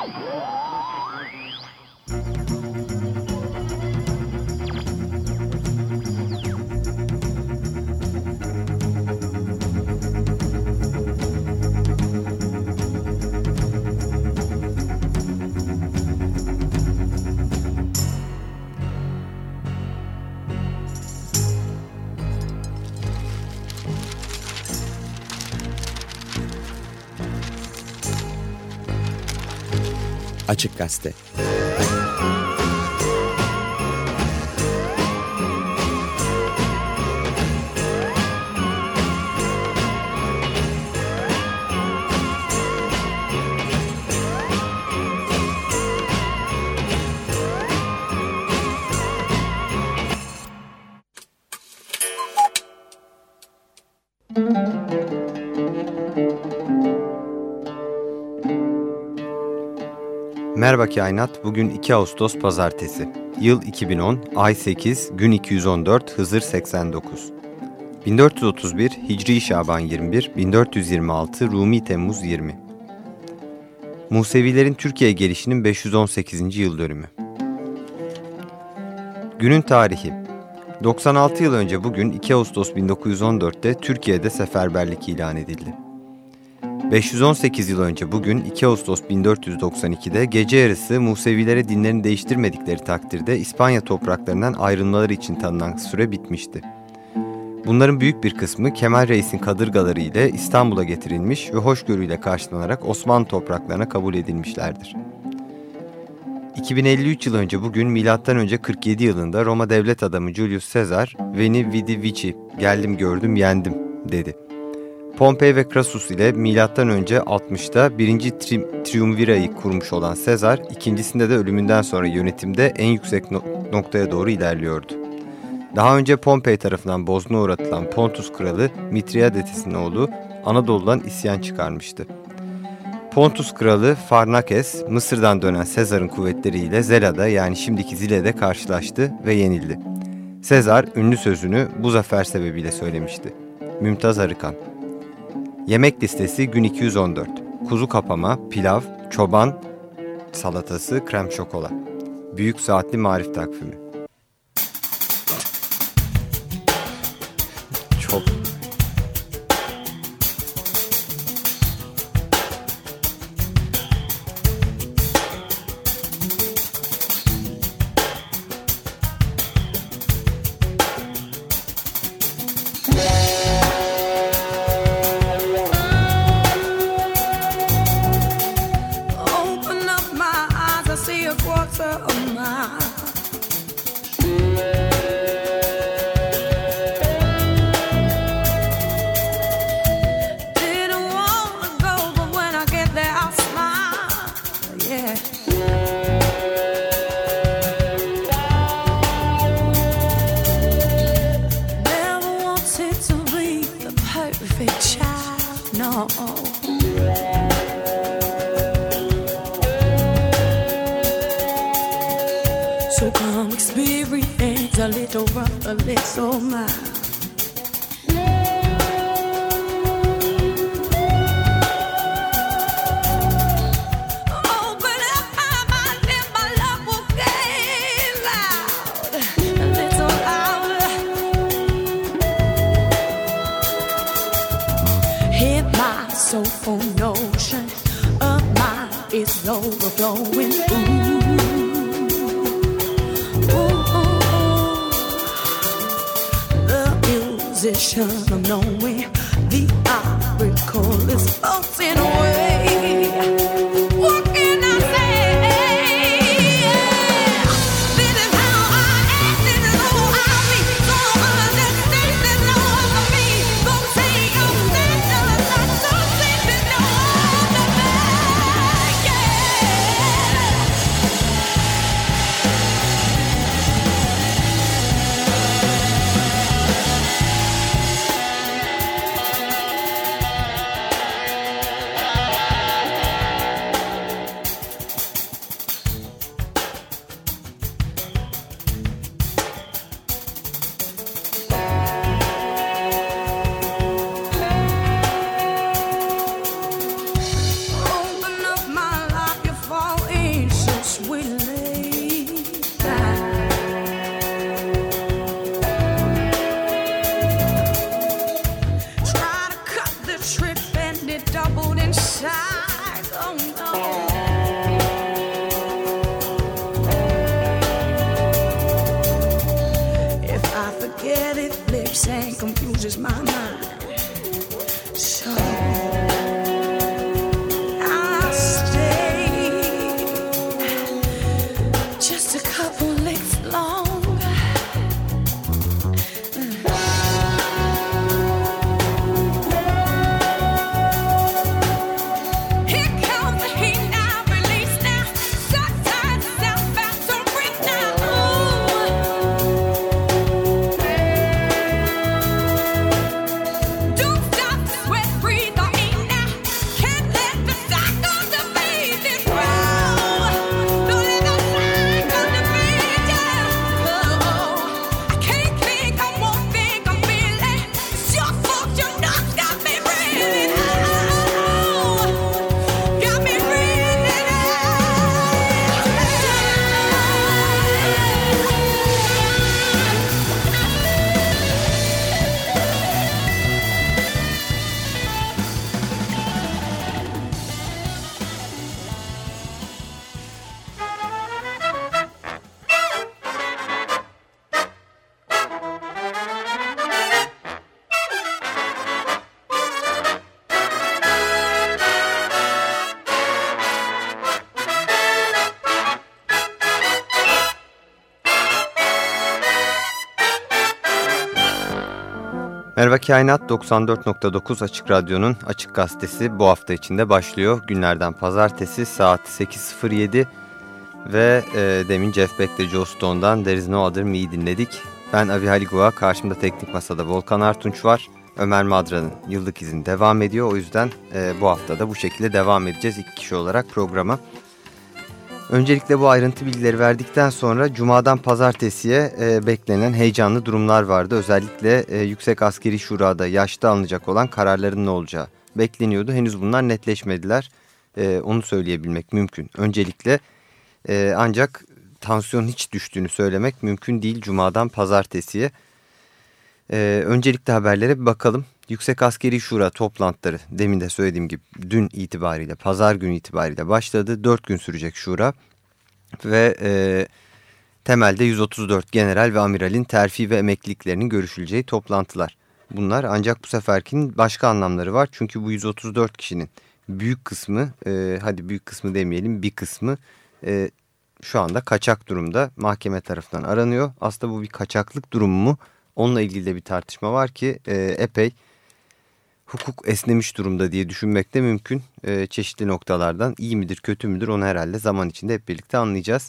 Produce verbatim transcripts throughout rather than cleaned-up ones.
Açık Gazete. Merhaba Kainat, bugün iki Ağustos Pazartesi. Yıl iki bin on, ay sekiz, gün iki yüz on dört, Hızır seksen dokuz. bin dört yüz otuz bir, Hicri Şaban yirmi bir, bin dört yüz yirmi altı, Rumi Temmuz yirmi. Musevilerin Türkiye'ye gelişinin beş yüz on sekizinci yıl dönümü. Günün tarihi. doksan altı yıl önce bugün iki Ağustos bin dokuz yüz on dört'te Türkiye'de seferberlik ilan edildi. beş yüz on sekiz yıl önce bugün iki Ağustos bin dört yüz doksan iki'de gece yarısı Musevilere dinlerini değiştirmedikleri takdirde İspanya topraklarından ayrılmaları için tanınan süre bitmişti. Bunların büyük bir kısmı Kemal Reis'in kadırgaları ile İstanbul'a getirilmiş ve hoşgörüyle karşılanarak Osmanlı topraklarına kabul edilmişlerdir. iki bin elli üç yıl önce bugün milattan önce kırk yedi yılında Roma devlet adamı Julius Caesar "Veni vidi vici, geldim gördüm yendim" dedi. Pompei ve Crassus ile milattan önce altmış'ta birinci tri- Triumvira'yı kurmuş olan Sezar, ikincisinde de ölümünden sonra yönetimde en yüksek no- noktaya doğru ilerliyordu. Daha önce Pompei tarafından bozguna uğratılan Pontus kralı Mitridades'in oğlu Anadolu'dan isyan çıkarmıştı. Pontus kralı Farnakes, Mısır'dan dönen Sezar'ın kuvvetleriyle Zela'da yani şimdiki Zile'de karşılaştı ve yenildi. Sezar ünlü sözünü bu zafer sebebiyle söylemişti. Mümtaz Arıkan. Yemek listesi gün iki yüz on dört. Kuzu kapama, pilav, çoban salatası, krem şokola. Büyük Saatli Marif Takvimi. Çok... So come experience a little rough, a little mild. Open up my mind and my love will get loud, a little louder. Hit my soulful notion of mine is overflowing. Ooh. Position of knowing the oracle is floating away. What can I say? This is how I act, this is who I be. So understand there's no other me. Don't say I'm that, not so sick, there's no other me. Yeah. saying confuses my mind. So I'll stay just a couple licks longer. Here comes the heat now, release now. Suck tight, sound back to ring now. Don't stop, sweat, breathe on me now. Can't let the cycle defeat this round. Don't let the cycle defeat you. Oh, I can't think, I won't think, I'm feeling. Your fault, you not got me breathing. Oh, got me breathing out. Merhaba Kainat, doksan dört nokta dokuz Açık Radyo'nun Açık Gazetesi bu hafta içinde başlıyor. Günlerden pazartesi saat sekiz sıfır yedi ve e, demin Jeff Beck'le Joe Stone'dan There Is No Other Me'yi dinledik. Ben Avi Haligua, karşımda teknik masada Volkan Artunç var. Ömer Madra'nın yıllık izin devam ediyor. O yüzden e, bu hafta da bu şekilde devam edeceğiz iki kişi olarak programa. Öncelikle bu ayrıntı bilgileri verdikten sonra Cuma'dan Pazartesi'ye e, beklenen heyecanlı durumlar vardı. Özellikle e, Yüksek Askeri Şura'da yaşta alınacak olan kararların ne olacağı bekleniyordu. Henüz bunlar netleşmediler. E, onu söyleyebilmek mümkün. Öncelikle e, ancak tansiyon hiç düştüğünü söylemek mümkün değil Cuma'dan Pazartesi'ye. E, öncelikle haberlere bir bakalım. Yüksek Askeri Şura toplantıları demin de söylediğim gibi dün itibariyle, pazar günü itibariyle başladı. dört gün sürecek şura ve e, temelde yüz otuz dört general ve amiralin terfi ve emekliliklerinin görüşüleceği toplantılar. Bunlar ancak bu seferkinin başka anlamları var. Çünkü bu yüz otuz dört kişinin büyük kısmı, e, hadi büyük kısmı demeyelim, bir kısmı e, şu anda kaçak durumda, mahkeme tarafından aranıyor. Aslında bu bir kaçaklık durumu mu? Onunla ilgili de bir tartışma var ki e, epey hukuk esnemiş durumda diye düşünmek de mümkün. E, çeşitli noktalardan iyi midir kötü müdür onu herhalde zaman içinde hep birlikte anlayacağız.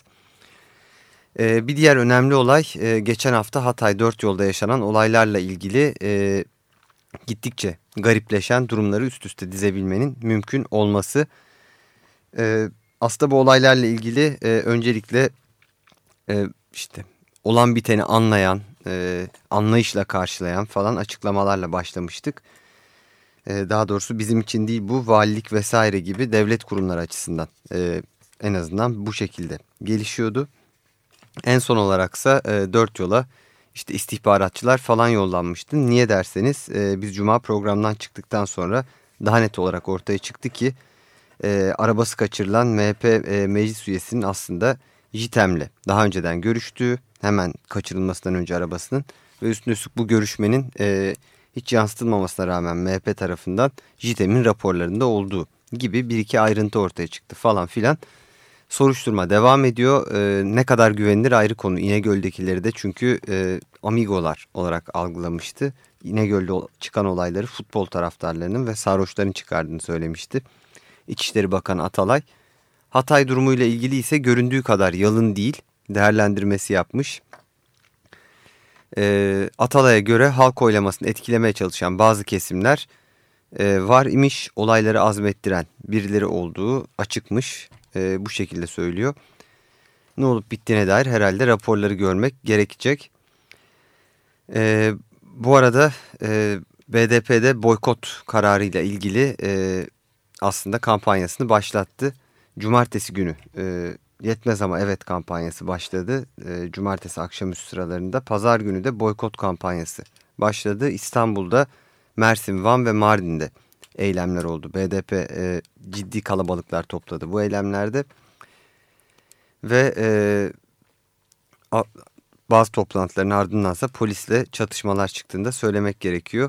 E, bir diğer önemli olay e, geçen hafta Hatay dört yolda yaşanan olaylarla ilgili e, gittikçe garipleşen durumları üst üste dizebilmenin mümkün olması. E, aslında bu olaylarla ilgili e, öncelikle e, işte olan biteni anlayan, e, anlayışla karşılayan falan açıklamalarla başlamıştık. Daha doğrusu bizim için değil, bu valilik vesaire gibi devlet kurumları açısından e, en azından bu şekilde gelişiyordu. En son olaraksa e, dört yola işte istihbaratçılar falan yollanmıştı. Niye derseniz e, biz Cuma programdan çıktıktan sonra daha net olarak ortaya çıktı ki e, arabası kaçırılan M H P e, meclis üyesinin aslında JITEM'le daha önceden görüştüğü, hemen kaçırılmasından önce arabasının ve üstüne üstlük bu görüşmenin E, hiç yansıtılmamasına rağmen M H P tarafından JITEM'in raporlarında olduğu gibi bir iki ayrıntı ortaya çıktı falan filan. Soruşturma devam ediyor. Ee, ne kadar güvenilir ayrı konu. İnegöl'dekileri de çünkü e, amigolar olarak algılamıştı. İnegöl'de çıkan olayları futbol taraftarlarının ve sarhoşların çıkardığını söylemişti İçişleri Bakanı Atalay. Hatay durumuyla ilgili ise göründüğü kadar yalın değil, değerlendirmesi yapmış. E, Atalay'a göre halk oylamasını etkilemeye çalışan bazı kesimler e, var imiş, olayları azmettiren birileri olduğu açıkmış, e, bu şekilde söylüyor. Ne olup bittiğine dair herhalde raporları görmek gerekecek. E, bu arada e, B D P'de boykot kararıyla ilgili e, aslında kampanyasını başlattı. Cumartesi günü e, Yetmez Ama Evet kampanyası başladı. E, cumartesi akşamüstü sıralarında. Pazar günü de boykot kampanyası başladı. İstanbul'da, Mersin, Van ve Mardin'de eylemler oldu. B D P e, ciddi kalabalıklar topladı bu eylemlerde. Ve e, a, bazı toplantıların ardındansa polisle çatışmalar çıktığında söylemek gerekiyor.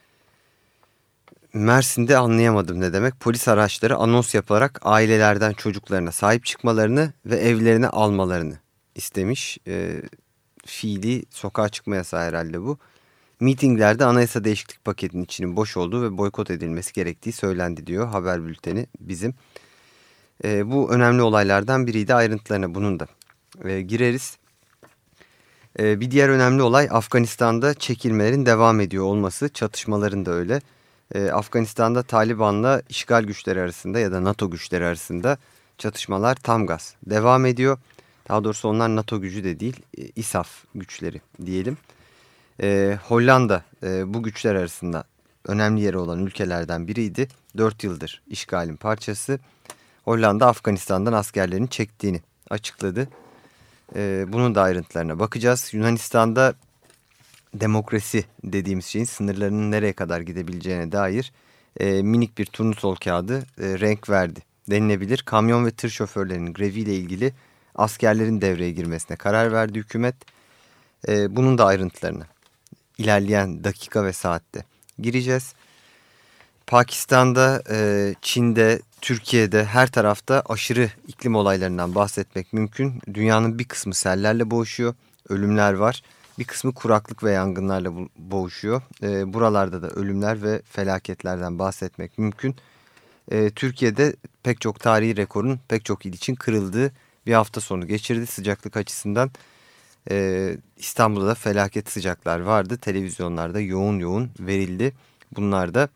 Mersin'de anlayamadım ne demek. Polis araçları anons yaparak ailelerden çocuklarına sahip çıkmalarını ve evlerine almalarını istemiş. E, fiili sokağa çıkma yasağı herhalde bu. Mitinglerde anayasa değişiklik paketinin içinin boş olduğu ve boykot edilmesi gerektiği söylendi diyor haber bülteni bizim. E, bu önemli olaylardan biriydi, ayrıntılarına bunun da e, gireriz. E, bir diğer önemli olay Afganistan'da çekilmelerin devam ediyor olması, çatışmaların da öyle. E, Afganistan'da Taliban'la işgal güçleri arasında ya da NATO güçleri arasında çatışmalar tam gaz devam ediyor. Daha doğrusu onlar NATO gücü de değil, e, İSAF güçleri diyelim. E, Hollanda e, bu güçler arasında önemli yeri olan ülkelerden biriydi. dört yıldır işgalin parçası. Hollanda Afganistan'dan askerlerini çektiğini açıkladı. E, bunun da ayrıntılarına bakacağız. Yunanistan'da demokrasi dediğimiz şeyin sınırlarının nereye kadar gidebileceğine dair e, minik bir turnusol kağıdı e, renk verdi denilebilir. Kamyon ve tır şoförlerinin greviyle ilgili askerlerin devreye girmesine karar verdi hükümet. E, bunun da ayrıntılarına ilerleyen dakika ve saatte gireceğiz. Pakistan'da, e, Çin'de, Türkiye'de her tarafta aşırı iklim olaylarından bahsetmek mümkün. Dünyanın bir kısmı sellerle boğuşuyor, ölümler var. Bir kısmı kuraklık ve yangınlarla boğuşuyor. E, buralarda da ölümler ve felaketlerden bahsetmek mümkün. E, Türkiye'de pek çok tarihi rekorun pek çok il için kırıldığı bir hafta sonu geçirdi. Sıcaklık açısından e, İstanbul'da da felaket sıcaklar vardı. Televizyonlarda yoğun yoğun verildi. Bunlar da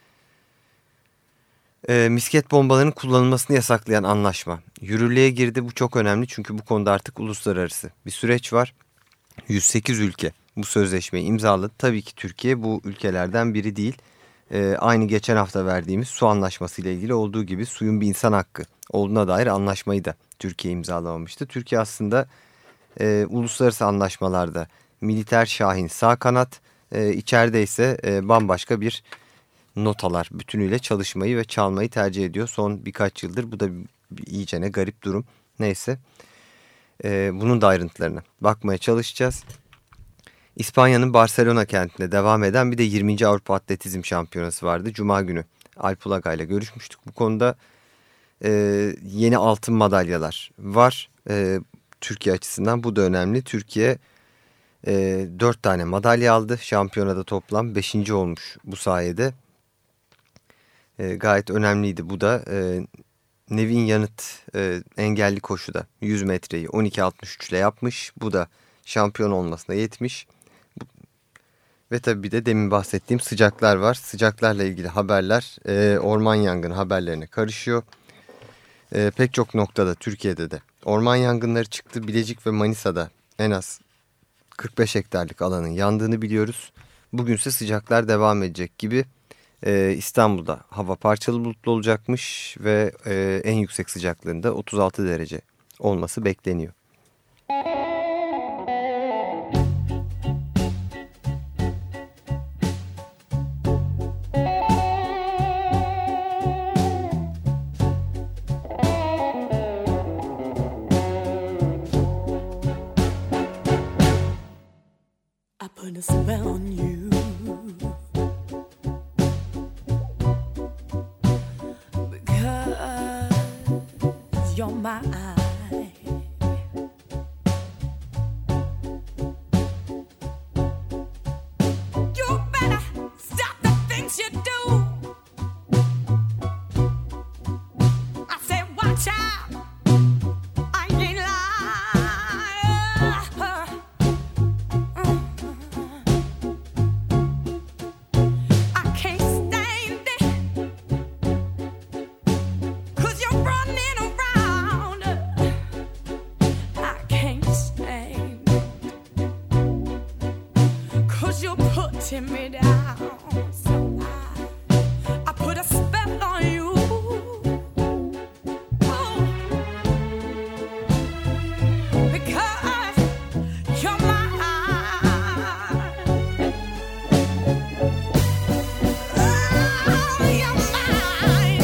e, misket bombalarının kullanılmasını yasaklayan anlaşma yürürlüğe girdi. Bu çok önemli çünkü bu konuda artık uluslararası bir süreç var. yüz sekiz ülke bu sözleşmeyi imzaladı. Tabii ki Türkiye bu ülkelerden biri değil. Ee, aynı geçen hafta verdiğimiz su anlaşması ile ilgili olduğu gibi suyun bir insan hakkı olduğuna dair anlaşmayı da Türkiye imzalamamıştı. Türkiye aslında e, uluslararası anlaşmalarda militer şahin sağ kanat, e, içeride ise e, bambaşka bir notalar bütünüyle çalışmayı ve çalmayı tercih ediyor son birkaç yıldır. Bu da iyicene garip durum. Neyse. Ee, bunun da ayrıntılarına bakmaya çalışacağız. İspanya'nın Barcelona kentinde devam eden bir de yirminci Avrupa Atletizm Şampiyonası vardı. Cuma günü Alp Ulaga ile görüşmüştük. Bu konuda e, yeni altın madalyalar var. E, Türkiye açısından bu da önemli. Türkiye e, dört tane madalya aldı. Şampiyonada toplam beşinci olmuş bu sayede. E, gayet önemliydi bu da. E, Nevin Yanıt e, engelli koşuda yüz metreyi on iki altmış üç ile yapmış. Bu da şampiyon olmasına yetmiş. Bu, ve tabii bir de demin bahsettiğim sıcaklar var. Sıcaklarla ilgili haberler e, orman yangını haberlerine karışıyor. E, pek çok noktada Türkiye'de de orman yangınları çıktı. Bilecik ve Manisa'da en az kırk beş hektarlık alanın yandığını biliyoruz. Bugünse sıcaklar devam edecek gibi. Ee, İstanbul'da hava parçalı bulutlu olacakmış ve e, en yüksek sıcaklığında otuz altı derece olması bekleniyor. I put a spell on you. You're mine. You better stop the things you do. I said, watch out. I ain't lying. I can't stand it. 'Cause you're running around. Putting me down, so I, I put a spell on you. Oh, because you're mine. Oh, you're mine.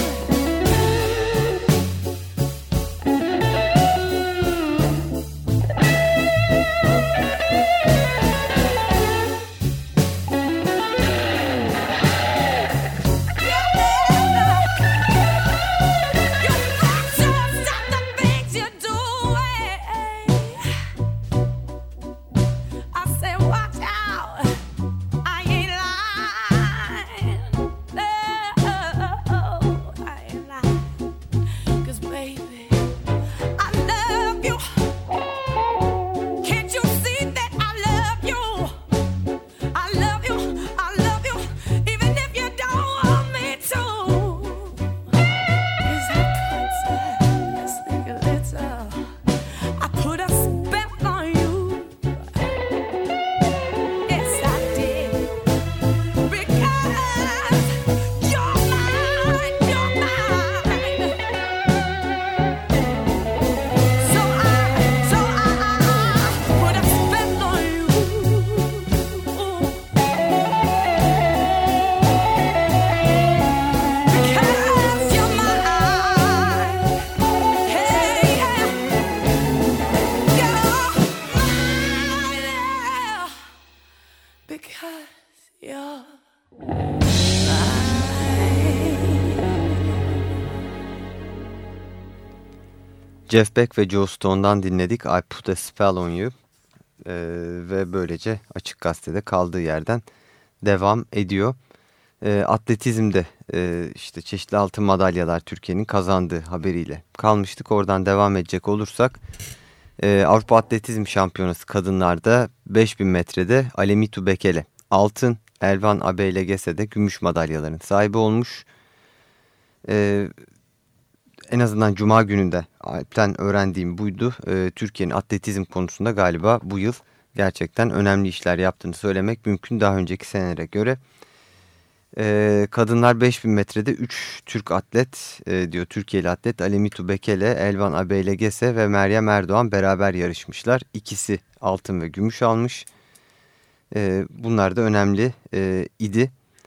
Jeff Beck ve Joe Stone'dan dinledik I Put a Spell on You. Ee, ve böylece Açık Gazete'de kaldığı yerden devam ediyor. Ee, atletizmde e, işte çeşitli altın madalyalar Türkiye'nin kazandığı haberiyle kalmıştık. Oradan devam edecek olursak e, Avrupa Atletizm Şampiyonası kadınlarda beş bin metrede Alemitu Bekele altın, Elvan Abeyle-Gese de gümüş madalyaların sahibi olmuş. E, en azından Cuma gününde Alp'ten öğrendiğim buydu. E, Türkiye'nin atletizm konusunda galiba bu yıl gerçekten önemli işler yaptığını söylemek mümkün daha önceki senelere göre. Ee, kadınlar beş bin metrede üç Türk atlet e, diyor Türkiye'li atlet Alemitu Bekele, Elvan Abeyle-Gese ve Meryem Erdoğan beraber yarışmışlar. İkisi altın ve gümüş almış. Ee, bunlar da önemli e, idi.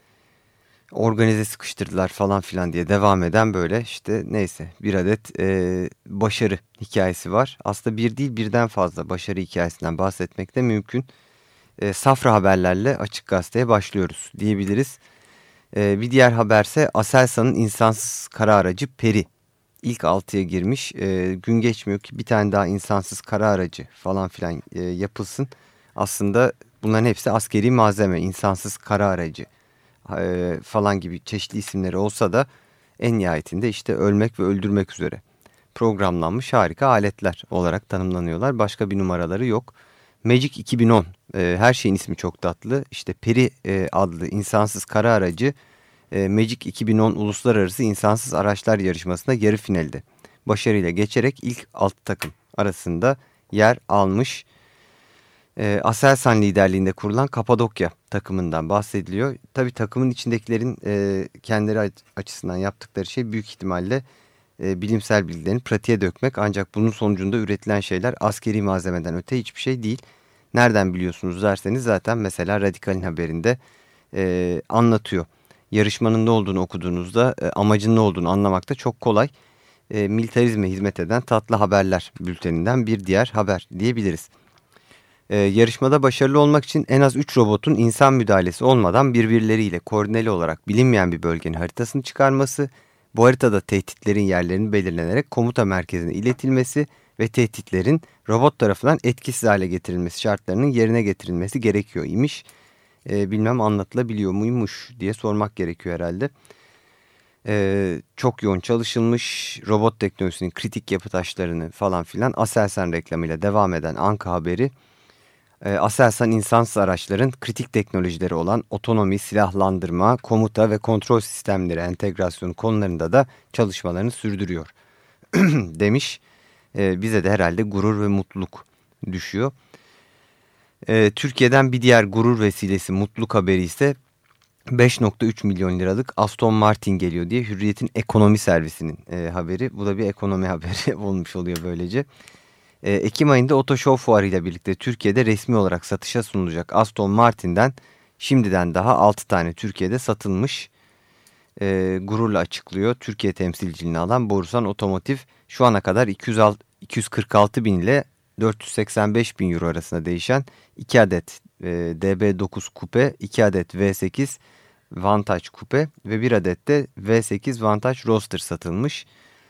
Organize sıkıştırdılar falan filan diye devam eden böyle işte neyse bir adet e, başarı hikayesi var. Aslında bir değil birden fazla başarı hikayesinden bahsetmek de mümkün. E, safra haberlerle Açık Gazete'ye başlıyoruz diyebiliriz. Ee, bir diğer haberse Aselsan'ın insansız kara aracı Peri ilk altıya girmiş. Ee, gün geçmiyor ki bir tane daha insansız kara aracı falan filan e, yapılsın. Aslında bunların hepsi askeri malzeme, insansız kara aracı e, falan gibi çeşitli isimleri olsa da en nihayetinde işte ölmek ve öldürmek üzere programlanmış harika aletler olarak tanımlanıyorlar. Başka bir numaraları yok. Magic iki bin on e, her şeyin ismi çok tatlı. İşte Peri e, adlı insansız kara aracı e, Magic iki bin on Uluslararası İnsansız Araçlar Yarışması'nda yarı finalde başarıyla geçerek ilk altı takım arasında yer almış. E, Aselsan liderliğinde kurulan Kapadokya takımından bahsediliyor. Tabii takımın içindekilerin e, kendileri açısından yaptıkları şey büyük ihtimalle e, bilimsel bilgilerini pratiğe dökmek. Ancak bunun sonucunda üretilen şeyler askeri malzemeden öte hiçbir şey değil. Nereden biliyorsunuz derseniz zaten mesela Radikal'in haberinde e, anlatıyor. Yarışmanın ne olduğunu okuduğunuzda e, amacın ne olduğunu anlamakta çok kolay. E, militarizme hizmet eden tatlı haberler bülteninden bir diğer haber diyebiliriz. E, yarışmada başarılı olmak için en az üç robotun insan müdahalesi olmadan birbirleriyle koordineli olarak bilinmeyen bir bölgenin haritasını çıkarması, bu haritada tehditlerin yerlerinin belirlenerek komuta merkezine iletilmesi ve tehditlerin robot tarafından etkisiz hale getirilmesi şartlarının yerine getirilmesi gerekiyor imiş. E, bilmem anlatılabiliyor muymuş diye sormak gerekiyor herhalde. E, çok yoğun çalışılmış robot teknolojisinin kritik yapı taşlarını falan filan Aselsan reklamıyla devam eden Anka haberi. E, Aselsan insansız araçların kritik teknolojileri olan otonomi, silahlandırma, komuta ve kontrol sistemleri entegrasyonu konularında da çalışmalarını sürdürüyor demiş. E, bize de herhalde gurur ve mutluluk düşüyor. E, Türkiye'den bir diğer gurur vesilesi mutluluk haberi ise beş nokta üç milyon liralık Aston Martin geliyor diye Hürriyet'in ekonomi servisinin e, haberi. Bu da bir ekonomi haberi olmuş oluyor böylece. E, Ekim ayında Oto Show Fuarı ile birlikte Türkiye'de resmi olarak satışa sunulacak Aston Martin'den şimdiden daha altı tane Türkiye'de satılmış. E, gururla açıklıyor. Türkiye temsilciliğini alan Borusan Otomotiv şu ana kadar iki yüz kırk altı bin ile dört yüz seksen beş bin euro arasında değişen iki adet e, D B dokuz Coupe, iki adet V sekiz Vantage Coupe ve bir adet de V sekiz Vantage Roadster satılmış.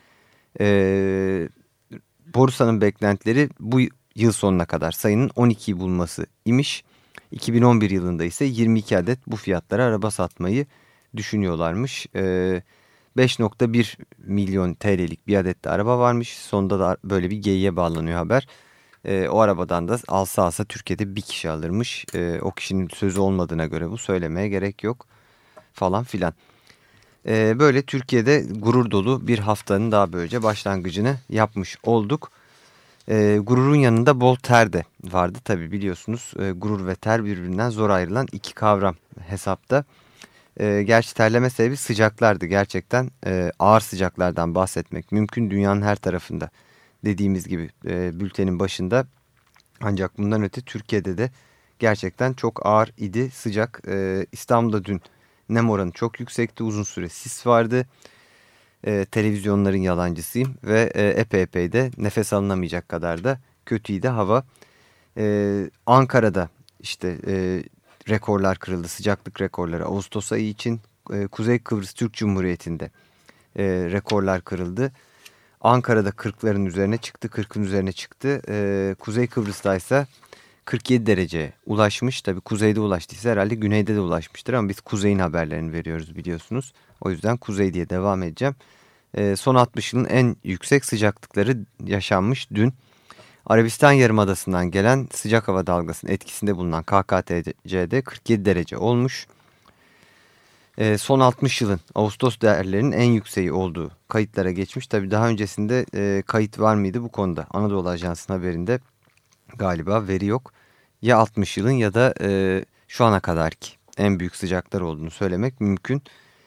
E, Borusan'ın beklentileri bu yıl sonuna kadar sayının on ikiyi bulması imiş. iki bin on bir yılında ise yirmi iki adet bu fiyatlara araba satmayı düşünüyorlarmış. E, beş nokta bir milyon T L'lik bir adet de araba varmış. Sonunda da böyle bir geyiğe bağlanıyor haber. E, o arabadan da alsa alsa Türkiye'de bir kişi alırmış. E, o kişinin sözü olmadığına göre bu söylemeye gerek yok falan filan. E, böyle Türkiye'de gurur dolu bir haftanın daha böylece başlangıcını yapmış olduk. E, gururun yanında bol ter de vardı. Tabi biliyorsunuz e, gurur ve ter birbirinden zor ayrılan iki kavram hesapta. E, gerçi terleme sebebi sıcaklardı. Gerçekten e, ağır sıcaklardan bahsetmek mümkün dünyanın her tarafında. Dediğimiz gibi e, bültenin başında, ancak bundan öte Türkiye'de de gerçekten çok ağır idi sıcak. E, İstanbul'da dün nem oranı çok yüksekti, uzun süre sis vardı. E, televizyonların yalancısıyım ve e, epey epey de nefes alınamayacak kadar da kötüydü hava. E, Ankara'da işte e, rekorlar kırıldı, sıcaklık rekorları Ağustos ayı için. E, Kuzey Kıbrıs Türk Cumhuriyeti'nde e, rekorlar kırıldı. Ankara'da kırkların üzerine çıktı, kırkın üzerine çıktı. E, Kuzey Kıbrıs'ta ise kırk yedi dereceye ulaşmış. Tabii kuzeyde ulaştıysa herhalde güneyde de ulaşmıştır ama biz kuzeyin haberlerini veriyoruz biliyorsunuz. O yüzden kuzey diye devam edeceğim. E, son altmış yılın en yüksek sıcaklıkları yaşanmış dün. Arabistan Yarımadası'ndan gelen sıcak hava dalgasının etkisinde bulunan K K T C'de kırk yedi derece olmuş. E, son altmış yılın Ağustos değerlerinin en yükseği olduğu kayıtlara geçmiş. Tabii daha öncesinde e, kayıt var mıydı bu konuda? Anadolu Ajansı'nın haberinde galiba veri yok. Ya altmış yılın ya da e, şu ana kadarki en büyük sıcaklar olduğunu söylemek mümkün.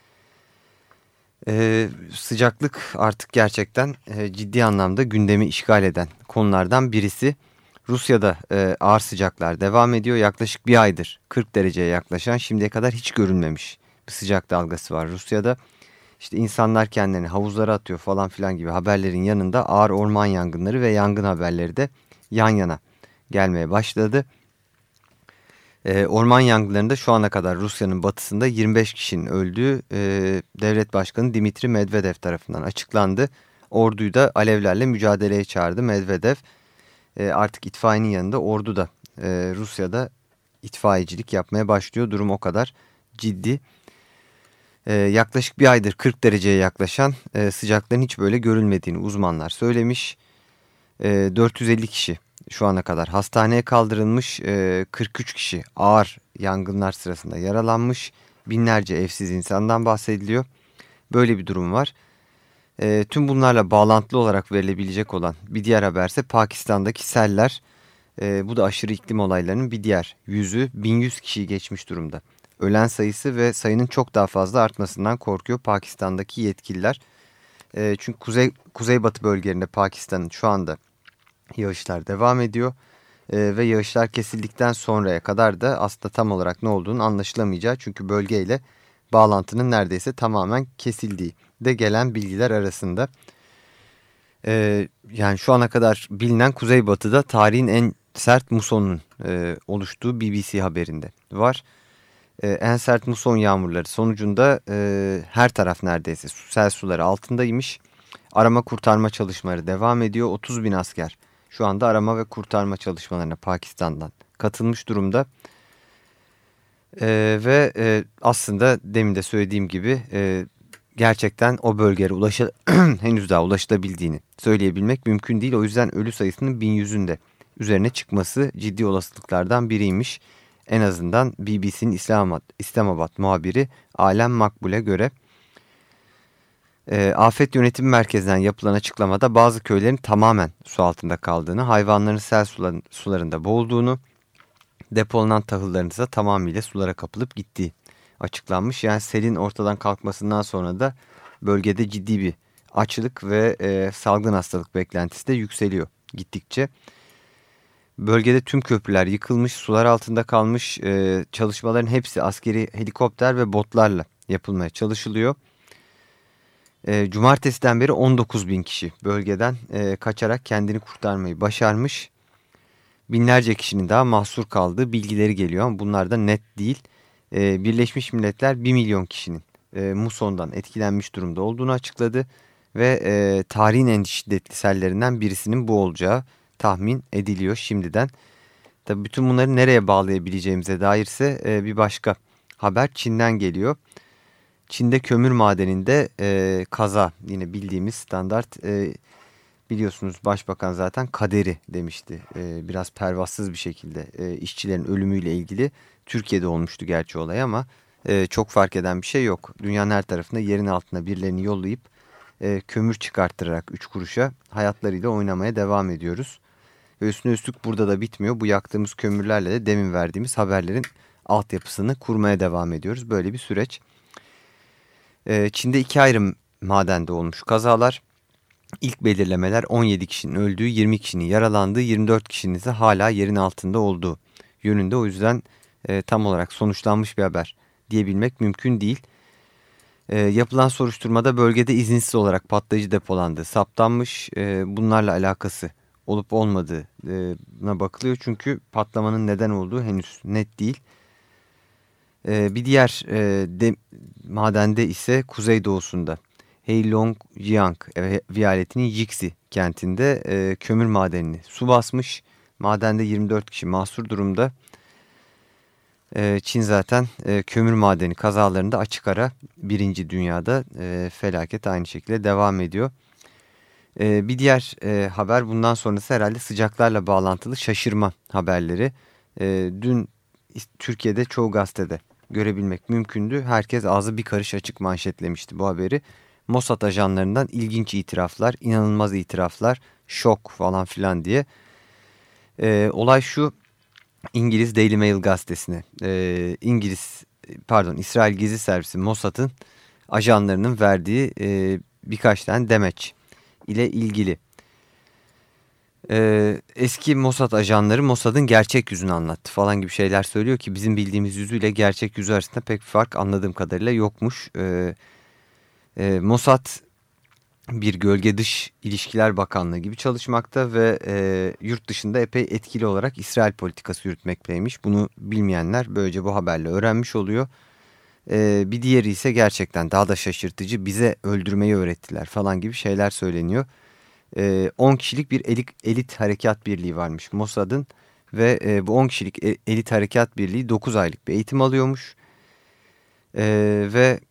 E, sıcaklık artık gerçekten e, ciddi anlamda gündemi işgal eden konulardan birisi. Rusya'da e, ağır sıcaklar devam ediyor. Yaklaşık bir aydır kırk dereceye yaklaşan, şimdiye kadar hiç görülmemiş bir sıcak dalgası var Rusya'da. İşte insanlar kendilerini havuzlara atıyor falan filan gibi haberlerin yanında ağır orman yangınları ve yangın haberleri de yan yana gelmeye başladı. E, orman yangınlarında şu ana kadar Rusya'nın batısında yirmi beş kişinin öldüğü e, devlet başkanı Dimitri Medvedev tarafından açıklandı. Orduyu da alevlerle mücadeleye çağırdı Medvedev. E, artık itfaiyenin yanında ordu da e, Rusya'da itfaiyecilik yapmaya başlıyor. Durum o kadar ciddi. E, yaklaşık bir aydır kırk dereceye yaklaşan e, sıcakların hiç böyle görülmediğini uzmanlar söylemiş. E, dört yüz elli kişi şu ana kadar hastaneye kaldırılmış, e, kırk üç kişi ağır yangınlar sırasında yaralanmış, binlerce evsiz insandan bahsediliyor. Böyle bir durum var. E, tüm bunlarla bağlantılı olarak verilebilecek olan bir diğer haberse Pakistan'daki seller. E, bu da aşırı iklim olaylarının bir diğer yüzü, bin yüz kişiyi geçmiş durumda. Ölen sayısı ve sayının çok daha fazla artmasından korkuyor Pakistan'daki yetkililer. E, çünkü kuzey kuzeybatı bölgelerinde Pakistan'ın şu anda yağışlar devam ediyor. E, ve yağışlar kesildikten sonraya kadar da aslında tam olarak ne olduğunu anlaşılamayacağı, çünkü bölgeyle bağlantının neredeyse tamamen kesildiği de gelen bilgiler arasında. E, yani şu ana kadar bilinen kuzeybatıda tarihin en sert musonun e, oluştuğu B B C haberinde var. E, en sert muson yağmurları sonucunda e, her taraf neredeyse sel suları altındaymış. Arama kurtarma çalışmaları devam ediyor. otuz bin asker şu anda arama ve kurtarma çalışmalarına Pakistan'dan katılmış durumda. Ee, ve e, aslında demin de söylediğim gibi e, gerçekten o bölgelere ulaşa henüz daha ulaşılabildiğini söyleyebilmek mümkün değil. O yüzden ölü sayısının bin yüzün de üzerine çıkması ciddi olasılıklardan biriymiş. En azından B B C'nin İslamabad, İslamabad muhabiri Alem Makbul'e göre. E, Afet Yönetim Merkezi'nden yapılan açıklamada bazı köylerin tamamen su altında kaldığını, hayvanların sel suların, sularında boğulduğunu, depolanan tahılların ise tamamıyla sulara kapılıp gittiği açıklanmış. Yani selin ortadan kalkmasından sonra da bölgede ciddi bir açlık ve e, salgın hastalık beklentisi de yükseliyor gittikçe. Bölgede tüm köprüler yıkılmış, sular altında kalmış, e, çalışmaların hepsi askeri helikopter ve botlarla yapılmaya çalışılıyor. E, cumartesiden beri on dokuz bin kişi bölgeden e, kaçarak kendini kurtarmayı başarmış. Binlerce kişinin daha mahsur kaldığı bilgileri geliyor ama bunlar da net değil. E, Birleşmiş Milletler bir milyon kişinin e, musondan etkilenmiş durumda olduğunu açıkladı. Ve e, tarihin en şiddetli sellerinden birisinin bu olacağı tahmin ediliyor şimdiden. Tabii bütün bunları nereye bağlayabileceğimize dairse e, bir başka haber Çin'den geliyor. Çin'de kömür madeninde e, kaza, yine bildiğimiz standart, e, biliyorsunuz başbakan zaten kaderi demişti. E, biraz pervasız bir şekilde e, işçilerin ölümüyle ilgili. Türkiye'de olmuştu gerçi olay ama e, çok fark eden bir şey yok. Dünyanın her tarafında yerin altına birilerini yollayıp e, kömür çıkarttırarak üç kuruşa hayatlarıyla oynamaya devam ediyoruz. Ve üstüne üstlük burada da bitmiyor. Bu yaktığımız kömürlerle de demin verdiğimiz haberlerin altyapısını kurmaya devam ediyoruz. Böyle bir süreç. Çin'de iki ayrı madende olmuş kazalar. İlk belirlemeler on yedi kişinin öldüğü, yirmi kişinin yaralandığı, yirmi dört kişinin ise hala yerin altında olduğu yönünde. O yüzden e, tam olarak sonuçlanmış bir haber diyebilmek mümkün değil. E, yapılan soruşturmada bölgede izinsiz olarak patlayıcı depolandığı saptanmış. E, bunlarla alakası olup olmadığına bakılıyor. Çünkü patlamanın neden olduğu henüz net değil. Bir diğer e, de, madende ise kuzeydoğusunda Heilongjiang viyaletinin Yixi kentinde e, kömür madenini su basmış. Madende yirmi dört kişi mahsur durumda. E, Çin zaten e, kömür madeni kazalarında açık ara birinci dünyada, e, felaket aynı şekilde devam ediyor. E, bir diğer e, haber bundan sonrası herhalde sıcaklarla bağlantılı şaşırma haberleri. E, dün Türkiye'de çoğu gazetede görebilmek mümkündü. Herkes ağzı bir karış açık manşetlemişti bu haberi. Mossad ajanlarından ilginç itiraflar, inanılmaz itiraflar, şok falan filan diye. E, olay şu, İngiliz Daily Mail gazetesine, e, İngiliz pardon İsrail Gizli Servisi Mossad'ın ajanlarının verdiği e, birkaç tane demeç ile ilgili. Ee, eski Mossad ajanları Mossad'ın gerçek yüzünü anlattı falan gibi şeyler söylüyor ki bizim bildiğimiz yüzüyle gerçek yüzü arasında pek bir fark anladığım kadarıyla yokmuş. Ee, e, Mossad bir gölge dış ilişkiler bakanlığı gibi çalışmakta ve e, yurt dışında epey etkili olarak İsrail politikası yürütmekteymiş. Bunu bilmeyenler böylece bu haberle öğrenmiş oluyor. Ee, bir diğeri ise gerçekten daha da şaşırtıcı, bize öldürmeyi öğrettiler falan gibi şeyler söyleniyor. on kişilik bir elit, elit harekat birliği varmış Mossad'ın ve e, bu on kişilik elit harekat birliği dokuz aylık bir eğitim alıyormuş. E, ve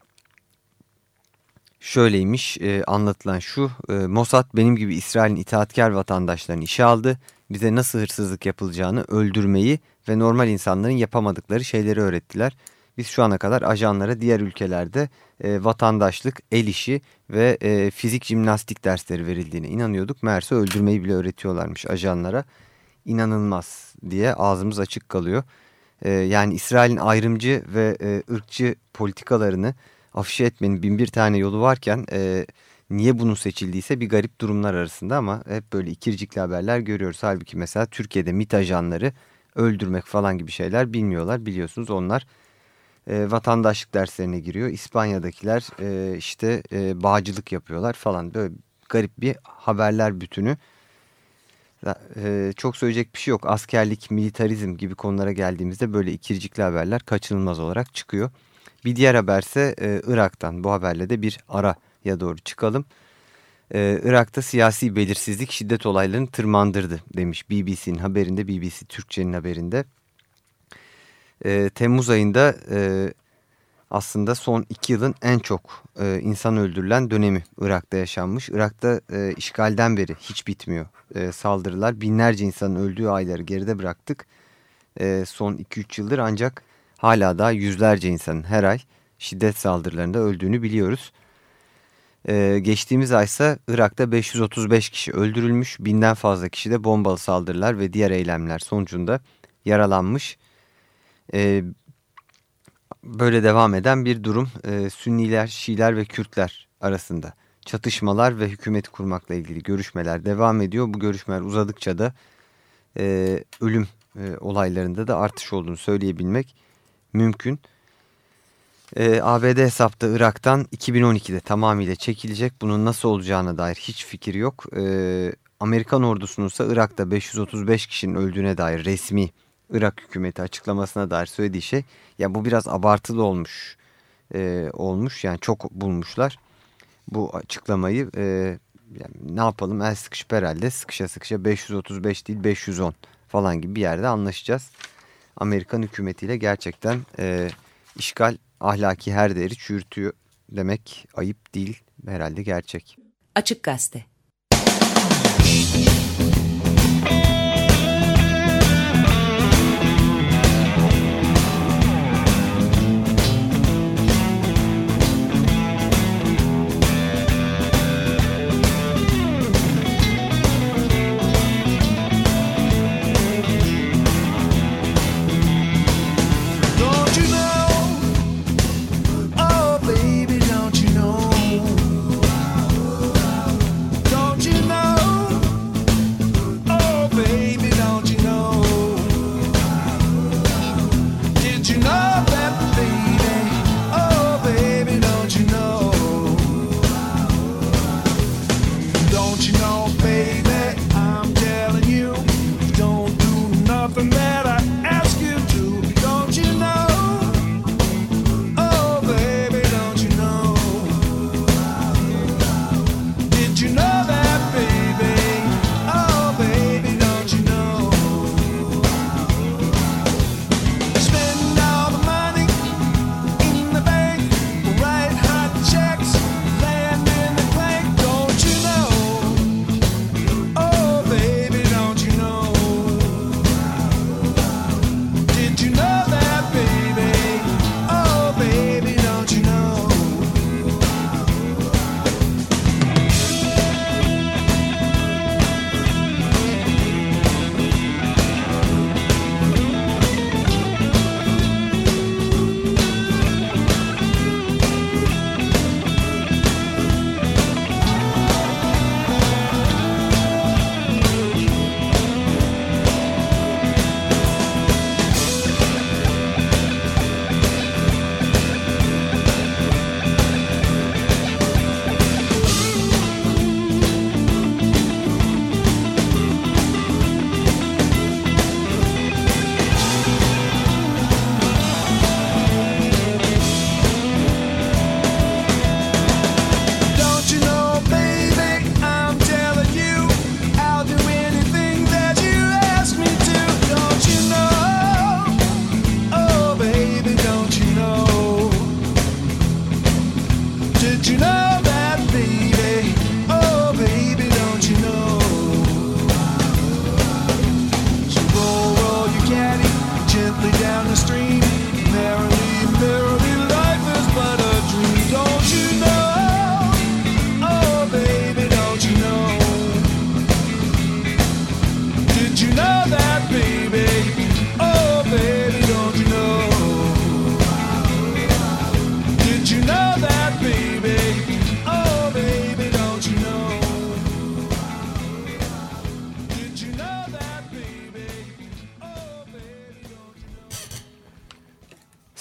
şöyleymiş, e, anlatılan şu, e, Mossad benim gibi İsrail'in itaatkar vatandaşlarını işe aldı. Bize nasıl hırsızlık yapılacağını, öldürmeyi ve normal insanların yapamadıkları şeyleri öğrettiler. Biz şu ana kadar ajanlara diğer ülkelerde e, vatandaşlık, el işi ve e, fizik jimnastik dersleri verildiğine inanıyorduk. Meğerse öldürmeyi bile öğretiyorlarmış ajanlara. İnanılmaz diye ağzımız açık kalıyor. E, yani İsrail'in ayrımcı ve e, ırkçı politikalarını afişe etmenin bin bir tane yolu varken e, niye bunun seçildiyse bir garip durumlar arasında, ama hep böyle ikircikli haberler görüyoruz. Halbuki mesela Türkiye'de MİT ajanları öldürmek falan gibi şeyler bilmiyorlar. Biliyorsunuz onlar E, vatandaşlık derslerine giriyor. İspanya'dakiler e, işte e, bağcılık yapıyorlar falan. Böyle garip bir haberler bütünü. E, çok söyleyecek bir şey yok. Askerlik, militarizm gibi konulara geldiğimizde böyle ikircikli haberler kaçınılmaz olarak çıkıyor. Bir diğer haberse e, Irak'tan. Bu haberle de bir araya doğru çıkalım. E, Irak'ta siyasi belirsizlik şiddet olaylarını tırmandırdı demiş B B C'nin haberinde, B B C Türkçe'nin haberinde. E, Temmuz ayında e, aslında son iki yılın en çok e, insan öldürülen dönemi Irak'ta yaşanmış. Irak'ta e, işgalden beri hiç bitmiyor e, saldırılar. Binlerce insanın öldüğü ayları geride bıraktık e, son iki üç yıldır, ancak hala da yüzlerce insanın her ay şiddet saldırılarında öldüğünü biliyoruz. E, geçtiğimiz aysa Irak'ta beş yüz otuz beş kişi öldürülmüş, binden fazla kişi de bombalı saldırılar ve diğer eylemler sonucunda yaralanmış. Ee, böyle devam eden bir durum. Ee, Sünniler, Şiiler ve Kürtler arasında çatışmalar ve hükümeti kurmakla ilgili görüşmeler devam ediyor. Bu görüşmeler uzadıkça da e, ölüm e, olaylarında da artış olduğunu söyleyebilmek mümkün. E, A B D hesapta Irak'tan iki bin on ikide tamamıyla çekilecek. Bunun nasıl olacağına dair hiç fikir yok. E, Amerikan ordusunun ise Irak'ta beş yüz otuz beş kişinin öldüğüne dair resmi Irak hükümeti açıklamasına dair söylediği şey, ya bu biraz abartılı olmuş e, olmuş yani çok bulmuşlar bu açıklamayı. E, yani ne yapalım, el sıkışıp herhalde sıkışa sıkışa beş yüz otuz beş değil beş yüz on falan gibi bir yerde anlaşacağız. Amerikan hükümetiyle gerçekten e, işgal ahlaki her değeri çürütüyor demek ayıp değil, herhalde gerçek. Açık Gazete. Don't you know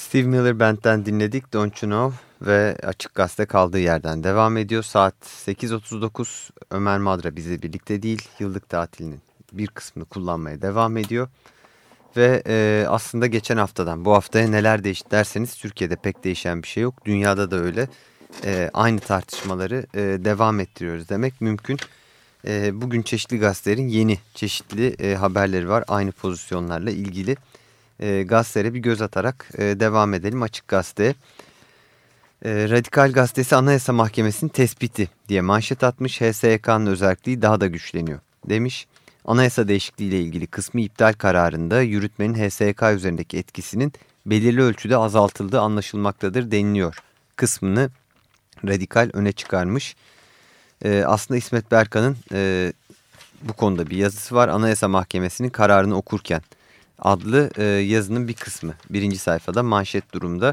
Steve Miller Band'den dinledik Don't You Know ve Açık Gazete kaldığı yerden devam ediyor. Saat sekiz otuz dokuz. Ömer Madra bizle birlikte değil, yıllık tatilinin bir kısmını kullanmaya devam ediyor. Ve e, aslında geçen haftadan bu haftaya neler değişti derseniz Türkiye'de pek değişen bir şey yok. Dünyada da öyle. E, aynı tartışmaları e, devam ettiriyoruz demek mümkün. E, bugün çeşitli gazetelerin yeni çeşitli e, haberleri var aynı pozisyonlarla ilgili. E, gazetelere bir göz atarak e, devam edelim. Açık Gazete. E, Radikal Gazetesi Anayasa Mahkemesi'nin tespiti diye manşet atmış. H S Y K'nın özelliği daha da güçleniyor demiş. Anayasa değişikliği ile ilgili kısmi iptal kararında yürütmenin H S Y K üzerindeki etkisinin belirli ölçüde azaltıldığı anlaşılmaktadır deniliyor. Kısmını Radikal öne çıkarmış. E, aslında İsmet Berkan'ın e, bu konuda bir yazısı var. Anayasa Mahkemesi'nin kararını okurken adlı e, yazının bir kısmı birinci sayfada manşet durumda.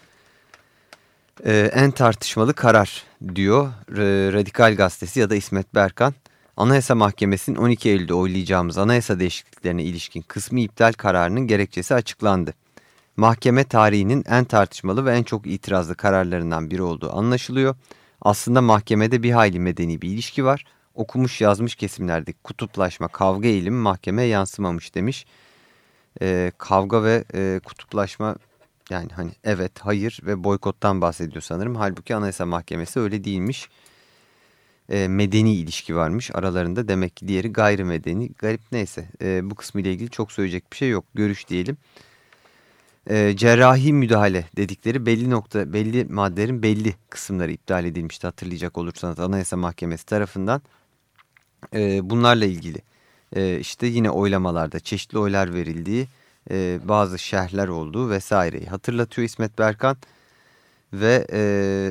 E, en tartışmalı karar diyor e, Radikal Gazetesi ya da İsmet Berkan. Anayasa Mahkemesi'nin on iki Eylül'de oylayacağımız anayasa değişikliklerine ilişkin kısmi iptal kararının gerekçesi açıklandı. Mahkeme tarihinin en tartışmalı ve en çok itirazlı kararlarından biri olduğu anlaşılıyor. Aslında mahkemede bir hayli medeni bir ilişki var. Okumuş yazmış kesimlerdeki kutuplaşma, kavga eğilimi mahkemeye yansımamış demiş. Ee, kavga ve e, kutuplaşma yani hani evet, hayır ve boykottan bahsediyor sanırım. Halbuki Anayasa Mahkemesi öyle değilmiş. Ee, medeni ilişki varmış aralarında. Demek ki diğeri gayrimedeni. Garip, neyse. Ee, bu kısmı ile ilgili çok söyleyecek bir şey yok. Görüş diyelim. Ee, cerrahi müdahale dedikleri belli nokta, belli maddelerin belli kısımları iptal edilmişti hatırlayacak olursanız Anayasa Mahkemesi tarafından. Ee, bunlarla ilgili ee, işte yine oylamalarda çeşitli oylar verildiği, e, bazı şerhler olduğu vesaireyi hatırlatıyor İsmet Berkan. Ve e,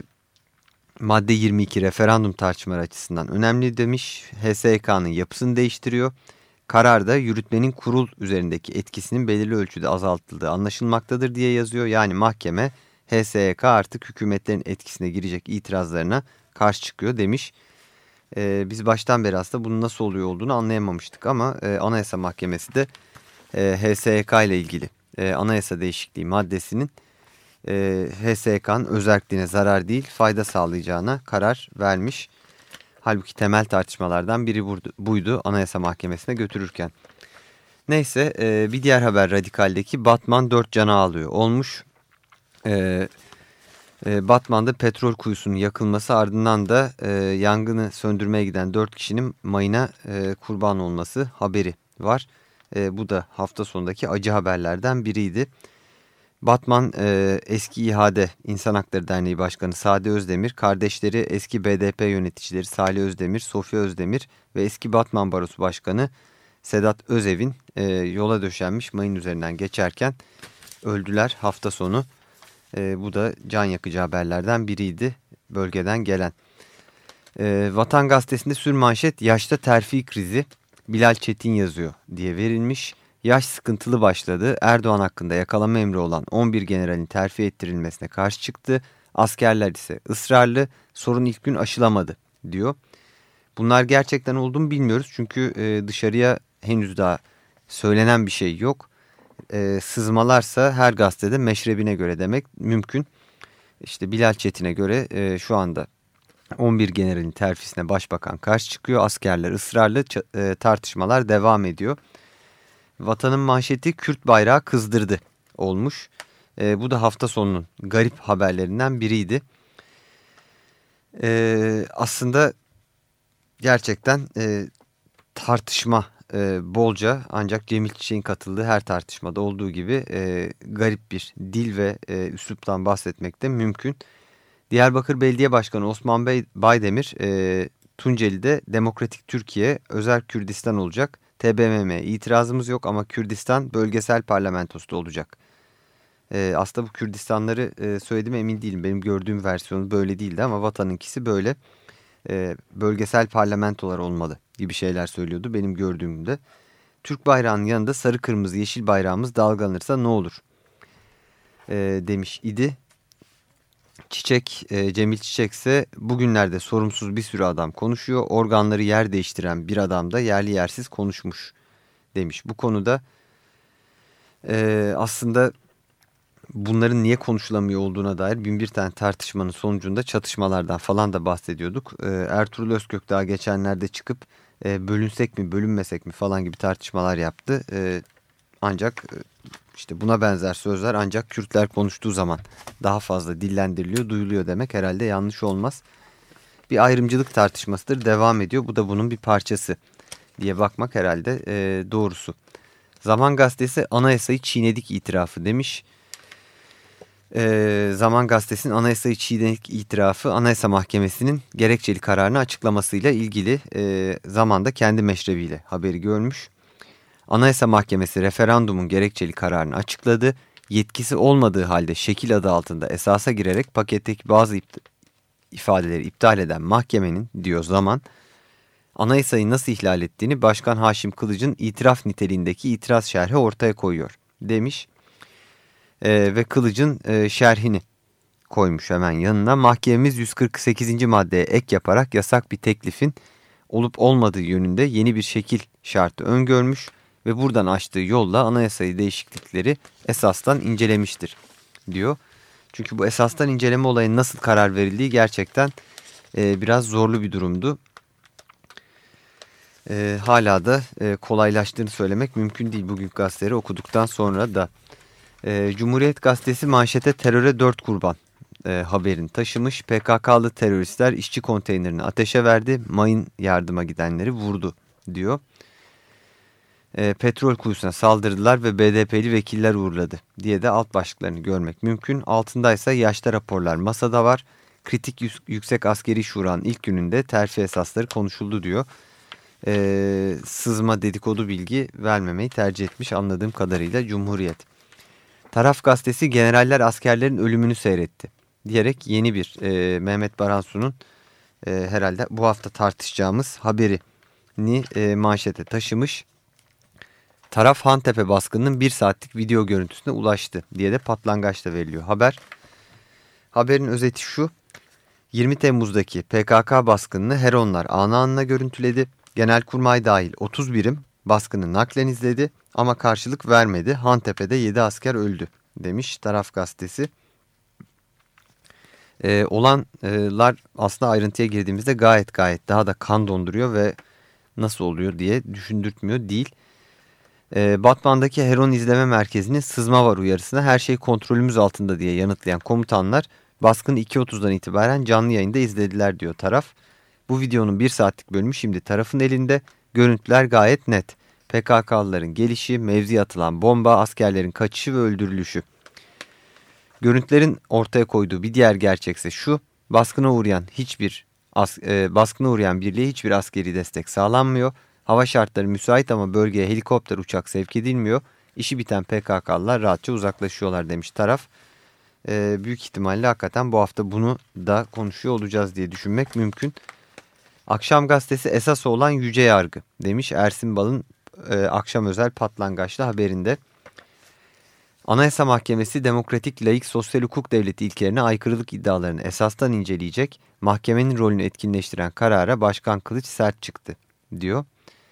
madde yirmi iki referandum tartışmaları açısından önemli demiş. H S Y K'nın yapısını değiştiriyor. Kararda yürütmenin kurul üzerindeki etkisinin belirli ölçüde azaltıldığı anlaşılmaktadır diye yazıyor. Yani mahkeme H S Y K artık hükümetlerin etkisine girecek itirazlarına karşı çıkıyor demiş. Ee, biz baştan beri aslında bunun nasıl oluyor olduğunu anlayamamıştık ama e, Anayasa Mahkemesi de e, H S Y K ile ilgili e, anayasa değişikliği maddesinin e, H S Y K'nın özerkliğine zarar değil fayda sağlayacağına karar vermiş. Halbuki temel tartışmalardan biri buydu Anayasa Mahkemesi'ne götürürken. Neyse e, bir diğer haber Radikal'deki Batman dört cana alıyor olmuş. E, e, Batman'da petrol kuyusunun yakılması ardından da e, yangını söndürmeye giden dört kişinin mayına e, kurban olması haberi var. E, bu da hafta sonundaki acı haberlerden biriydi. Batman e, eski İHA'de İnsan Hakları Derneği Başkanı Sade Özdemir, kardeşleri eski B D P yöneticileri Salih Özdemir, Sofya Özdemir ve eski Batman Barosu Başkanı Sedat Özevin e, yola döşenmiş mayın üzerinden geçerken öldüler hafta sonu. E, bu da can yakıcı haberlerden biriydi bölgeden gelen. E, Vatan Gazetesi'nde sürmanşet yaşta terfi krizi Bilal Çetin yazıyor diye verilmiş. Yaş sıkıntılı başladı. Erdoğan hakkında yakalama emri olan on bir generalin terfi ettirilmesine karşı çıktı. Askerler ise ısrarlı, sorun ilk gün aşılamadı diyor. Bunlar gerçekten oldu mu bilmiyoruz. Çünkü e, dışarıya henüz daha söylenen bir şey yok. E, sızmalarsa her gazetede meşrebine göre demek mümkün. İşte Bilal Çetin'e göre e, şu anda on bir generalin terfisine başbakan karşı çıkıyor. Askerler ısrarlı, e, tartışmalar devam ediyor. Vatanın manşeti Kürt bayrağı kızdırdı olmuş. E, bu da hafta sonunun garip haberlerinden biriydi. E, aslında gerçekten e, tartışma e, bolca, ancak Cemil Çiçek'in katıldığı her tartışmada olduğu gibi e, garip bir dil ve e, üsluptan bahsetmek de mümkün. Diyarbakır Belediye Başkanı Osman Bey Baydemir e, Tunceli'de Demokratik Türkiye Özel Kürdistan olacak. T B M M'ye itirazımız yok ama Kürdistan bölgesel parlamentosu da olacak. Ee, aslında bu Kürdistanları e, söylediğime emin değilim. Benim gördüğüm versiyonu böyle değildi ama vatanınkisi böyle. E, bölgesel parlamentolar olmalı gibi şeyler söylüyordu benim gördüğümde. Türk bayrağının yanında sarı kırmızı yeşil bayrağımız dalgalanırsa ne olur e, demiş idi. Çiçek, e, Cemil Çiçek ise bugünlerde sorumsuz bir sürü adam konuşuyor. Organları yer değiştiren bir adam da yerli yersiz konuşmuş demiş. Bu konuda e, aslında bunların niye konuşulamıyor olduğuna dair bin bir tane tartışmanın sonucunda çatışmalardan falan da bahsediyorduk. E, Ertuğrul Özkök daha geçenlerde çıkıp e, bölünsek mi bölünmesek mi falan gibi tartışmalar yaptı. E, ancak e, işte buna benzer sözler ancak Kürtler konuştuğu zaman daha fazla dillendiriliyor, duyuluyor demek herhalde yanlış olmaz. Bir ayrımcılık tartışmasıdır, devam ediyor. Bu da bunun bir parçası diye bakmak herhalde e, doğrusu. Zaman Gazetesi anayasayı çiğnedik itirafı demiş. E, Zaman Gazetesi'nin anayasayı çiğnedik itirafı Anayasa Mahkemesi'nin gerekçeli kararını açıklamasıyla ilgili e, zamanda kendi meşrebiyle haberi görmüş. Anayasa Mahkemesi referandumun gerekçeli kararını açıkladı. Yetkisi olmadığı halde şekil adı altında esasa girerek paketteki bazı ipt ifadeleri iptal eden mahkemenin, diyor Zaman, anayasayı nasıl ihlal ettiğini Başkan Haşim Kılıç'ın itiraf niteliğindeki itiraz şerhi ortaya koyuyor demiş. Ee, ve Kılıç'ın e, şerhini koymuş hemen yanına. Mahkememiz yüz kırk sekizinci maddeye ek yaparak yasak bir teklifin olup olmadığı yönünde yeni bir şekil şartı öngörmüş ve buradan açtığı yolla anayasayı değişiklikleri esastan incelemiştir diyor. Çünkü bu esastan inceleme olayının nasıl karar verildiği gerçekten e, biraz zorlu bir durumdu. E, hala da e, kolaylaştığını söylemek mümkün değil bugün gazeteleri okuduktan sonra da. E, Cumhuriyet Gazetesi manşete teröre dört kurban e, haberini taşımış. P K K'lı teröristler işçi konteynerini ateşe verdi, mayın yardıma gidenleri vurdu diyor. E, petrol kuyusuna saldırdılar ve B D P'li vekiller uğurladı diye de alt başlıklarını görmek mümkün. Altındaysa yaşta raporlar masada var. Kritik Yüksek Askeri Şura'nın ilk gününde terfi esasları konuşuldu diyor. E, sızma dedikodu bilgi vermemeyi tercih etmiş anladığım kadarıyla Cumhuriyet. Taraf Gazetesi generaller askerlerin ölümünü seyretti diyerek yeni bir e, Mehmet Baransu'nun e, herhalde bu hafta tartışacağımız haberini e, manşete taşımış. Taraf Hantepe baskınının bir saatlik video görüntüsüne ulaştı diye de patlangaçla veriliyor haber. Haberin özeti şu: yirmi Temmuz'daki P K K baskınını Heronlar anı anına görüntüledi. Genelkurmay dahil otuz birim baskını naklen izledi ama karşılık vermedi. Hantepe'de yedi asker öldü demiş Taraf Gazetesi. Ee, olanlar aslında ayrıntıya girdiğimizde gayet gayet daha da kan donduruyor ve nasıl oluyor diye düşündürtmüyor değil. Ee, Batman'daki Heron İzleme Merkezi'nin sızma var uyarısına her şey kontrolümüz altında diye yanıtlayan komutanlar baskını iki otuzdan itibaren canlı yayında izlediler diyor Taraf. Bu videonun bir saatlik bölümü şimdi Taraf'ın elinde. Görüntüler gayet net. P K K'lıların gelişi, mevziye atılan bomba, askerlerin kaçışı ve öldürülüşü. Görüntülerin ortaya koyduğu bir diğer gerçekse şu: baskına uğrayan hiçbir as e, baskına uğrayan birliğe hiçbir askeri destek sağlanmıyor. Hava şartları müsait ama bölgeye helikopter, uçak sevk edilmiyor. İşi biten P K K'lılar rahatça uzaklaşıyorlar demiş Taraf. E, büyük ihtimalle hakikaten bu hafta bunu da konuşuyor olacağız diye düşünmek mümkün. Akşam Gazetesi esas olan yüce yargı demiş Ersin Bal'ın e, akşam özel patlangaçlı haberinde. Anayasa Mahkemesi demokratik, laik, sosyal hukuk devleti ilkelerine aykırılık iddialarını esastan inceleyecek, mahkemenin rolünü etkinleştiren karara Başkan Kılıç sert çıktı diyor.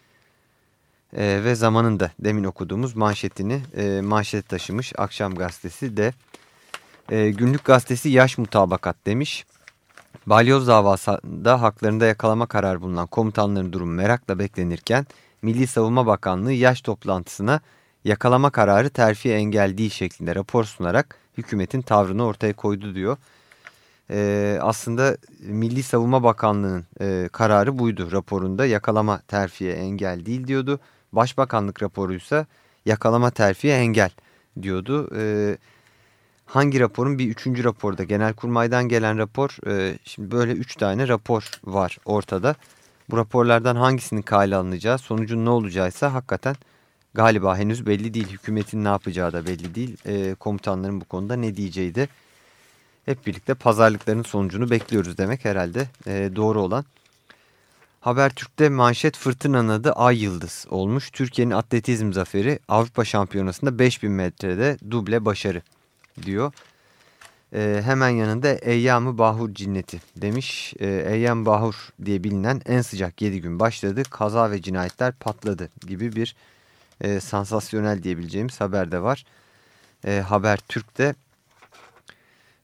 E, ve Zaman'ın da demin okuduğumuz manşetini e, manşete taşımış Akşam Gazetesi de. E, Günlük Gazetesi yaş mutabakat demiş. Balyoz davasında haklarında yakalama kararı bulunan komutanların durumu merakla beklenirken Milli Savunma Bakanlığı yaş toplantısına yakalama kararı terfi engel değil şeklinde rapor sunarak hükümetin tavrını ortaya koydu diyor. Ee, aslında Milli Savunma Bakanlığı'nın e, kararı buydu raporunda, yakalama terfiye engel değil diyordu. Başbakanlık raporuysa yakalama terfiye engel diyordu. Evet. Hangi raporun bir üçüncü raporda Genelkurmay'dan gelen rapor, e, şimdi böyle üç tane rapor var ortada. Bu raporlardan hangisinin kale alınacağı, sonucun ne olacağıysa hakikaten galiba henüz belli değil. Hükümetin ne yapacağı da belli değil. E, komutanların bu konuda ne diyeceği de hep birlikte pazarlıkların sonucunu bekliyoruz demek herhalde e, doğru olan. Habertürk'te manşet fırtınanın adı Ay Yıldız olmuş. Türkiye'nin atletizm zaferi Avrupa Şampiyonası'nda beş bin metrede duble başarı diyor. E, hemen yanında Eyyam-ı Bahur cinneti demiş. E, Eyyam Bahur diye bilinen en sıcak yedi gün başladı. Kaza ve cinayetler patladı gibi bir e, sansasyonel diyebileceğimiz haber de var. E, Habertürk'te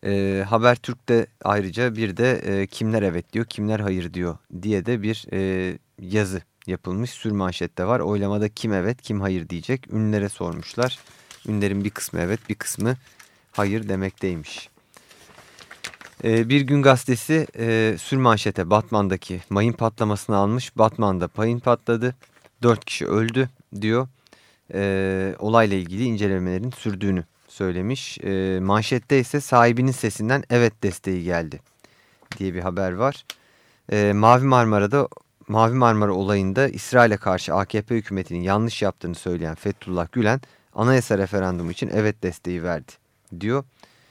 E, Habertürk'te ayrıca bir de e, kimler evet diyor, kimler hayır diyor diye de bir e, yazı yapılmış. Sürmanşette var. Oylamada kim evet, kim hayır diyecek. Ünlülere sormuşlar. Ünlülerin bir kısmı evet, bir kısmı hayır demekteymiş. E, Bir Gün Gazetesi e, sürmanşete Batman'daki mayın patlamasını almış. Batman'da mayın patladı. Dört kişi öldü diyor. E, olayla ilgili incelemelerin sürdüğünü söylemiş. E, manşette ise sahibinin sesinden evet desteği geldi diye bir haber var. E, Mavi Marmara'da Mavi Marmara olayında İsrail'e karşı A K P hükümetinin yanlış yaptığını söyleyen Fethullah Gülen anayasa referandumu için evet desteği verdi diyor.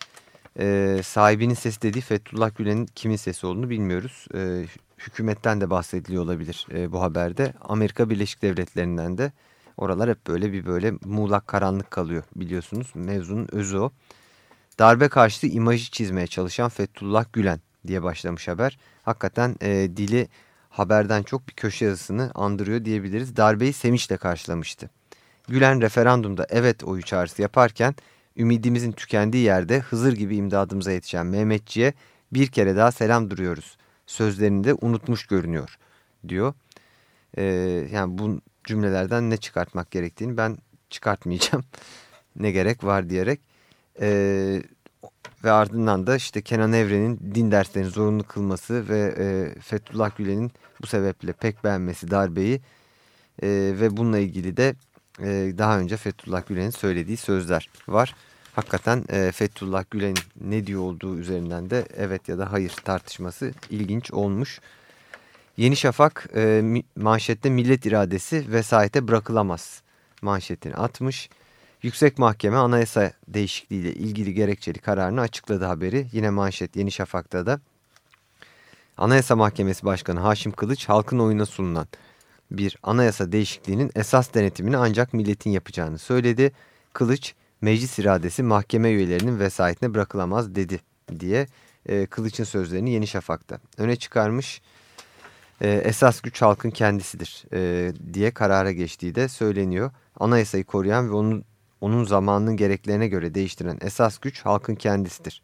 E, sahibinin sesi dediği Fethullah Gülen'in kimin sesi olduğunu bilmiyoruz. E, hükümetten de bahsediliyor olabilir e, bu haberde. Amerika Birleşik Devletleri'nden de. Oralar hep böyle bir böyle muğlak karanlık kalıyor biliyorsunuz. Mevzunun özü o. Darbe karşıtı imajı çizmeye çalışan Fethullah Gülen diye başlamış haber. Hakikaten e, dili haberden çok bir köşe yazısını andırıyor diyebiliriz. Darbeyi sevinçle karşılamıştı. Gülen referandumda evet oyu çağrısı yaparken ümidimizin tükendiği yerde Hızır gibi imdadımıza yetişen Mehmetçiğe bir kere daha selam duruyoruz. Sözlerini de unutmuş görünüyor diyor. Ee, yani bu cümlelerden ne çıkartmak gerektiğini ben çıkartmayacağım. Ne gerek var diyerek. Ee, ve ardından da işte Kenan Evren'in din derslerini zorunlu kılması ve e, Fethullah Gülen'in bu sebeple pek beğenmesi darbeyi e, ve bununla ilgili de e, daha önce Fethullah Gülen'in söylediği sözler var. Hakikaten e, Fethullah Gülen'in ne diyor olduğu üzerinden de evet ya da hayır tartışması ilginç olmuş. Yeni Şafak e, manşette millet iradesi vesayete bırakılamaz manşetini atmış. Yüksek Mahkeme anayasa değişikliğiyle ilgili gerekçeli kararını açıkladı haberi. Yine manşet Yeni Şafak'ta da Anayasa Mahkemesi Başkanı Haşim Kılıç halkın oyuna sunulan bir anayasa değişikliğinin esas denetimini ancak milletin yapacağını söyledi. Kılıç meclis iradesi mahkeme üyelerinin vesayetine bırakılamaz dedi diye e, Kılıç'ın sözlerini Yeni Şafak'ta öne çıkarmış. E, esas güç halkın kendisidir e, diye karara geçtiği de söyleniyor. Anayasayı koruyan ve onun, onun zamanının gereklerine göre değiştiren esas güç halkın kendisidir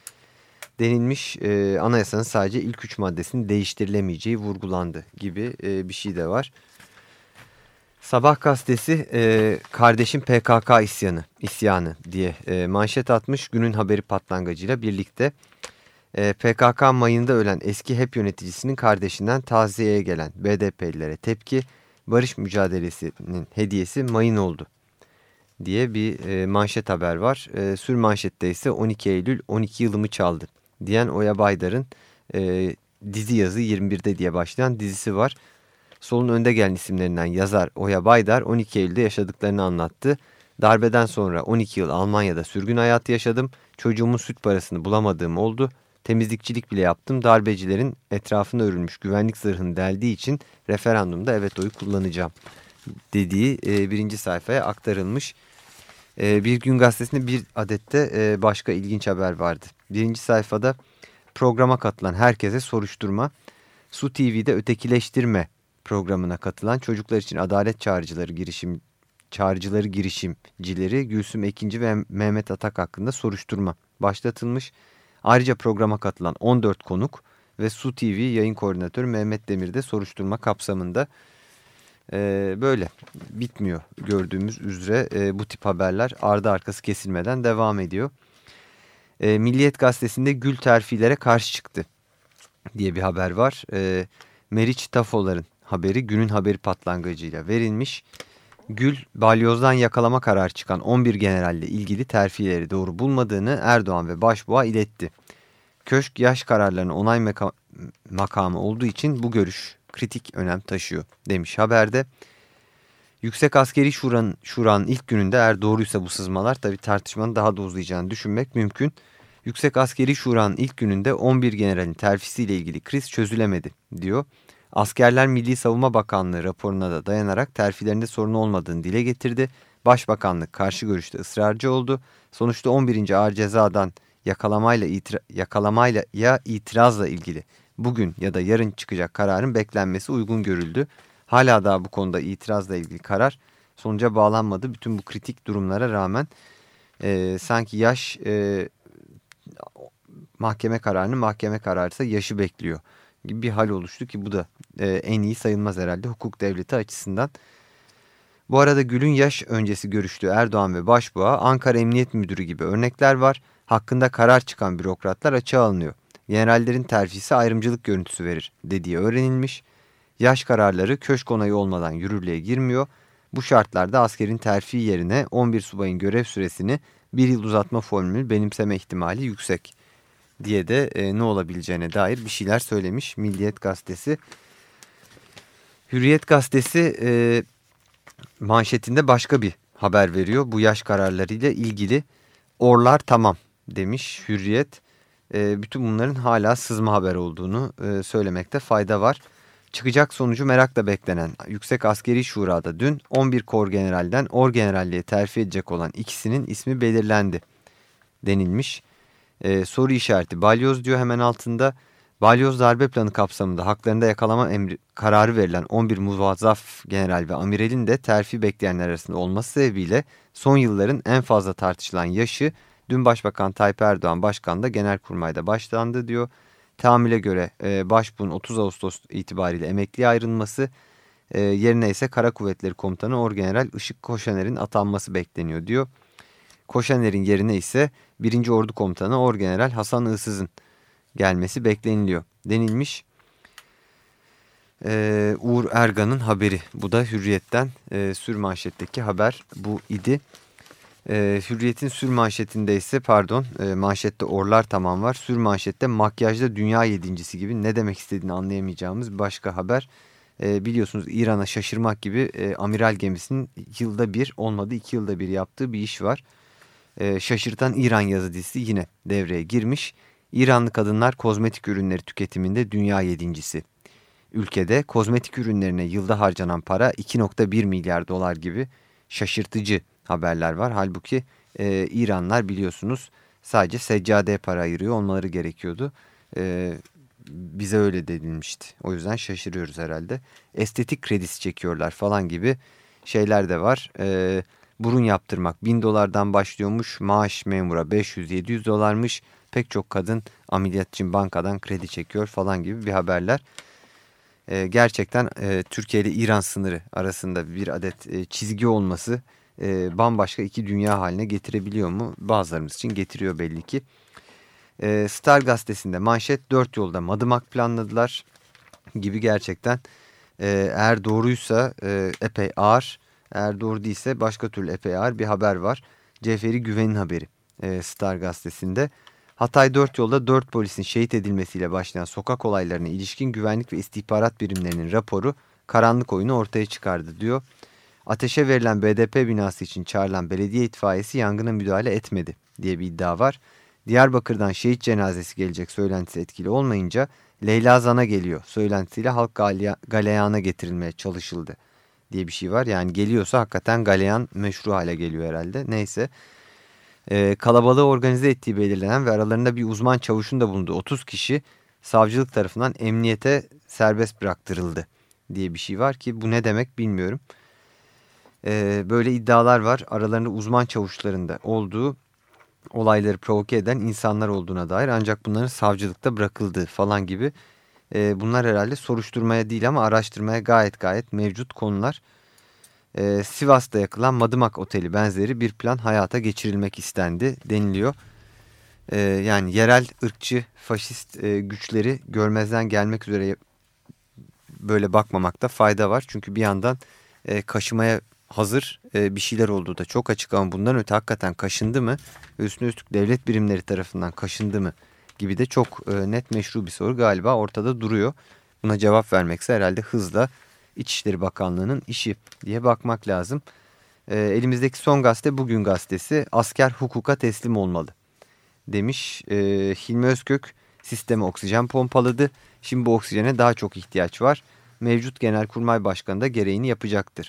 denilmiş. E, anayasanın sadece ilk üç maddesinin değiştirilemeyeceği vurgulandı gibi e, bir şey de var. Sabah gazetesi e, kardeşim P K K isyanı, isyanı diye e, manşet atmış. Günün haberi patlangıcıyla birlikte e, P K K mayında ölen eski H E P yöneticisinin kardeşinden taziyeye gelen B D P'lilere tepki, barış mücadelesinin hediyesi mayın oldu diye bir e, manşet haber var. E, sür manşette ise on iki Eylül on iki yılımı çaldı diyen Oya Baydar'ın e, dizi yazı yirmi birde diye başlayan dizisi var. Solun önde gelen isimlerinden yazar Oya Baydar on iki Eylül'de yaşadıklarını anlattı. Darbeden sonra on iki yıl Almanya'da sürgün hayatı yaşadım. Çocuğumun süt parasını bulamadığım oldu. Temizlikçilik bile yaptım. Darbecilerin etrafına örülmüş güvenlik zırhını deldiği için referandumda evet oyu kullanacağım dediği e, birinci sayfaya aktarılmış. E, Bir Gün Gazetesi'nde bir adette e, başka ilginç haber vardı. Birinci sayfada programa katılan herkese soruşturma, Su T V'de ötekileştirme programına katılan çocuklar için adalet çağrıcıları girişim çağrıcıları girişimcileri Gülsüm Ekinci ve Mehmet Atak hakkında soruşturma başlatılmış. Ayrıca programa katılan on dört konuk ve Su T V yayın koordinatörü Mehmet Demir de soruşturma kapsamında. Ee, böyle bitmiyor gördüğümüz üzere e, bu tip haberler ardı arkası kesilmeden devam ediyor. E, Milliyet gazetesinde Gül terfilere karşı çıktı diye bir haber var. E, Meriç Tafolar'ın haberi günün haberi patlangıcıyla verilmiş. Gül, balyozdan yakalama kararı çıkan on bir generalle ilgili terfileri doğru bulmadığını Erdoğan ve Başbuğ'a iletti. Köşk yaş kararlarının onay meka makamı olduğu için bu görüş kritik önem taşıyor demiş haberde. Yüksek Askeri Şura'nın Şura'nın ilk gününde eğer doğruysa bu sızmalar tabii tartışmanın daha da uzayacağını düşünmek mümkün. Yüksek Askeri Şura'nın ilk gününde on bir generalin terfisiyle ilgili kriz çözülemedi diyor. Askerler Milli Savunma Bakanlığı raporuna da dayanarak terfilerinde sorun olmadığını dile getirdi. Başbakanlık karşı görüşte ısrarcı oldu. Sonuçta on birinci ağır cezadan yakalamayla, itira yakalamayla ya itirazla ilgili bugün ya da yarın çıkacak kararın beklenmesi uygun görüldü. Hala daha bu konuda itirazla ilgili karar sonuca bağlanmadı. Bütün bu kritik durumlara rağmen e, sanki yaş e, mahkeme kararını, mahkeme kararıysa yaşı bekliyor gibi bir hal oluştu ki bu da e, en iyi sayılmaz herhalde hukuk devleti açısından. Bu arada Gül'ün yaş öncesi görüştüğü Erdoğan ve Başbuğ'a Ankara Emniyet Müdürü gibi örnekler var. Hakkında karar çıkan bürokratlar açığa alınıyor. Generallerin terfisi ayrımcılık görüntüsü verir dediği öğrenilmiş. Yaş kararları köşk onayı olmadan yürürlüğe girmiyor. Bu şartlarda askerin terfi yerine on bir subayın görev süresini bir yıl uzatma formülü benimseme ihtimali yüksek diye de e, ne olabileceğine dair bir şeyler söylemiş Milliyet Gazetesi. Hürriyet Gazetesi e, manşetinde başka bir haber veriyor. Bu yaş kararlarıyla ilgili orlar tamam demiş Hürriyet. E, bütün bunların hala sızma haber olduğunu e, söylemekte fayda var. Çıkacak sonucu merakla beklenen Yüksek Askeri Şura'da dün on bir Korgeneral'den Orgeneralliğe terfi edecek olan ikisinin ismi belirlendi denilmiş. Ee, soru işareti balyoz diyor hemen altında. Balyoz darbe planı kapsamında haklarında yakalama emri, kararı verilen on bir muvazzaf general ve amiralin de terfi bekleyenler arasında olması sebebiyle son yılların en fazla tartışılan yaşı dün Başbakan Tayyip Erdoğan Başkan'da Genelkurmay'da başlandı diyor. Tahammüle göre e, Başbuğ'un otuz Ağustos itibariyle emekliye ayrılması, e, yerine ise Kara Kuvvetleri Komutanı Orgeneral Işık Koşaner'in atanması bekleniyor diyor. Koşaner'in yerine ise birinci Ordu Komutanı Orgeneral Hasan Iğsız'ın gelmesi bekleniliyor denilmiş. E, Uğur Ergan'ın haberi, bu da Hürriyet'ten e, sürmanşetteki haber bu idi. E, Hürriyet'in sür manşetinde ise pardon e, manşette orlar tamam var. Sür manşette makyajda dünya yedincisi gibi ne demek istediğini anlayamayacağımız başka haber. E, biliyorsunuz İran'a şaşırmak gibi e, amiral gemisinin yılda bir olmadı iki yılda bir yaptığı bir iş var. E, şaşırtan İran yazı dizisi yine devreye girmiş. İranlı kadınlar kozmetik ürünleri tüketiminde dünya yedincisi. Ülkede kozmetik ürünlerine yılda harcanan para iki nokta bir milyar dolar gibi şaşırtıcı haberler var. Halbuki e, İranlar biliyorsunuz sadece seccadeye para ayırıyor olmaları gerekiyordu. E, bize öyle denilmişti. O yüzden şaşırıyoruz herhalde. Estetik kredisi çekiyorlar falan gibi şeyler de var. E, burun yaptırmak bin dolardan başlıyormuş. Maaş memura beş yüz yedi yüz dolarmış. Pek çok kadın ameliyat için bankadan kredi çekiyor falan gibi bir haberler. E, gerçekten e, Türkiye ile İran sınırı arasında bir adet e, çizgi olması e, bambaşka iki dünya haline getirebiliyor mu? Bazılarımız için getiriyor belli ki. E, Star gazetesinde manşet dört yolda madımak planladılar gibi gerçekten e, eğer doğruysa e, epey ağır, eğer doğru değilse başka türlü epey ağır bir haber var. Cevheri Güven'in haberi e, Star gazetesinde. Hatay dört yolda dört polisin şehit edilmesiyle başlayan sokak olaylarına ilişkin güvenlik ve istihbarat birimlerinin raporu karanlık oyunu ortaya çıkardı diyor. Ateşe verilen B D P binası için çağrılan belediye itfaiyesi yangına müdahale etmedi diye bir iddia var. Diyarbakır'dan şehit cenazesi gelecek söylentisi etkili olmayınca Leyla Zan'a geliyor söylentisiyle halk galeyana getirilmeye çalışıldı diye bir şey var. Yani geliyorsa hakikaten galeyan meşru hale geliyor herhalde. Neyse. Ee, kalabalığı organize ettiği belirlenen ve aralarında bir uzman çavuşun da bulunduğu otuz kişi savcılık tarafından emniyete serbest bıraktırıldı diye bir şey var ki bu ne demek bilmiyorum. Ee, böyle iddialar var, aralarında uzman çavuşların da olduğu, olayları provoke eden insanlar olduğuna dair, ancak bunların savcılıkta bırakıldığı falan gibi. Ee, bunlar herhalde soruşturmaya değil ama araştırmaya gayet gayet mevcut konular. Ee, Sivas'ta yakılan Madımak Oteli benzeri bir plan hayata geçirilmek istendi deniliyor. Ee, yani yerel ırkçı faşist e, güçleri görmezden gelmek üzere böyle bakmamakta fayda var. Çünkü bir yandan e, kaşımaya hazır e, bir şeyler olduğu da çok açık ama bundan öte hakikaten kaşındı mı ve üstüne üstlük devlet birimleri tarafından kaşındı mı gibi de çok e, net meşru bir soru galiba ortada duruyor. Buna cevap vermekse herhalde hızla İçişleri Bakanlığı'nın işi diye bakmak lazım. E, elimizdeki son gazete Bugün Gazetesi. Asker hukuka teslim olmalı demiş. E, Hilmi Özkök sisteme oksijen pompaladı. Şimdi bu oksijene daha çok ihtiyaç var. Mevcut Genelkurmay Başkanı da gereğini yapacaktır.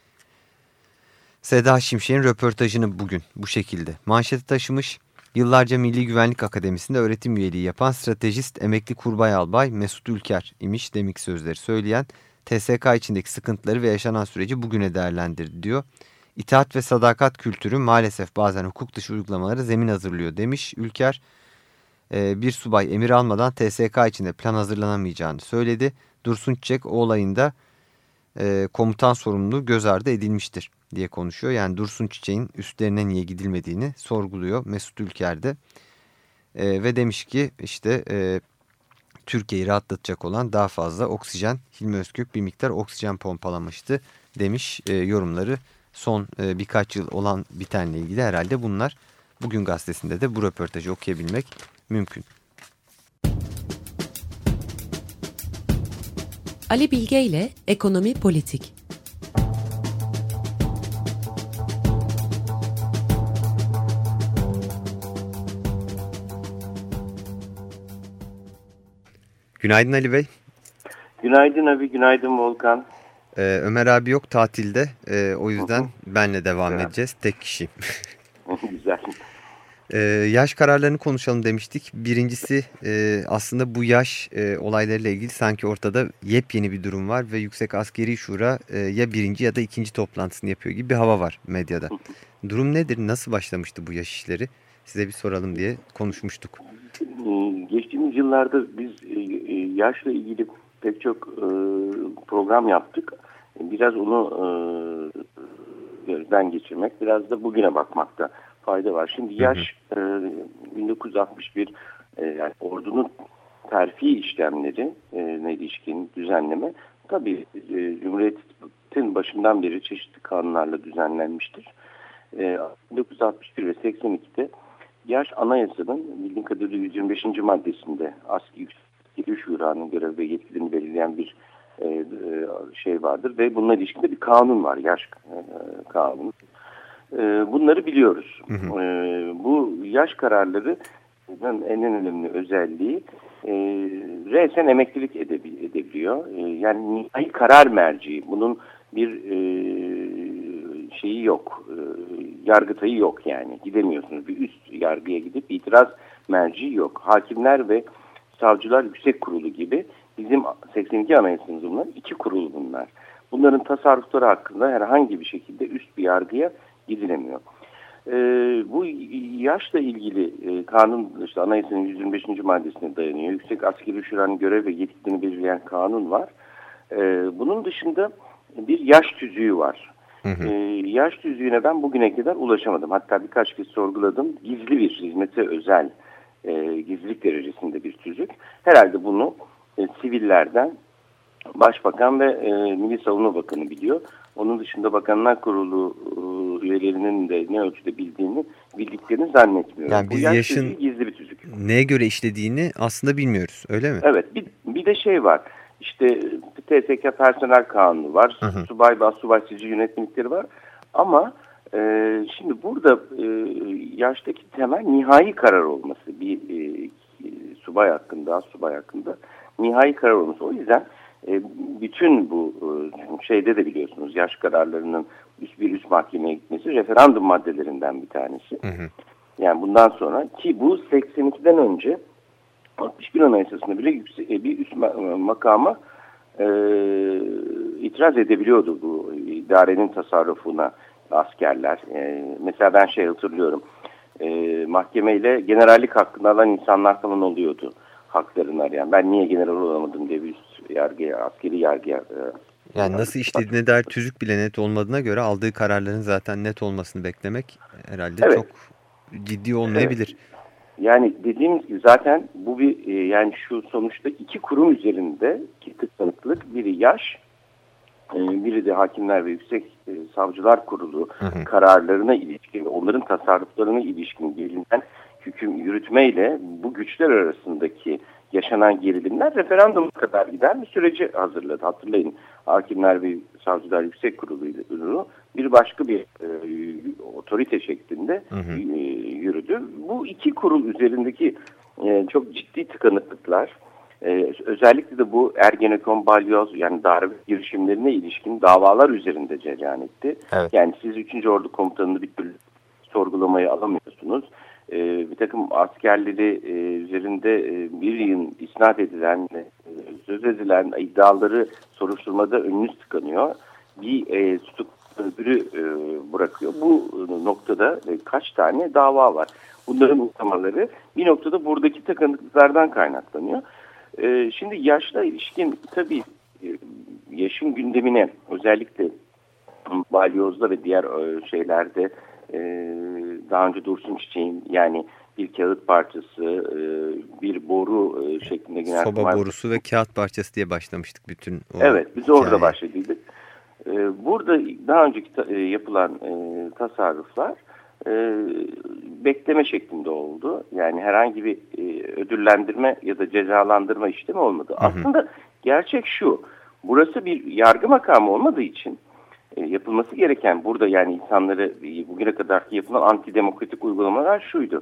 Seda Şimşek'in röportajını bugün bu şekilde manşete taşımış. Yıllarca Milli Güvenlik Akademisi'nde öğretim üyeliği yapan stratejist emekli Kurbay Albay Mesut Ülker imiş demik sözleri söyleyen, T S K içindeki sıkıntıları ve yaşanan süreci bugüne değerlendirdi diyor. İtaat ve sadakat kültürü maalesef bazen hukuk dışı uygulamalara zemin hazırlıyor demiş Ülker. e, bir subay emir almadan T S K içinde plan hazırlanamayacağını söyledi. Dursun Çiçek o olayında e, komutan sorumluluğu göz ardı edilmiştir diye konuşuyor. Yani Dursun Çiçek'in üstlerine niye gidilmediğini sorguluyor Mesut Ülker'de. E, ve demiş ki işte e, Türkiye'yi rahatlatacak olan daha fazla oksijen, Hilmi Özkök bir miktar oksijen pompalamıştı demiş. E, yorumları son e, birkaç yıl olan bitenle ilgili herhalde bunlar. Bugün gazetesinde de bu röportajı okuyabilmek mümkün. Ali Bilge ile Ekonomi Politik. Günaydın Ali Bey. Günaydın abi, günaydın Volkan. Ee, Ömer abi yok tatilde, ee, o yüzden benle devam evet. edeceğiz, tek kişiyim. Güzel. Ee, yaş kararlarını konuşalım demiştik. Birincisi e, aslında bu yaş e, olaylarıyla ilgili sanki ortada yepyeni bir durum var ve Yüksek Askeri Şura e, ya birinci ya da ikinci toplantısını yapıyor gibi bir hava var medyada. Durum nedir? Nasıl başlamıştı bu yaş işleri? Size bir soralım diye konuşmuştuk. Geçtiğimiz yıllarda biz yaşla ilgili pek çok program yaptık. Biraz onu gözden geçirmek, biraz da bugüne bakmakta fayda var. Şimdi yaş hı hı. bin dokuz yüz altmış bir yani ordunun terfi işlemlerine ilişkin düzenleme tabii Cumhuriyet'in başından beri çeşitli kanunlarla düzenlenmiştir. bin dokuz yüz altmış bir ve seksen ikide yaş anayasanın bildiğim kadarıyla yüz yirmi beşinci maddesinde Askeri Şura'nın görev ve yetkilerini belirleyen bir e, şey vardır ve bununla ilişkin de bir kanun var, yaş e, kanunu. E, bunları biliyoruz. Hı hı. E, bu yaş kararlarının en önemli özelliği e, resen emeklilik edebil- edebiliyor. E, yani nihai karar merci. Bunun bir e, şeyi yok. E, yargıtayı yok yani. Gidemiyorsunuz. Bir üst yargıya gidip itiraz merci yok. Hakimler ve Savcılar Yüksek Kurulu gibi bizim seksen iki Anayasamız bunlar. iki kurul bunlar. Bunların tasarrufları hakkında herhangi bir şekilde üst bir yargıya gidilemiyor. Ee, bu yaşla ilgili e, kanun işte Anayasanın yüz yirmi beşinci maddesine dayanıyor. Yüksek Askeri Şura'nın görev ve yetkilerini belirleyen kanun var. Ee, bunun dışında bir yaş tüzüğü var. Hı hı. Ee, yaş tüzüğüne ben bugüne kadar ulaşamadım. Hatta birkaç kez sorguladım. Gizli bir, hizmete özel e, gizlilik derecesinde bir tüzük. Herhalde bunu e, sivillerden Başbakan ve e, Milli Savunma Bakanı biliyor. Onun dışında Bakanlar Kurulu e, üyelerinin de ne ölçüde bildiğini bildiklerini zannetmiyorum. Yani biz Bu yaş yaşın tüzüğü gizli bir tüzük. Neye göre işlediğini aslında bilmiyoruz, öyle mi? Evet, bir, bir de şey var. İşte T S K personel kanunu var. Hı hı. Subay ve asubay sicil yönetmelikleri var. Ama e, şimdi burada e, yaştaki temel nihai karar olması. Bir e, subay hakkında, asubay hakkında nihai karar olması. O yüzden e, bütün bu e, şeyde de biliyorsunuz yaş kararlarının üst bir üst mahkemeye gitmesi referandum maddelerinden bir tanesi. Hı hı. Yani bundan sonra ki bu seksen ikiden önce altmış bir Anayasası'nda bile yüksek, bir üst makama e, itiraz edebiliyordu bu idarenin tasarrufuna askerler. E, mesela ben şey hatırlıyorum, e, mahkemeyle generallik hakkını alan insanlar falan oluyordu haklarını arayan. Ben niye general olamadım diye bir üst yargıya, askeri yargıya. E, yani nasıl işlediğine dair tüzük bile net olmadığına göre aldığı kararların zaten net olmasını beklemek herhalde evet. çok ciddi olmayabilir. Evet. Yani dediğimiz gibi zaten bu bir e, yani şu sonuçta iki kurum üzerinde iki tıkanıklık, biri yaş, e, biri de Hakimler ve Yüksek e, Savcılar Kurulu hı hı. kararlarına ilişkin, onların tasarruflarına ilişkin gelinen hüküm yürütmeyle bu güçler arasındaki yaşanan gerilimler referanduma kadar giden bir süreci hazırladı. Hatırlayın, Hakimler ve Savcılar Yüksek Kurulu bir başka bir e, otorite şeklinde hı hı. E, yürüdü. Bu iki kurul üzerindeki e, çok ciddi tıkanıklıklar, e, özellikle de bu Ergenekon, Balyoz yani darbe girişimlerine ilişkin davalar üzerinde cereyan etti. Evet. Yani siz üçüncü Ordu Komutanı'nı bir türlü sorgulamayı alamıyorsunuz. E, bir takım askerleri e, üzerinde e, bir yıl isnat edilen, e, söz edilen iddiaları soruşturmada önünüz tıkanıyor. Bir e, tutuk öbürü e, bırakıyor. Bu noktada e, kaç tane dava var. bunların uygulamaları bir noktada buradaki takıntılardan kaynaklanıyor. E, şimdi yaşla ilişkin tabii e, yaşın gündemine özellikle balyozda ve diğer e, şeylerde e, daha önce Dursun Çiçek'in yani bir kağıt parçası, e, bir boru e, şeklinde Soba Genelkurmay borusu ve kağıt parçası diye başlamıştık bütün o Evet, biz hikaye. orada başladıydık. Ee, burada daha önceki ta, e, yapılan e, tasarruflar e, bekleme şeklinde oldu. Yani herhangi bir e, ödüllendirme ya da cezalandırma işlemi olmadı. Hı hı. Aslında gerçek şu, burası bir yargı makamı olmadığı için e, yapılması gereken burada yani insanları e, bugüne kadarki yapılan antidemokratik uygulamalar şuydu.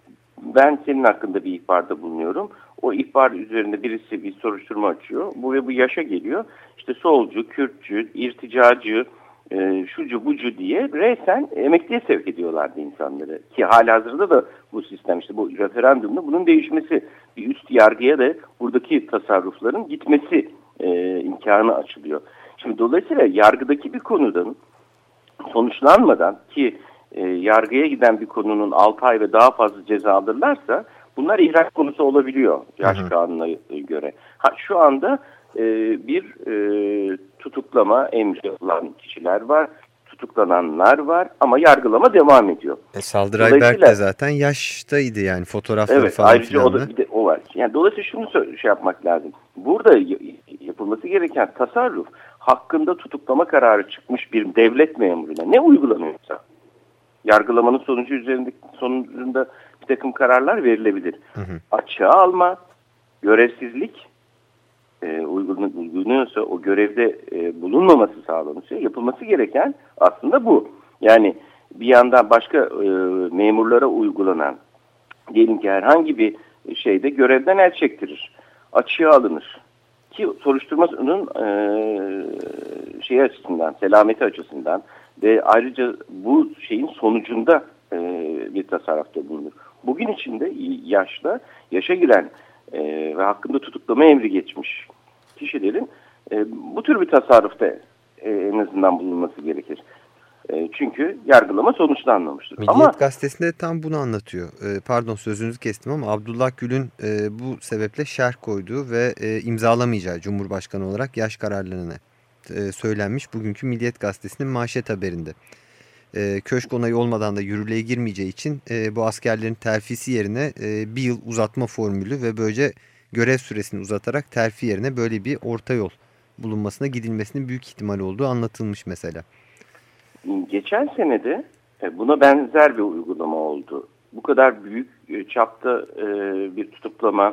Ben senin hakkında bir ihbarda bulunuyorum. O ihbar üzerinde birisi bir soruşturma açıyor. Bu ve bu yaşa geliyor. İşte solcu, Kürtçü, irticacı, e, şucu bucu diye resen emekliye sevk ediyorlardı insanları. Ki halihazırda da bu sistem işte bu referandumda bunun değişmesi, bir üst yargıya da buradaki tasarrufların gitmesi e, imkanı açılıyor. Şimdi dolayısıyla yargıdaki bir konudan sonuçlanmadan ki e, yargıya giden bir konunun altı ay ve daha fazla ceza alırlarsa bunlar ihraç konusu olabiliyor yaş kanununa göre. Ha, şu anda e, bir e, tutuklama emri alınan kişiler var, tutuklananlar var ama yargılama devam ediyor. E, Saldıray Berk de zaten yaştaydı yani fotoğrafları evet, falan ayrıca filan o da bir de o var. Yani dolayısıyla şunu şey yapmak lazım. Burada yapılması gereken tasarruf hakkında tutuklama kararı çıkmış bir devlet memuruna ne uygulanıyorsa yargılamanın sonucu üzerinde sonucunda bir takım kararlar verilebilir. Hı hı. Açığa alma, görevsizlik e, uygulanıyorsa o görevde e, bulunmaması sağlanırsa yapılması gereken aslında bu. Yani bir yandan başka e, memurlara uygulanan diyelim ki herhangi bir şeyde görevden el çektirir. Açığa alınır. Ki soruşturmanın e, şey açısından, selameti açısından ve ayrıca bu şeyin sonucunda e, bir tasarrufta bulunur. Bugün içinde yaşla, yaşa giren e, ve hakkında tutuklama emri geçmiş kişilerin e, bu tür bir tasarrufta e, en azından bulunması gerekir. E, çünkü yargılama sonuçlanmamıştır. Milliyet ama, Gazetesi'nde tam bunu anlatıyor. E, pardon sözünüzü kestim ama Abdullah Gül'ün e, bu sebeple şerh koyduğu ve e, imzalamayacağı Cumhurbaşkanı olarak yaş kararlarına e, söylenmiş bugünkü Milliyet Gazetesi'nin manşet haberinde. E, köşk onayı olmadan da yürürlüğe girmeyeceği için e, bu askerlerin terfisi yerine e, bir yıl uzatma formülü ve böylece görev süresini uzatarak terfi yerine böyle bir orta yol bulunmasına gidilmesinin büyük ihtimal olduğu anlatılmış mesela. Geçen senede buna benzer bir uygulama oldu. Bu kadar büyük çapta bir tutuklama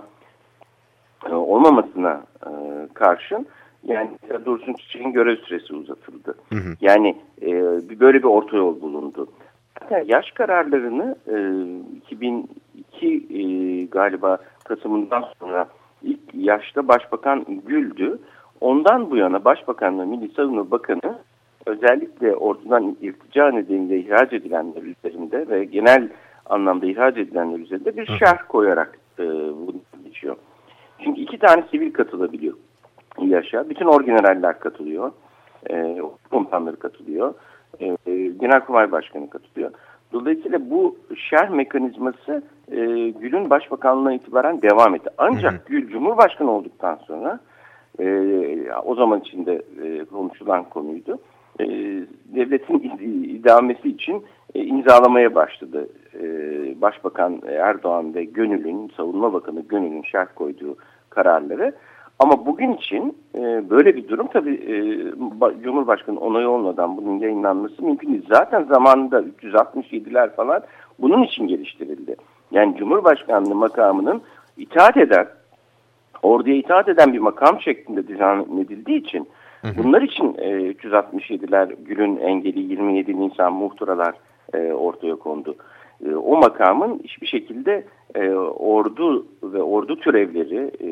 olmamasına karşın yani Dursun Çiçek'in görev süresi uzatıldı. Hı hı. Yani böyle bir orta yol bulundu. Zaten yaş kararlarını iki bin iki galiba Kasım'ından sonra ilk yaşta Başbakan Gül'dü. Ondan bu yana Başbakanlığı Milli Savunma Bakanı özellikle ordudan irtica nedeniyle ihraç edilenler üzerinde ve genel anlamda ihraç edilenler üzerinde bir şerh koyarak e, bunu geçiyor. Çünkü iki tane sivil katılabiliyor yaşa. Bütün orgeneraller katılıyor. E, komutanları katılıyor. E, Genelkurmay Başkanı katılıyor. Dolayısıyla bu şerh mekanizması e, Gül'ün başbakanlığına itibaren devam etti. Ancak hı hı. Gül Cumhurbaşkanı olduktan sonra e, o zaman içinde e, konuşulan konuydu. E, devletin idamesi için e, imzalamaya başladı. E, Başbakan Erdoğan ve Gönül'ün, Savunma Bakanı Gönül'ün şerh koyduğu kararları. Ama bugün için e, böyle bir durum tabii e, Cumhurbaşkanı onayı olmadan bunun yayınlanması mümkün değil. Zaten zamanında üç yüz altmış yediler falan bunun için geliştirildi. Yani Cumhurbaşkanlığı makamının itaat eden, orduya itaat eden bir makam şeklinde dizayn edildiği için bunlar için e, üç yüz altmış yediler Gül'ün engeli yirmi yedi Nisan muhtıralar e, ortaya kondu. E, o makamın hiçbir şekilde e, ordu ve ordu türevleri e,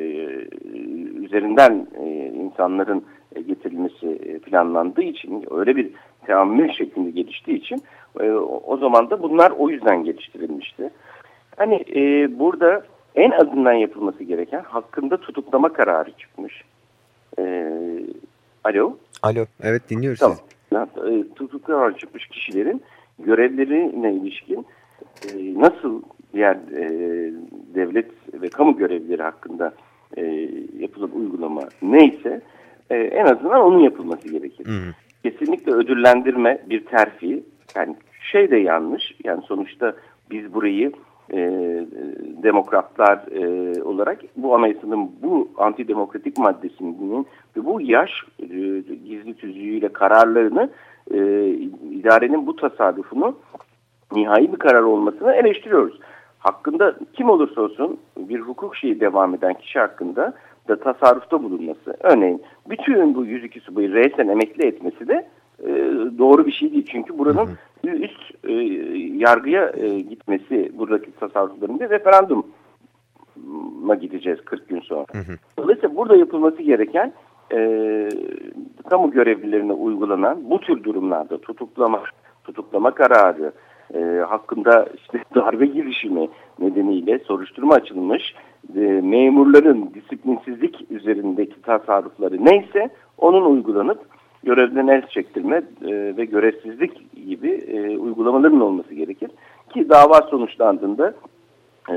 üzerinden e, insanların e, getirilmesi planlandığı için öyle bir teamül şeklinde geliştiği için e, o zaman da bunlar o yüzden geliştirilmişti. Hani e, burada en azından yapılması gereken hakkında tutuklama kararı çıkmış. E, alo? Alo, evet dinliyoruz tamam. sizi. E, tutuklama kararı çıkmış kişilerin görevlerine ilişkin e, nasıl diğer e, devlet ve kamu görevlileri hakkında e, yapılan uygulama neyse e, en azından onun yapılması gerekir. Hı hı. Kesinlikle ödüllendirme bir terfi. Yani şey de yanlış. Yani sonuçta biz burayı e, demokratlar e, olarak bu anayasanın bu antidemokratik maddesinin ve bu yaş e, gizli tüzüğüyle kararlarını e, idarenin bu tasarrufunu nihai bir karar olmasını eleştiriyoruz. Hakkında kim olursa olsun bir hukuk şeyi devam eden kişi hakkında da tasarrufta bulunması. Örneğin bütün bu yüz iki subayı resen emekli etmesi de e, doğru bir şey değil. Çünkü buranın hı hı. üst e, yargıya e, gitmesi buradaki tasarrufların bir referanduma gideceğiz kırk gün sonra. Hı hı. Dolayısıyla burada yapılması gereken e, kamu görevlilerine uygulanan bu tür durumlarda tutuklama, tutuklama kararı, E, hakkında işte darbe girişimi nedeniyle soruşturma açılmış e, memurların disiplinsizlik üzerindeki tasarrufları neyse onun uygulanıp görevden el çektirme e, ve görevsizlik gibi e, uygulamaların olması gerekir. Ki dava sonuçlandığında e,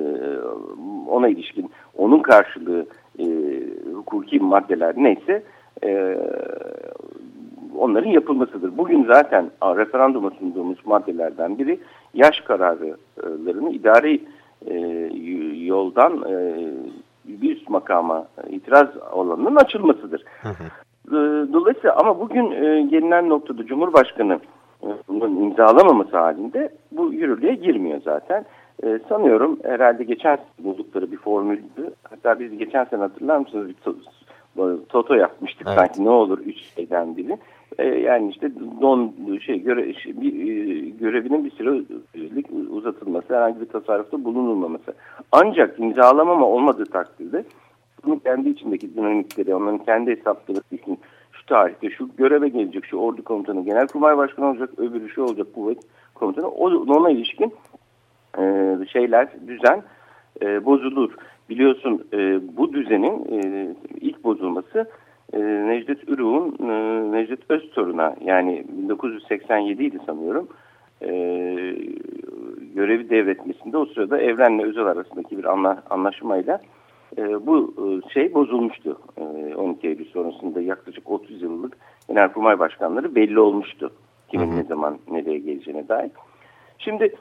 ona ilişkin onun karşılığı e, hukuki maddeler neyse e, onların yapılmasıdır. Bugün zaten referanduma sunduğumuz maddelerden biri yaş kararlarını idari e, yoldan e, bir üst makama itiraz alanının açılmasıdır. Hı hı. Dolayısıyla ama bugün e, gelinen noktada Cumhurbaşkanı'nın imzalamaması halinde bu yürürlüğe girmiyor zaten. E, sanıyorum herhalde geçen buldukları bir formüldü. Hatta biz geçen sene hatırlar mısınız bir toto yapmıştık evet. Sanki ne olur üç şeyden biri. Ee, yani işte don şey göre şey, bir, e, görevinin bir sürelik uzatılması, herhangi bir tasarrufta bulunulmaması. Ancak imzalamama olmadığı takdirde bunun kendi içindeki dinamikleri, onların kendi hesapları için şu tarihte şu göreve gelecek, şu ordu komutanı, genelkurmay başkanı olacak, öbürü şu olacak kuvvet komutanı. O, ona ilişkin e, şeyler, düzen e, bozulur. Biliyorsun e, bu düzenin e, ilk bozulması e, Necdet Ürük'ün e, Necdet Öztorun'a yani bin dokuz yüz seksen yedi idi sanıyorum e, görevi devretmesinde o sırada Evren'le Özel arasındaki bir anla, anlaşmayla e, bu e, şey bozulmuştu. E, on iki Eylül sonrasında yaklaşık otuz yıllık Genelkurmay Başkanları belli olmuştu. Kimin ne zaman nereye geleceğine dair. Şimdi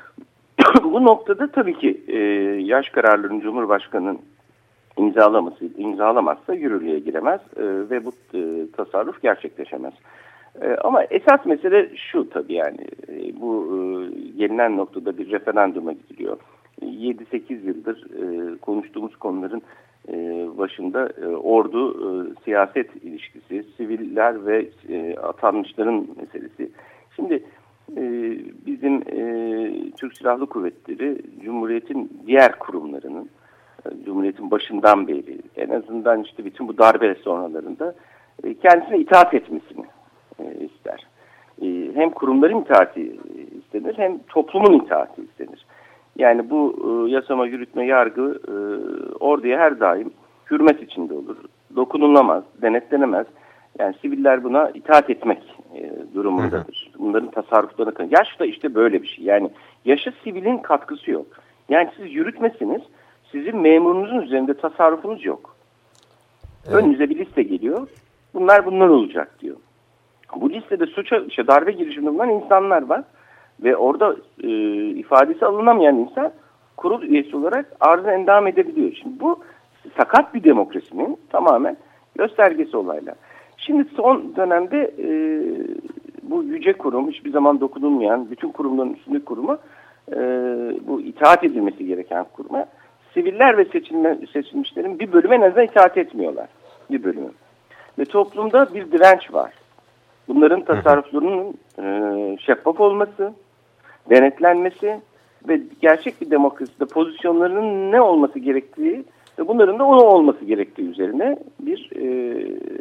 bu noktada tabii ki e, yaş kararlarını Cumhurbaşkanı'nın imzalaması, imzalamazsa yürürlüğe giremez e, ve bu e, tasarruf gerçekleşemez. E, ama esas mesele şu tabii yani e, bu e, gelinen noktada bir referanduma gidiliyor. yedi sekiz yıldır e, konuştuğumuz konuların e, başında e, ordu, e, siyaset ilişkisi, siviller ve e, atanmışların meselesi. Şimdi Ee, bizim e, Türk Silahlı Kuvvetleri Cumhuriyet'in diğer kurumlarının e, Cumhuriyet'in başından beri en azından işte bütün bu darbe sonralarında e, kendisine itaat etmesini e, ister. E, hem kurumların itaati istenir hem toplumun itaati istenir. Yani bu e, yasama, yürütme, yargı e, orduya her daim hürmet içinde olur. Dokunulamaz, denetlenemez. Yani siviller buna itaat etmek e, durumundadır. Bunların tasarruflarına kalır. Yaş da işte böyle bir şey. Yani yaşa sivilin katkısı yok. Yani siz yürütmesiniz, sizin memurunuzun üzerinde tasarrufunuz yok. Evet. Önünüze bir liste geliyor. Bunlar bunlar olacak diyor. Bu listede suça, işte darbe girişiminde bulunan insanlar var. Ve orada e, ifadesi alınamayan insan kurul üyesi olarak arıza endam edebiliyor. Şimdi bu sakat bir demokrasinin tamamen göstergesi olaylar. Şimdi son dönemde e, bu yüce kurum, hiçbir zaman dokunulmayan, bütün kurumların üstündeki kuruma, e, bu itaat edilmesi gereken kuruma, siviller ve seçilme, seçilmişlerin bir bölümü en azından itaat etmiyorlar. Bir bölümü. Ve toplumda bir direnç var. Bunların tasarruflarının e, şeffaf olması, denetlenmesi ve gerçek bir demokraside pozisyonlarının ne olması gerektiği ve bunların da o olması gerektiği üzerine bir e,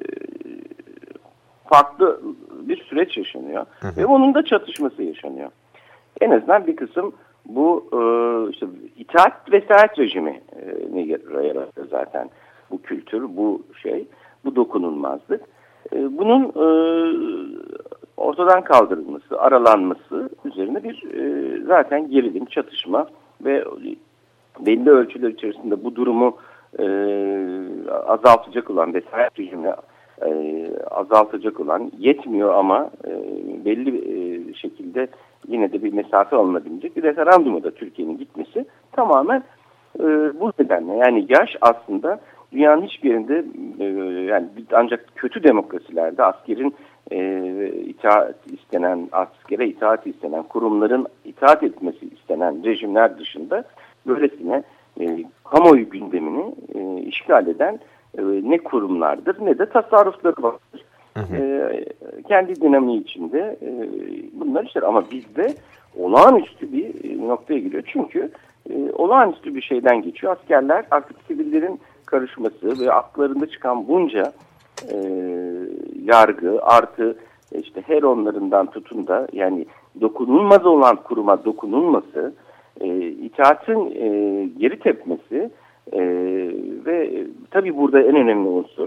farklı bir süreç yaşanıyor. Hı hı. Ve onun da çatışması yaşanıyor. En azından bir kısım bu e, işte itaat vesayet rejimi e, ne yaratıyor zaten bu kültür, bu şey, bu dokunulmazlık. E, bunun e, ortadan kaldırılması, aralanması üzerine üzerine bir e, zaten gerilim, çatışma ve belli ölçüler içerisinde bu durumu e, azaltacak olan, vesayet rejimine e, azaltacak olan, yetmiyor ama e, belli e, şekilde yine de bir mesafe alınabilecek bir referanduma da Türkiye'nin gitmesi tamamen e, bu nedenle. Yani yaş aslında dünyanın hiçbir yerinde e, yani ancak kötü demokrasilerde askerin e, itaat istenen, askere itaat istenen, kurumların itaat etmesi istenen rejimler dışında böylesine e, kamuoyu gündemini e, işgal eden e, ne kurumlardır ne de tasarrufları vardır. Hı hı. E, kendi dinamiği içinde e, bunlar işte, ama bizde olağanüstü bir noktaya giriyor. Çünkü e, olağanüstü bir şeyden geçiyor. Askerler artık sivillerin karışması ve aklarında çıkan bunca e, yargı artı işte her onlarından tutun da yani dokunulmaz olan kuruma dokunulması, e, itaatin e, geri tepmesi e, ve e, tabii burada en önemli unsur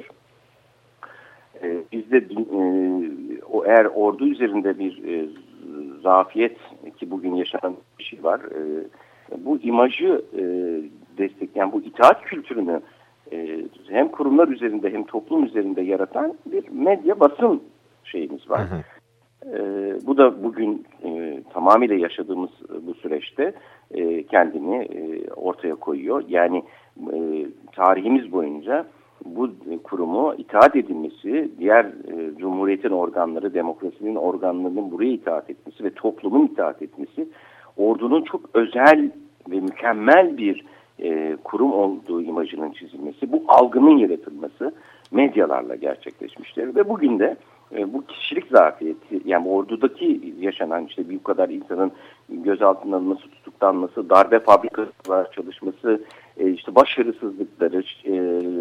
e, bizde e, o eğer ordu üzerinde bir e, zafiyet ki bugün yaşanan bir şey var. E, bu imajı e, destekleyen, bu itaat kültürünü e, hem kurumlar üzerinde hem toplum üzerinde yaratan bir medya basın şeyimiz var. Hı hı. E, bu da bugün e, tamamıyla yaşadığımız bu süreçte e, kendini e, ortaya koyuyor. Yani e, tarihimiz boyunca bu kurumu itaat edilmesi, diğer e, cumhuriyetin organları, demokrasinin organlarının buraya itaat etmesi ve toplumun itaat etmesi, ordunun çok özel ve mükemmel bir e, kurum olduğu imajının çizilmesi, bu algının yaratılması medyalarla gerçekleşmiştir. Ve bugün de e, bu kişilik zafiyeti, yani ordudaki yaşanan işte bir kadar insanın gözaltına alınması, tutuklanması, darbe fabrikalar çalışması, e, işte başarısızlıkları, e,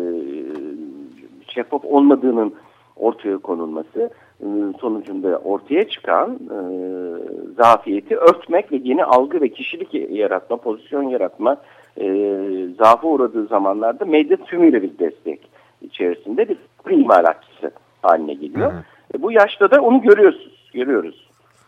şeffaf olmadığının ortaya konulması e, sonucunda ortaya çıkan e, zafiyeti örtmek ve yeni algı ve kişilik yaratma, pozisyon yaratma e, zaafı uğradığı zamanlarda medya tümüyle bir destek içerisinde bir imalatçısı haline geliyor. Hı hı. E, bu yaşta da onu görüyoruz. görüyoruz.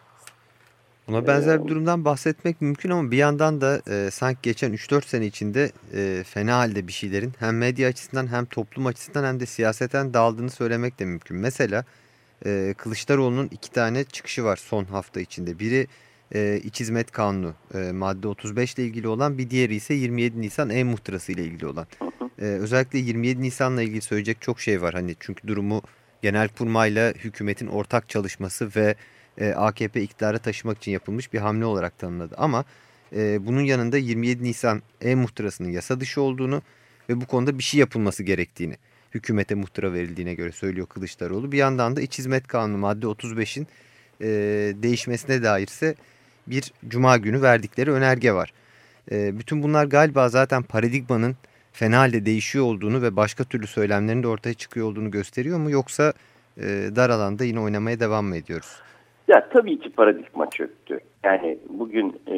Buna benzer bir durumdan bahsetmek mümkün ama bir yandan da e, sanki geçen üç dört sene içinde e, fena halde bir şeylerin hem medya açısından hem toplum açısından hem de siyaseten dağıldığını söylemek de mümkün. Mesela e, Kılıçdaroğlu'nun iki tane çıkışı var son hafta içinde. Biri e, İç Hizmet Kanunu e, madde otuz beş ile ilgili olan, bir diğeri ise yirmi yedi Nisan E-Muhtırası ile ilgili olan. E, özellikle yirmi yedi Nisan'la ilgili söyleyecek çok şey var. Hani çünkü durumu Genelkurmay'la hükümetin ortak çalışması ve A K P iktidara taşımak için yapılmış bir hamle olarak tanımladı. Ama e, bunun yanında yirmi yedi Nisan E-Muhtırası'nın yasa dışı olduğunu ve bu konuda bir şey yapılması gerektiğini, hükümete muhtıra verildiğine göre söylüyor Kılıçdaroğlu. Bir yandan da İç Hizmet Kanunu madde otuz beşin e, değişmesine dairse bir cuma günü verdikleri önerge var. E, bütün bunlar galiba zaten paradigmanın fena halde değişiyor olduğunu ve başka türlü söylemlerin de ortaya çıkıyor olduğunu gösteriyor mu? Yoksa e, dar alanda yine oynamaya devam mı ediyoruz? Ya tabii ki paradigma çöktü. Yani bugün e,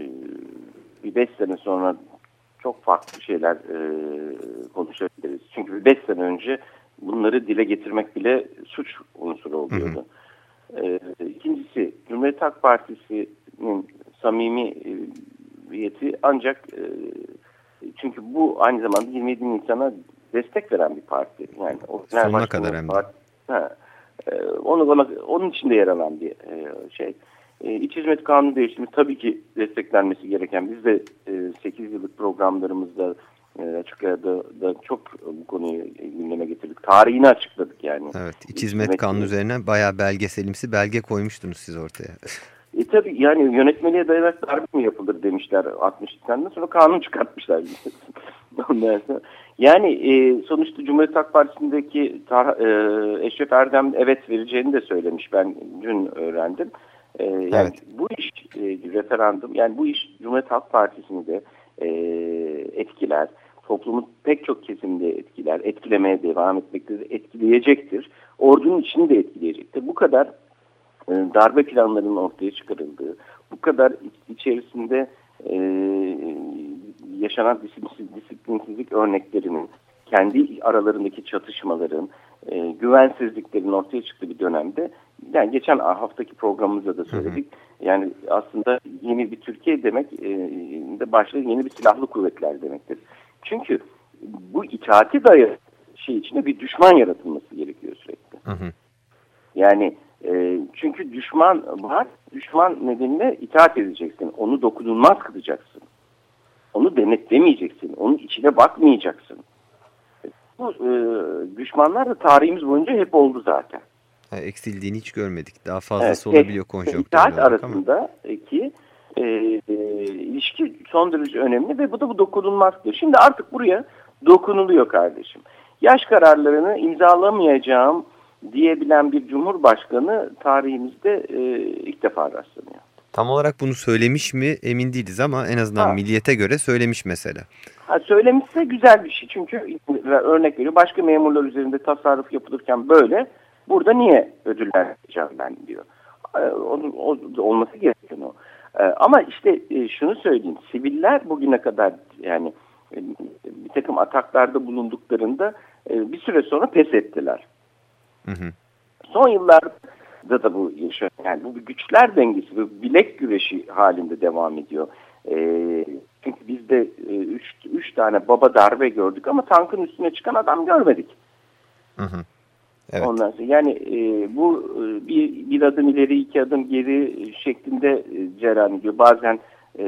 bir beş sene sonra çok farklı şeyler e, konuşabiliriz. Çünkü bir beş sene önce bunları dile getirmek bile suç unsuru oluyordu. Hı hı. E, ikincisi, Cumhuriyet Halk Partisi'nin samimiyeti ancak e, çünkü bu aynı zamanda yirmi yedi Nisan'a destek veren bir parti. Yani o sonuna kadar hem de. Ha. Onu bana, onun içinde yer alan bir şey. İç Hizmet Kanunu değişimi tabii ki desteklenmesi gereken. Biz de sekiz yıllık programlarımızda açık da, da çok bu konuyu gündeme getirdik. Tarihini açıkladık yani. Evet, İç Hizmet, Hizmet Kanunu üzerine bayağı belgeselimsi belge koymuştunuz siz ortaya. E tabii yani yönetmeliğe dayanarak darbe mi yapılır demişler altmış seneden sonra kanun çıkartmışlar. Ondan sonra yani e, sonuçta Cumhuriyet Halk Partisi'ndeki tar, e, Eşref Erdem evet vereceğini de söylemiş. Ben dün öğrendim. E, yani evet. Bu iş e, referandum, yani bu iş Cumhuriyet Halk Partisi'ni de e, etkiler. Toplumun pek çok kesiminde etkiler. Etkilemeye devam etmektedir. Etkileyecektir. Ordunun içini de etkileyecektir. Bu kadar e, darbe planlarının ortaya çıkarıldığı, bu kadar içerisinde e, yaşanan disiplinsizlik örneklerinin, kendi aralarındaki çatışmaların, e, güvensizliklerin ortaya çıktığı bir dönemde yani geçen haftaki programımızda da söyledik. Hı hı. Yani aslında yeni bir Türkiye demek e, de başta yeni bir silahlı kuvvetler demektir. Çünkü bu itaati dayalı şey içinde bir düşman yaratılması gerekiyor sürekli. Hı hı. Yani e, çünkü düşman var, düşman nedeniyle itaat edeceksin. Onu dokunulmaz kılacaksın. Onu denetlemeyeceksin. Onun içine bakmayacaksın. Bu e, düşmanlar da tarihimiz boyunca hep oldu zaten. Ha, eksildiğini hiç görmedik. Daha fazlası evet, olabiliyor konjonktürel itaat olarak ama. arasındaki e, e, ilişki son derece önemli ve bu da bu dokunulmazdır. Şimdi artık buraya dokunuluyor kardeşim. Yaş kararlarını imzalamayacağım diyebilen bir cumhurbaşkanı tarihimizde e, ilk defa rastlanıyor. Tam olarak bunu söylemiş mi emin değiliz ama en azından ha. Milliyet'e göre söylemiş mesela. Ha, söylemişse güzel bir şey çünkü örnek veriyor başka memurlar üzerinde tasarruf yapılırken böyle burada niye ödüllendireceğim ben diyor. Onun o, olması gereken o. Ama işte şunu söyleyeyim, siviller bugüne kadar yani bir takım ataklarda bulunduklarında bir süre sonra pes ettiler. Hı hı. Son yıllarda da bu yaşanıyor. Yani bu bir güçler dengesi, bu bilek güreşi halinde devam ediyor. Ee, çünkü biz de e, üç, üç tane baba darbe gördük ama tankın üstüne çıkan adam görmedik. Hı hı. Evet. Ondan sonra yani e, bu e, bir, bir adım ileri iki adım geri şeklinde e, cereyan ediyor. Bazen e,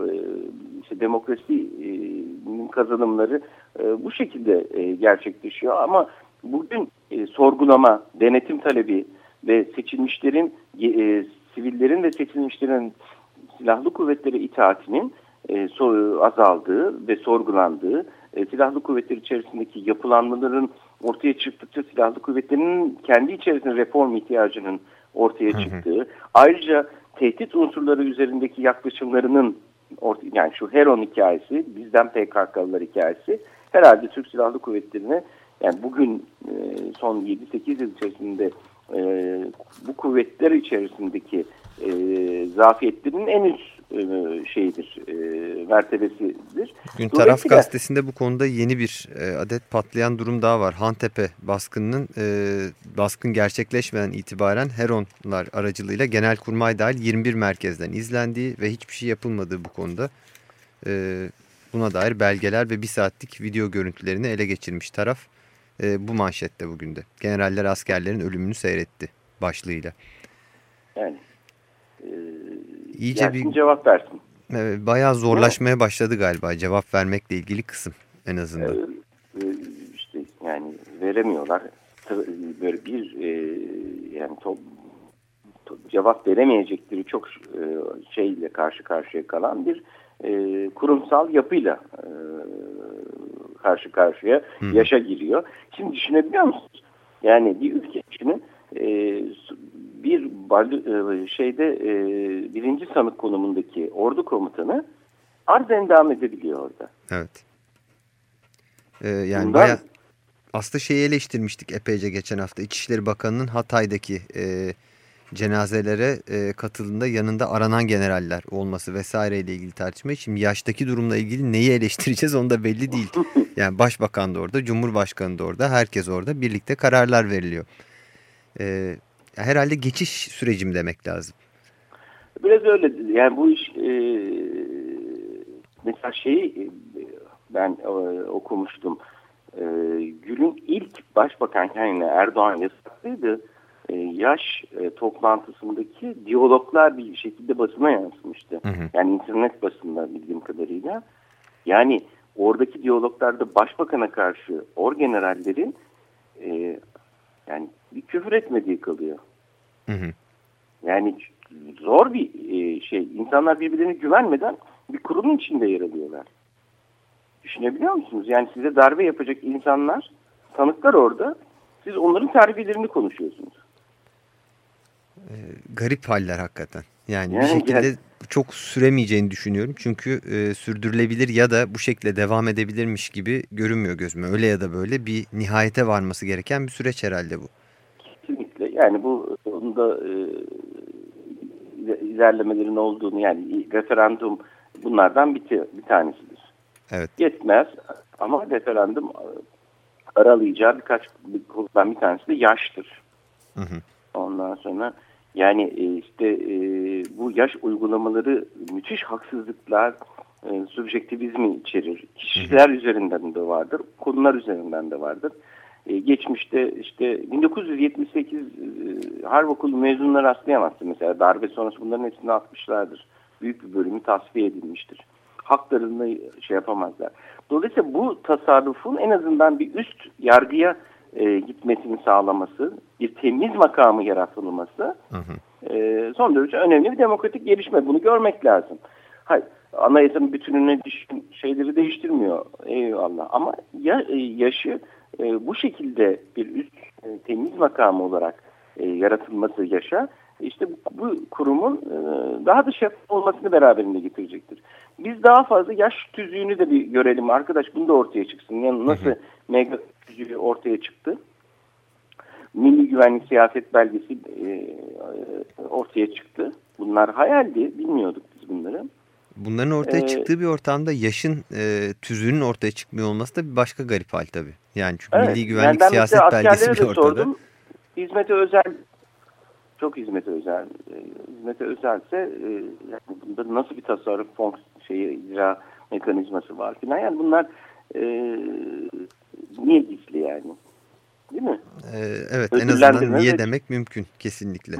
işte demokrasinin kazanımları e, bu şekilde e, gerçekleşiyor ama bugün e, sorgulama, denetim talebi ve seçilmişlerin, e, sivillerin ve seçilmişlerin silahlı kuvvetlere itaatinin e, so, azaldığı ve sorgulandığı, e, silahlı kuvvetler içerisindeki yapılanmaların ortaya çıktıkça silahlı kuvvetlerin kendi içerisinde reform ihtiyacının ortaya çıktığı, hı hı. ayrıca tehdit unsurları üzerindeki yaklaşımlarının, ortaya, yani şu Heron hikayesi, bizden P K K'lılar hikayesi, herhalde Türk Silahlı Kuvvetleri'ne yani bugün e, son yedi sekiz yıl içerisinde e, bu kuvvetler içerisindeki e, zafiyetlerin en üst e, şeyidir, e, mertebesidir. Bugün Taraf Gazetesi'nde bu konuda yeni bir e, adet patlayan durum daha var. Hantepe baskınının e, baskın gerçekleşmeden itibaren Heronlar aracılığıyla Genelkurmay dahil yirmi bir merkezden izlendiği ve hiçbir şey yapılmadığı bu konuda e, buna dair belgeler ve bir saatlik video görüntülerini ele geçirmiş taraf. E, bu manşette bugün de. Generaller askerlerin ölümünü seyretti başlığıyla. Yani e, İyice bir cevap versin. E, bayağı zorlaşmaya başladı galiba cevap vermekle ilgili kısım en azından. E, e, işte yani veremiyorlar. Böyle bir e, yani top, top, cevap veremeyecekleri çok e, şeyle karşı karşıya kalan bir e, kurumsal yapıyla e, karşı karşıya hmm. yaşa giriyor. Şimdi düşünebiliyor musunuz? Yani bir ülke için e, bir e, şeyde e, birinci sanık konumundaki ordu komutanı arz endam edebiliyor orada. Evet. Ee, yani Bundan, bayağı aslında şeyi eleştirmiştik epeyce geçen hafta. İçişleri Bakanı'nın Hatay'daki e, cenazelere e, katıldığında yanında aranan generaller olması vesaireyle ilgili tartışma. Şimdi yaştaki durumla ilgili neyi eleştireceğiz onu da belli değil. Yani Başbakan da orada, Cumhurbaşkanı da orada, herkes orada. Birlikte kararlar veriliyor. E, herhalde geçiş süreci mi demek lazım? Biraz öyle. Yani bu iş e, mesela şeyi ben e, okumuştum. E, Gül'ün ilk başbakanken yani Erdoğan yasaklıydı. E, yaş e, toplantısındaki diyaloglar bir şekilde basına yansımıştı. Hı hı. Yani internet basında bildiğim kadarıyla. Yani oradaki diyaloglarda başbakana karşı orgenerallerin e, yani bir küfür etmediği kalıyor. Hı hı. Yani zor bir e, şey. İnsanlar birbirlerine güvenmeden bir kurumun içinde yer alıyorlar. Düşünebiliyor musunuz? Yani size darbe yapacak insanlar, tanıklar orada. Siz onların tarifelerini konuşuyorsunuz. E, garip haller hakikaten. Yani, yani bir şekilde yani, çok süremeyeceğini düşünüyorum. Çünkü e, sürdürülebilir ya da bu şekilde devam edebilirmiş gibi görünmüyor gözüme. Öyle ya da böyle bir nihayete varması gereken bir süreç herhalde bu. Kesinlikle. Yani bu onda e, ilerlemelerin olduğunu yani referandum bunlardan bir, bir tanesidir. Evet. Yetmez ama referandum aralayacağı birkaç konudan bir tanesi de yaştır. Hı hı. Ondan sonra yani e, işte e, bu yaş uygulamaları müthiş haksızlıklar, e, subjektivizmi içerir. Kişiler üzerinden de vardır, konular üzerinden de vardır. E, geçmişte işte bin dokuz yüz yetmiş sekiz e, Harp Okulu mezununa rastlayamazsın mesela. Darbe sonrası bunların hepsini atmışlardır. Büyük bir bölümü tasfiye edilmiştir. Haklarını şey yapamazlar. Dolayısıyla bu tasarrufun en azından bir üst yargıya e, gitmesini sağlaması, bir temiz makamı yaratılması hı hı. E, son derece önemli bir demokratik gelişme. Bunu görmek lazım. Hayır, anayasanın bütününe şeyleri değiştirmiyor. Eyvallah. Ama ya, e, yaşı e, bu şekilde bir üst e, temiz makamı olarak e, yaratılması yaşa, işte bu, bu kurumun e, daha da şeffaf olmasını beraberinde getirecektir. Biz daha fazla yaş tüzüğünü de bir görelim arkadaş, bunu da ortaya çıksın. Yani nasıl mega tüzüğü ortaya çıktı? Milli Güvenlik Siyaset Belgesi e, ortaya çıktı. Bunlar hayaldi, bilmiyorduk biz bunları. Bunların ortaya ee, çıktığı bir ortamda yaşın e, tüzüğünün ortaya çıkmıyor olması da bir başka garip hal tabii. Yani çünkü evet, Milli Güvenlik yani Siyaset Belgesi bir ortada. Sordum, hizmete özel, çok hizmete özel. E, hizmete özelse e, yani bunda nasıl bir tasarruf fon şeyi icra mekanizması var filan. Yani bunlar e, niye gizli yani? Değil mi? Ee, evet, en azından niye demek mümkün kesinlikle.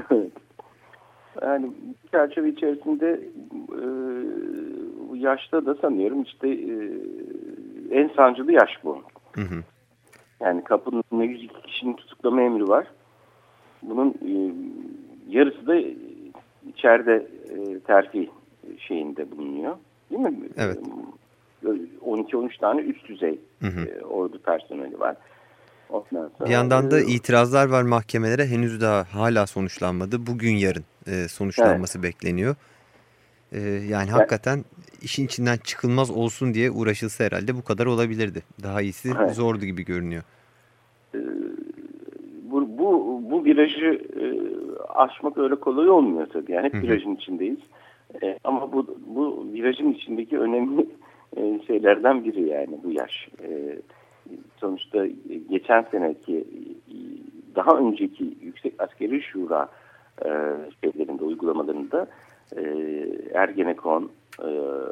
Yani bu çerçeve içerisinde e, bu yaşta da sanıyorum işte e, en sancılı yaş bu. Hı hı. Yani kapının önünde yüz iki kişinin tutuklama emri var. Bunun e, yarısı da içeride e, terfi şeyinde bulunuyor. Değil mi? Evet. on iki on üç tane üst düzey hı hı. E, ordu personeli var. Sonra, bir yandan da itirazlar var mahkemelere, henüz daha hala sonuçlanmadı. Bugün yarın e, sonuçlanması evet. bekleniyor. E, yani evet. hakikaten işin içinden çıkılmaz olsun diye uğraşılsa herhalde bu kadar olabilirdi. Daha iyisi evet. zordu gibi görünüyor. E, bu, bu, bu virajı e, aşmak öyle kolay olmuyor tabii. Yani hep virajın içindeyiz. E, ama bu, bu virajın içindeki önemli e, şeylerden biri yani bu yaş. E, sonuçta geçen seneki daha önceki Yüksek Askeri Şura e, şeylerinde, uygulamalarında e, Ergenekon, e,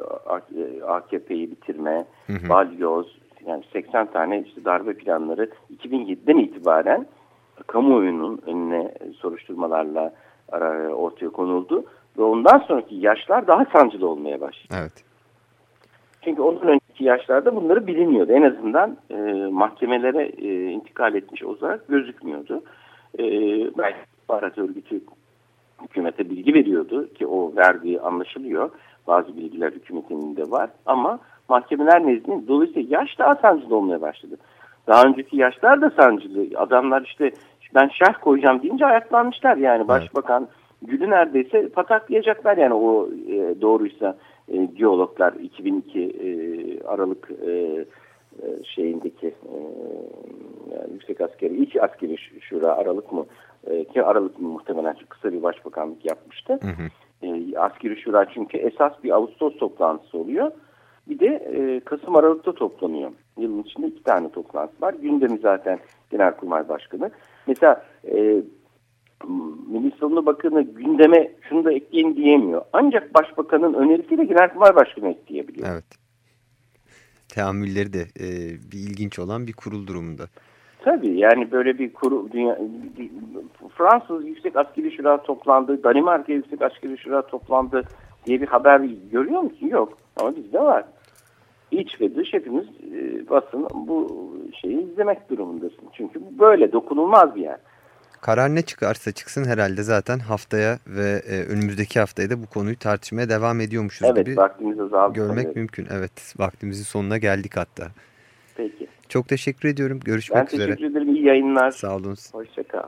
A K P'yi bitirme, hı hı. balyoz, yani seksen tane işte darbe planları iki bin yediden itibaren kamuoyunun önüne soruşturmalarla ortaya konuldu ve ondan sonraki yaşlar daha sancılı olmaya başladı. Evet. Çünkü ondan önceki yaşlarda bunları bilinmiyordu. En azından e, mahkemelere e, intikal etmiş olarak gözükmüyordu. E, belki istihbarat örgütü hükümete bilgi veriyordu ki o verdiği anlaşılıyor. Bazı bilgiler hükümetin de var ama mahkemeler nezdinde dolayısıyla yaş daha sancılı olmaya başladı. Daha önceki yaşlar da sancılı. Adamlar işte ben şerh koyacağım deyince ayaklanmışlar yani. Başbakan Gül'ü neredeyse pataklayacaklar yani o e, doğruysa. E, diyaloglar iki bin iki e, Aralık e, e, şeyindeki e, yani Yüksek Askeri, ilk Askeri Şura Aralık mı e, ki Aralık mı muhtemelen çok kısa bir başbakanlık yapmıştı. Hı hı. E, Askeri Şura çünkü esas bir Ağustos toplantısı oluyor. Bir de e, Kasım Aralık'ta toplanıyor. Yılın içinde iki tane toplantı var. Gündemi zaten Genelkurmay Başkanı. Mesela e, Milli Savunma Bakanı gündeme şunu da ekleyin diyemiyor. Ancak Başbakanın önerisiyle Genelkurmay Başkanı ekleyebiliyor. Evet. Teamülleri de e, bir ilginç olan bir kurul durumunda. Tabii yani böyle bir kurul, dünya, bir, Fransız Yüksek Askeri Şura toplandı, Danimarka Yüksek Askeri Şura toplandı diye bir haber görüyor musun? Yok. Ama bizde var. İç ve dış hepimiz e, basın bu şeyi izlemek durumundasın. Çünkü bu böyle dokunulmaz bir yer. Karar ne çıkarsa çıksın herhalde zaten haftaya ve e, önümüzdeki haftaya da bu konuyu tartışmaya devam ediyormuşuz evet, gibi vaktimiz azaldı. Görmek evet. mümkün. Evet, vaktimizin sonuna geldik hatta. Peki. Çok teşekkür ediyorum. Görüşmek ben üzere. Ben teşekkür ederim. İyi yayınlar. Sağ olun. Hoşça kal.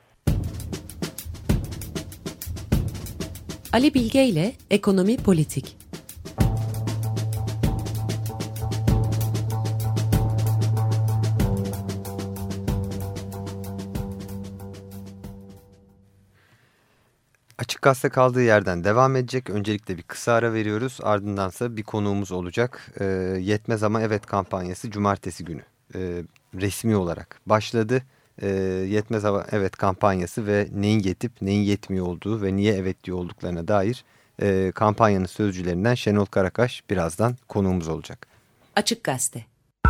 Ali Bilge ile Ekonomi Politik. Açık Gazete kaldığı yerden devam edecek. Öncelikle bir kısa ara veriyoruz. Ardındansa bir konuğumuz olacak. E, Yetmez Ama Evet kampanyası cumartesi günü e, resmi olarak başladı. e, yetmez ama evet kampanyası ve neyin yetip neyin yetmiyor olduğu ve niye evet diyor olduklarına dair e, kampanyanın sözcülerinden Şenol Karakaş birazdan konuğumuz olacak. Açık Gazete.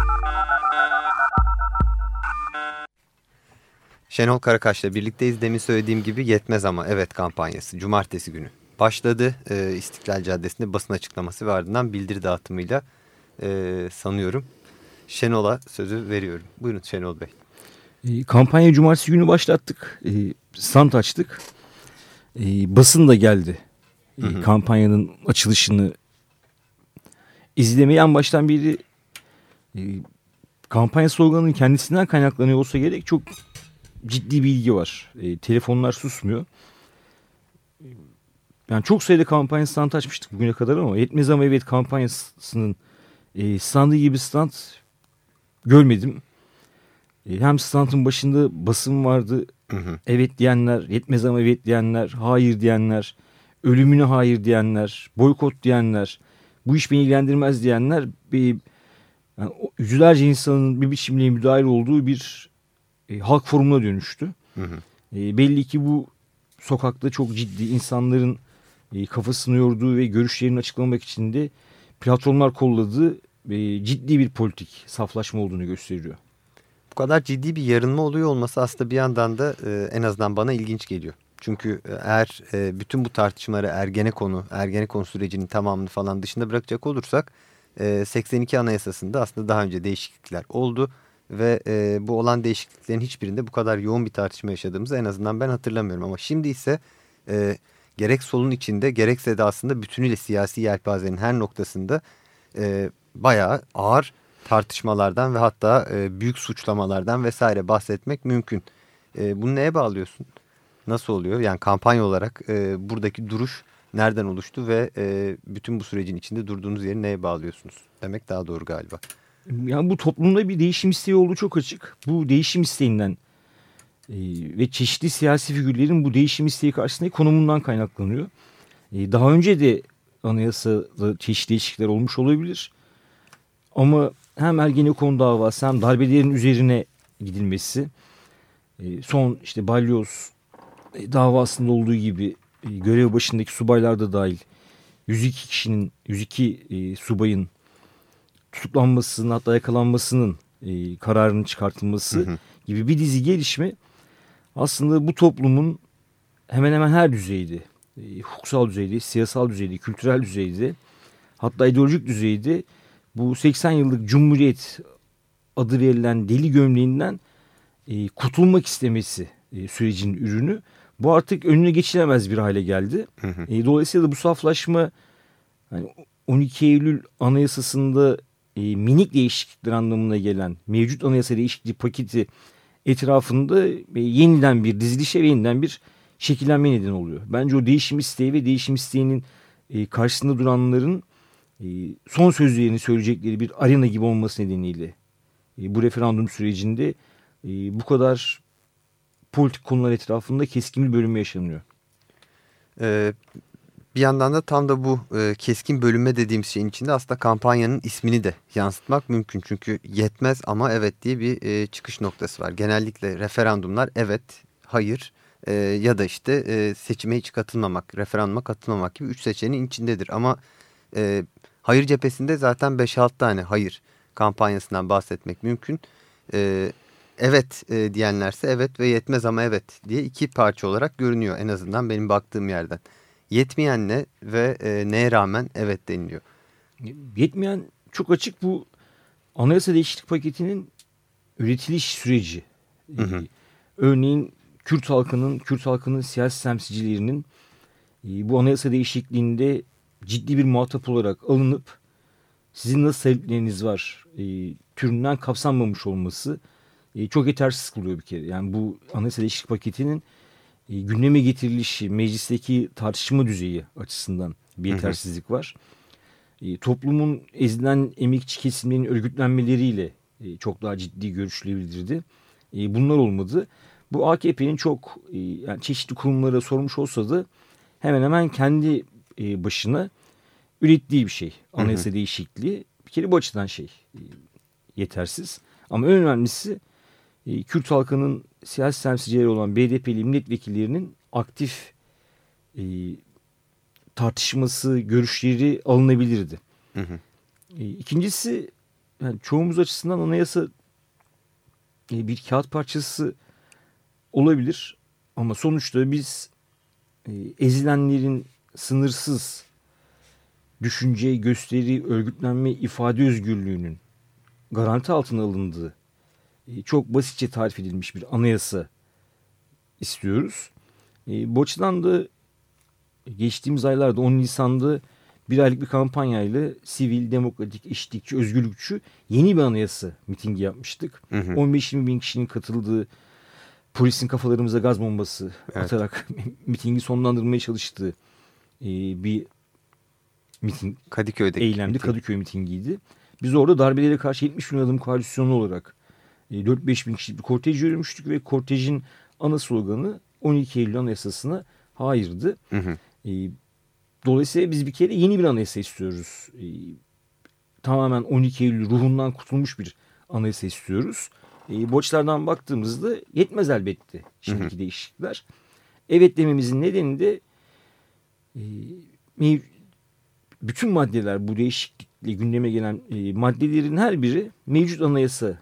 Şenol Karakaş'la birlikteyiz. Demin söylediğim gibi yetmez ama evet kampanyası cumartesi günü başladı. E, İstiklal Caddesi'nde basın açıklaması ve ardından bildiri dağıtımıyla e, sanıyorum Şenol'a sözü veriyorum. Buyurun Şenol Bey. E, kampanya cumartesi günü başlattık. E, stand açtık. E, basın da geldi. E, hı hı. Kampanyanın açılışını izlemeye en baştan beri e, kampanya sloganının kendisinden kaynaklanıyor olsa gerek çok ciddi bir ilgi var. E, telefonlar susmuyor. E, yani çok sayıda kampanya stand açmıştık bugüne kadar ama yetmez ama evet kampanyasının e, standı gibi stand görmedim. E, hem standın başında basın vardı. Hı hı. Evet diyenler, yetmez ama evet diyenler, hayır diyenler, ölümüne hayır diyenler, boykot diyenler, bu iş beni ilgilendirmez diyenler bir yani, yüzlerce insanın bir biçimle müdahil olduğu bir e, halk forumuna dönüştü. Hı hı. E, belli ki bu sokakta çok ciddi insanların e, kafasını yorduğu ve görüşlerini açıklamak için de platformlar kolladığı e, ciddi bir politik saflaşma olduğunu gösteriyor. Bu kadar ciddi bir yarınma oluyor olması aslında bir yandan da e, en azından bana ilginç geliyor. Çünkü eğer e, bütün bu tartışmaları Ergenekonu, Ergenekon sürecinin tamamını falan dışında bırakacak olursak e, seksen iki Anayasası'nda aslında daha önce değişiklikler oldu. Ve e, bu olan değişikliklerin hiçbirinde bu kadar yoğun bir tartışma yaşadığımızı en azından ben hatırlamıyorum. Ama şimdi ise e, gerek solun içinde gerekse de aslında bütünüyle siyasi yelpazenin her noktasında e, bayağı ağır tartışmalardan ve hatta e, büyük suçlamalardan vesaire bahsetmek mümkün. E, bunu neye bağlıyorsun? Nasıl oluyor? Yani kampanya olarak e, buradaki duruş nereden oluştu ve e, bütün bu sürecin içinde durduğunuz yeri neye bağlıyorsunuz? Demek daha doğru galiba. Yani bu toplumda bir değişim isteği olduğu çok açık. Bu değişim isteğinden e, ve çeşitli siyasi figürlerin bu değişim isteği karşısında konumundan kaynaklanıyor. E, daha önce de anayasada çeşitli değişiklikler olmuş olabilir. Ama hem Ergenekon davası hem darbelerin üzerine gidilmesi, e, son işte Balyoz e, davasında olduğu gibi e, görev başındaki subaylar da dahil yüz iki kişinin, yüz iki e, subayın tutuklanmasının hatta yakalanmasının e, kararının çıkartılması hı hı. gibi bir dizi gelişme aslında bu toplumun hemen hemen her düzeyde, e, hukuksal düzeyde, siyasal düzeyde, kültürel düzeyde hatta ideolojik düzeyde bu seksen yıllık Cumhuriyet adı verilen deli gömleğinden e, kurtulmak istemesi e, sürecinin ürünü. Bu artık önüne geçilemez bir hale geldi. Hı hı. E, dolayısıyla bu saflaşma yani on iki Eylül Anayasası'nda e, minik değişiklikler anlamına gelen mevcut anayasa değişikliği paketi etrafında e, yeniden bir dizilişe ve yeniden bir şekillenme neden oluyor. Bence o değişim isteği ve değişim isteğinin e, karşısında duranların e, son sözlerini söyleyecekleri bir arena gibi olması nedeniyle e, bu referandum sürecinde e, bu kadar politik konular etrafında keskin bir bölünme yaşanıyor. Evet. Bir yandan da tam da bu e, keskin bölünme dediğimiz şeyin içinde aslında kampanyanın ismini de yansıtmak mümkün. Çünkü yetmez ama evet diye bir e, çıkış noktası var. Genellikle referandumlar evet, hayır e, ya da işte e, seçime hiç katılmamak, referanduma katılmamak gibi üç seçeneğin içindedir. Ama e, hayır cephesinde zaten beş altı tane hayır kampanyasından bahsetmek mümkün. E, evet e, diyenlerse evet ve yetmez ama evet diye iki parça olarak görünüyor en azından benim baktığım yerden. Yetmeyen ne ve e, neye rağmen evet deniliyor? Yetmeyen çok açık bu anayasa değişiklik paketinin üretiliş süreci. Hı hı. Ee, örneğin Kürt halkının, Kürt halkının siyasi temsilcilerinin e, bu anayasa değişikliğinde ciddi bir muhatap olarak alınıp sizin nasıl talepleriniz var e, türünden kapsanmamış olması e, çok yetersiz kılıyor bir kere. Yani bu anayasa değişiklik paketinin E, gündeme getirilişi, meclisteki tartışma düzeyi açısından bir yetersizlik var. E, toplumun ezilen emekçi kesimlerinin örgütlenmeleriyle e, çok daha ciddi görüşülebilirdi. E, bunlar olmadı. Bu A K P'nin çok e, yani çeşitli kurumlara sormuş olsa da hemen hemen kendi e, başına ürettiği bir şey. Anayasa hı hı. değişikliği bir kere bu açıdan şey e, yetersiz. Ama en önemlisi e, Kürt halkının siyasi temsilcileri olan B D P'li milletvekillerinin aktif e, tartışması, görüşleri alınabilirdi. Hı hı. E, ikincisi, yani çoğumuz açısından anayasa e, bir kağıt parçası olabilir. Ama sonuçta biz e, ezilenlerin sınırsız düşünce, gösteri, örgütlenme, ifade özgürlüğünün garanti altına alındığı e, çok basitçe tarif edilmiş bir anayasa istiyoruz. E, bu açıdan da geçtiğimiz aylarda on Nisan'da bir aylık bir kampanyayla sivil, demokratik, eşitlikçi, özgürlükçü yeni bir anayasa mitingi yapmıştık. Hı hı. on beş yirmi bin kişinin katıldığı, polisin kafalarımıza gaz bombası Evet. atarak mitingi sonlandırmaya çalıştığı e, bir miting, Kadıköy'deki eylemdi. miting. Kadıköy mitingiydi. Biz orada darbelere karşı yetmiş bin adım koalisyonu olarak e, dört beş bin kişilik bir kortej yürümüştük ve kortejin ana sloganı on iki Eylül Anayasası'na hayırdı. Hı hı. E, dolayısıyla biz bir kere yeni bir anayasa istiyoruz. E, tamamen on iki Eylül ruhundan kurtulmuş bir anayasa istiyoruz. E, bu açılardan baktığımızda yetmez elbette şimdiki Hı hı. değişiklikler. Evet dememizin nedeni de e, mev- bütün maddeler, bu değişiklikle gündeme gelen e, maddelerin her biri mevcut anayasa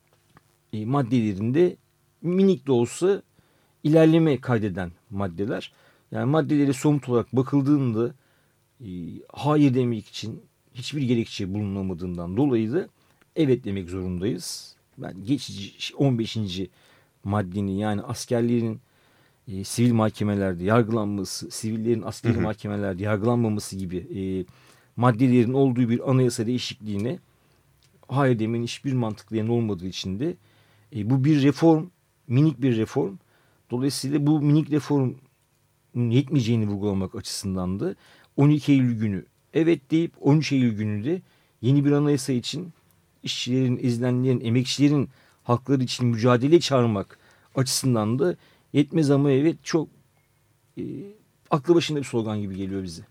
e, maddelerinde minik de olsa ilerleme kaydeden maddeler. Yani maddelere somut olarak bakıldığında e, hayır demek için hiçbir gerekçe bulunamadığından dolayı da evet demek zorundayız. Ben geçici on beşinci maddenin, yani askerlerin e, sivil mahkemelerde yargılanması, sivillerin askeri Hı hı. mahkemelerde yargılanmaması gibi e, maddelerin olduğu bir anayasa değişikliğine hayır demenin hiçbir mantıklı yanı olmadığı için de e, bu bir reform, minik bir reform. Dolayısıyla bu minik reformun yetmeyeceğini vurgulamak açısından da on iki Eylül günü evet deyip on üç Eylül günü de yeni bir anayasa için işçilerin, ezilenlerin, emekçilerin hakları için mücadele çağırmak açısından da yetmez ama evet çok e, aklı başında bir slogan gibi geliyor bize.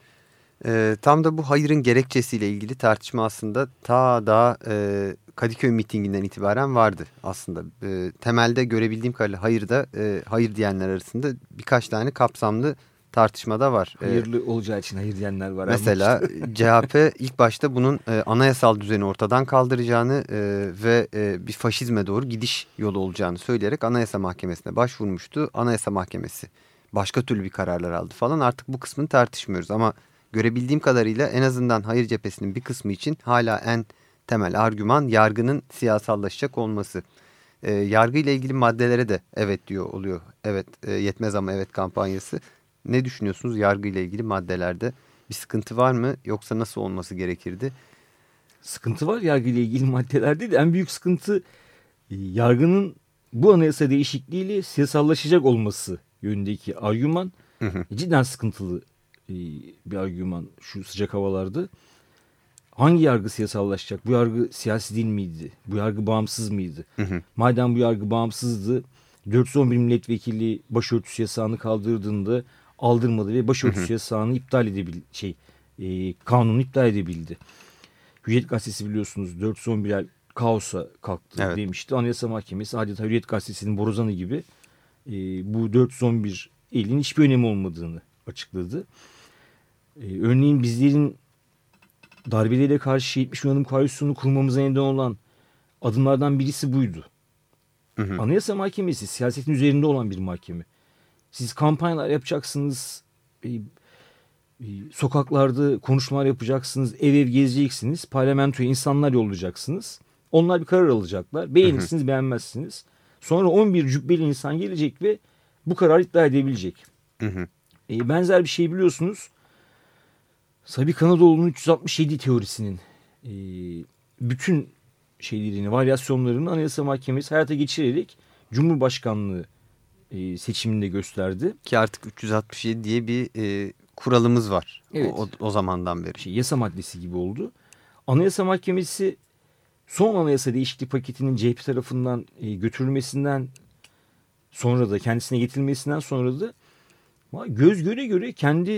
Ee, tam da bu hayırın gerekçesiyle ilgili tartışma aslında ta da e, Kadıköy mitinginden itibaren vardı aslında. E, temelde görebildiğim kadarıyla hayırda e, hayır diyenler arasında birkaç tane kapsamlı tartışmada var. E, Hayırlı olacağı için hayır diyenler var. Mesela C H P ilk başta bunun e, anayasal düzeni ortadan kaldıracağını e, ve e, bir faşizme doğru gidiş yolu olacağını söyleyerek Anayasa Mahkemesi'ne başvurmuştu. Anayasa Mahkemesi başka türlü bir kararlar aldı falan. Artık bu kısmını tartışmıyoruz ama görebildiğim kadarıyla en azından hayır cephesinin bir kısmı için hala en temel argüman yargının siyasallaşacak olması. E, yargı ile ilgili maddelere de evet diyor oluyor. Evet e, yetmez ama evet kampanyası. Ne düşünüyorsunuz yargı ile ilgili maddelerde? Bir sıkıntı var mı yoksa nasıl olması gerekirdi? Sıkıntı var yargıyla ilgili maddelerde de. En büyük sıkıntı e, yargının bu anayasa değişikliğiyle siyasallaşacak olması yönündeki argüman. Hı hı. Cidden sıkıntılı e, bir argüman şu sıcak havalarda. Hangi yargı siyasallaşacak? Bu yargı siyasi değil miydi? Bu yargı bağımsız mıydı? Hı hı. Madem bu yargı bağımsızdı, dört yüz on bir milletvekili başörtüsü yasağını kaldırdığında aldırmadı ve başörtüsü Hı hı. yasağını iptal edebildi, şey, e, kanunu iptal edebildi. Hürriyet Gazetesi biliyorsunuz dört yüz on bir el kaosa kalktı Evet. demişti. Anayasa Mahkemesi adeta Hürriyet Gazetesi'nin borazanı gibi e, bu dört yüz on bir elin hiçbir önemi olmadığını açıkladı. E, örneğin bizlerin darbelere karşı yetmiş bin adım koalisyonu kurmamıza neden olan adımlardan birisi buydu. Hı hı. Anayasa Mahkemesi siyasetin üzerinde olan bir mahkeme. Siz kampanyalar yapacaksınız, e, e, sokaklarda konuşmalar yapacaksınız, ev ev gezeceksiniz, parlamentoya insanlar yollayacaksınız. Onlar bir karar alacaklar. Beğenirsiniz, beğenmezsiniz. Sonra on bir cübbeli insan gelecek ve bu kararı iddia edebilecek. Hı hı. E, benzer bir şey biliyorsunuz. Sabi Kanadoğlu'nun üç yüz altmış yedi teorisinin e, bütün şeylerini, varyasyonlarını Anayasa Mahkemesi hayata geçirerek Cumhurbaşkanlığı e, seçiminde gösterdi. Ki artık üç yüz altmış yedi diye bir e, kuralımız var. Evet. O, o, o zamandan beri. Şey, yasa maddesi gibi oldu. Anayasa Mahkemesi son anayasa değişikliği paketinin C H P tarafından e, götürülmesinden sonra da kendisine getirilmesinden sonra da göz göre göre kendi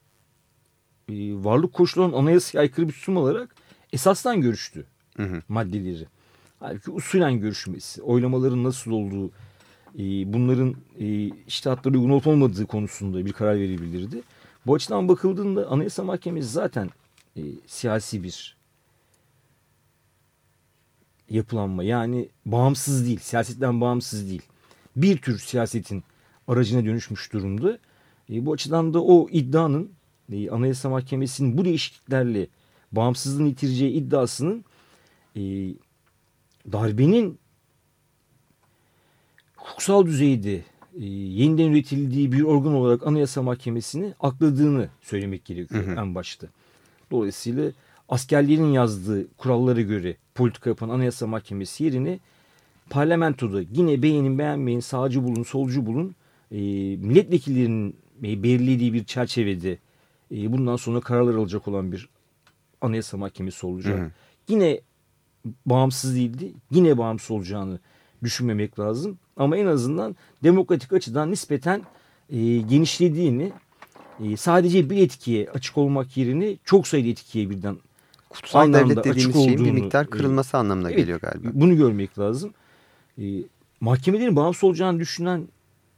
e, varlık koşullarının anayasaya aykırı bir tutum alarak esastan görüştü Hı hı. maddeleri. Halbuki usulen görüşmesi, oylamaların nasıl olduğu e, bunların e, içtihatlara uygun olup olmadığı konusunda bir karar verebilirdi. Bu açıdan bakıldığında Anayasa Mahkemesi zaten e, siyasi bir yapılanma. Yani bağımsız değil, siyasetten bağımsız değil. Bir tür siyasetin aracına dönüşmüş durumda. E, bu açıdan da o iddianın e, Anayasa Mahkemesi'nin bu değişikliklerle bağımsızlığını yitireceği iddiasının e, darbenin hukuksal düzeyde e, yeniden üretildiği bir organ olarak Anayasa Mahkemesi'ni akladığını söylemek gerekiyor hı hı. en başta. Dolayısıyla askerlerin yazdığı kurallara göre politika yapan Anayasa Mahkemesi yerine parlamentoda yine beğenin beğenmeyin, sağcı bulun solcu bulun, e, milletvekillerinin e, belirlediği bir çerçevede e, bundan sonra kararlar alacak olan bir Anayasa Mahkemesi olacak. Hı hı. Yine bağımsız değildi, yine bağımsız olacağını düşünmemek lazım. Ama en azından demokratik açıdan nispeten e, genişlediğini, e, sadece bir etkiye açık olmak yerine çok sayıda etkiye birden kutsal devlet dediğimiz şeyin bir miktar kırılması e, anlamına evet, geliyor galiba. Bunu görmek lazım. E, mahkemelerin bağımsız olacağını düşünen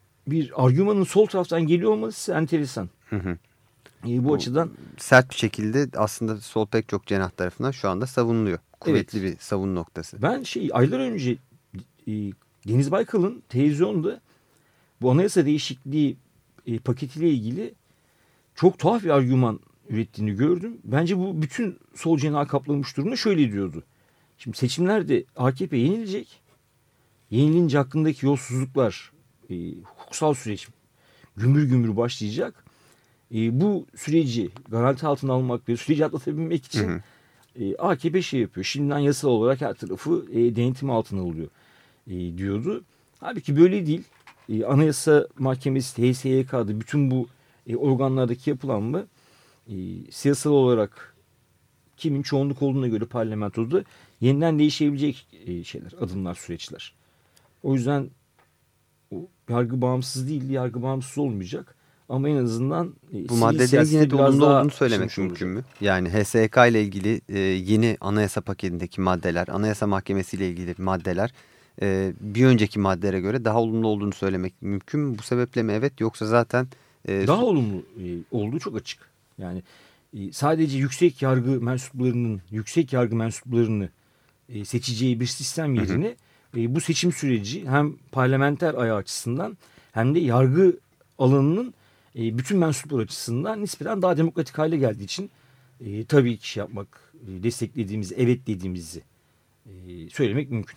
bir argümanın sol taraftan geliyor olması enteresan. Hı hı. E, bu, bu açıdan sert bir şekilde aslında sol pek çok cenah tarafından şu anda savunuluyor. Kuvvetli evet. bir savun noktası. Ben şey aylar önce e, Deniz Baykal'ın televizyonda bu anayasa değişikliği e, paketiyle ilgili çok tuhaf bir argüman ürettiğini gördüm. Bence bu bütün sol cenahı kaplamış durumda. Şöyle diyordu. Şimdi seçimlerde A K P yenilecek. Yenilince hakkındaki yolsuzluklar, e, hukuksal süreç gümbür gümbür başlayacak. E, bu süreci garanti altına almak ve süreci atlatabilmek için hı hı. E, A K P şey yapıyor. Şimdiden yasal olarak her tarafı e, denetim altına alıyor e, diyordu. Halbuki böyle değil. E, Anayasa Mahkemesi, H S Y K'da bütün bu e, organlardaki yapılanma e, siyasal olarak kimin çoğunluk olduğuna göre parlamentoda yeniden değişebilecek e, şeyler, adımlar, süreçler. O yüzden o, yargı bağımsız değil, yargı bağımsız olmayacak. Ama en azından bu maddelerin yine de olumlu olduğunu söylemek mümkün mü? Yani H S Y K ile ilgili e, yeni anayasa paketindeki maddeler, Anayasa Mahkemesi ile ilgili maddeler e, bir önceki maddelere göre daha olumlu olduğunu söylemek mümkün mü? Bu sebeple mi evet, yoksa zaten e, daha olumlu e, olduğu çok açık. Yani e, sadece yüksek yargı mensuplarının yüksek yargı mensuplarını e, seçeceği bir sistem yerine hı hı. E, bu seçim süreci hem parlamenter ayağı açısından hem de yargı alanının e, bütün mensuplar açısından nispeten daha demokratik hale geldiği için e, tabii ki şey yapmak, e, desteklediğimizi, evet dediğimizi e, söylemek mümkün.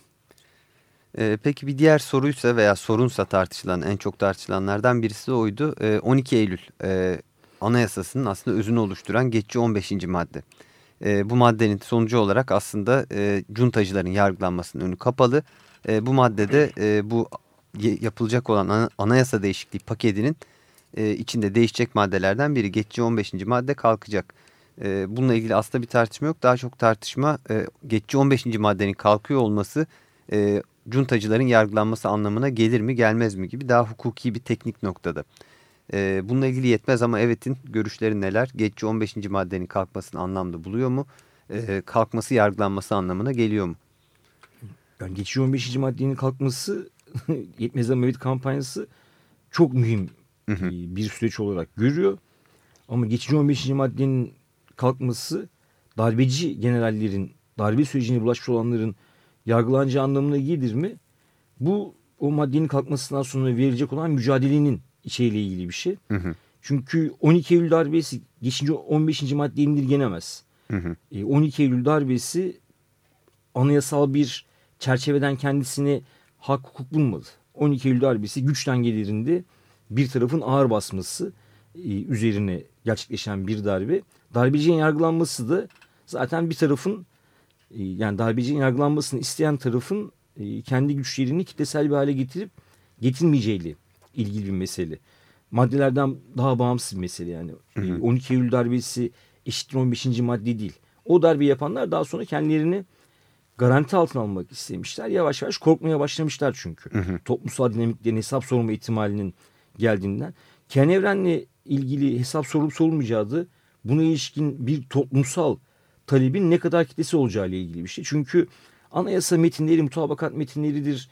E, peki bir diğer soruysa veya sorunsa tartışılan, en çok tartışılanlardan birisi de oydu. E, on iki Eylül e, Anayasası'nın aslında özünü oluşturan geçici on beşinci madde. E, bu maddenin sonucu olarak aslında e, cuntacıların yargılanmasının önü kapalı. E, bu maddede e, bu yapılacak olan anayasa değişikliği paketinin e, içinde değişecek maddelerden biri. Geçici on beşinci madde kalkacak. E, bununla ilgili aslında bir tartışma yok. Daha çok tartışma e, geçici on beşinci maddenin kalkıyor olması e, cuntacıların yargılanması anlamına gelir mi gelmez mi gibi daha hukuki bir teknik noktada. E, bununla ilgili yetmez ama evet'in görüşleri neler? Geçici on beşinci maddenin kalkmasını anlamda buluyor mu? E, kalkması yargılanması anlamına geliyor mu? Yani geçici on beşinci maddenin kalkması yetmez ama evet kampanyası çok mühim hı hı. bir süreç olarak görüyor. Ama geçici on beşinci maddenin kalkması darbeci generallerin, darbe sürecine bulaşmış olanların yargılanacağı anlamına gelir mi? Bu o maddenin kalkmasından sonra verilecek olan mücadelenin içeriğiyle ilgili bir şey. Hı hı. Çünkü on iki Eylül darbesi geçici on beşinci maddeyi indirgenemez. Hı hı. E, on iki Eylül darbesi anayasal bir çerçeveden kendisine hak hukuk bulmadı. on iki Eylül darbesi güç dengelerinde bir tarafın ağır basması e, üzerine gerçekleşen bir darbe. Darbecinin yargılanması da zaten bir tarafın e, yani darbecinin yargılanmasını isteyen tarafın e, kendi güçlerini kitlesel bir hale getirip getirmeyeceğiyle ilgili bir mesele. Maddelerden daha bağımsız bir mesele yani. Hı hı. E, on iki Eylül darbesi eşittir on beşinci madde değil. O darbeyi yapanlar daha sonra kendilerini garanti altına almak istemişler. Yavaş yavaş korkmaya başlamışlar çünkü. Hı hı. Toplumsal dinamiklerin hesap sorma ihtimalinin geldiğinden. Kenan Evren'le ilgili hesap sorulup sorulmayacağı da buna ilişkin bir toplumsal talebin ne kadar kitlesi olacağı ile ilgili bir şey. Çünkü anayasa metinleri, mutabakat metinleridir,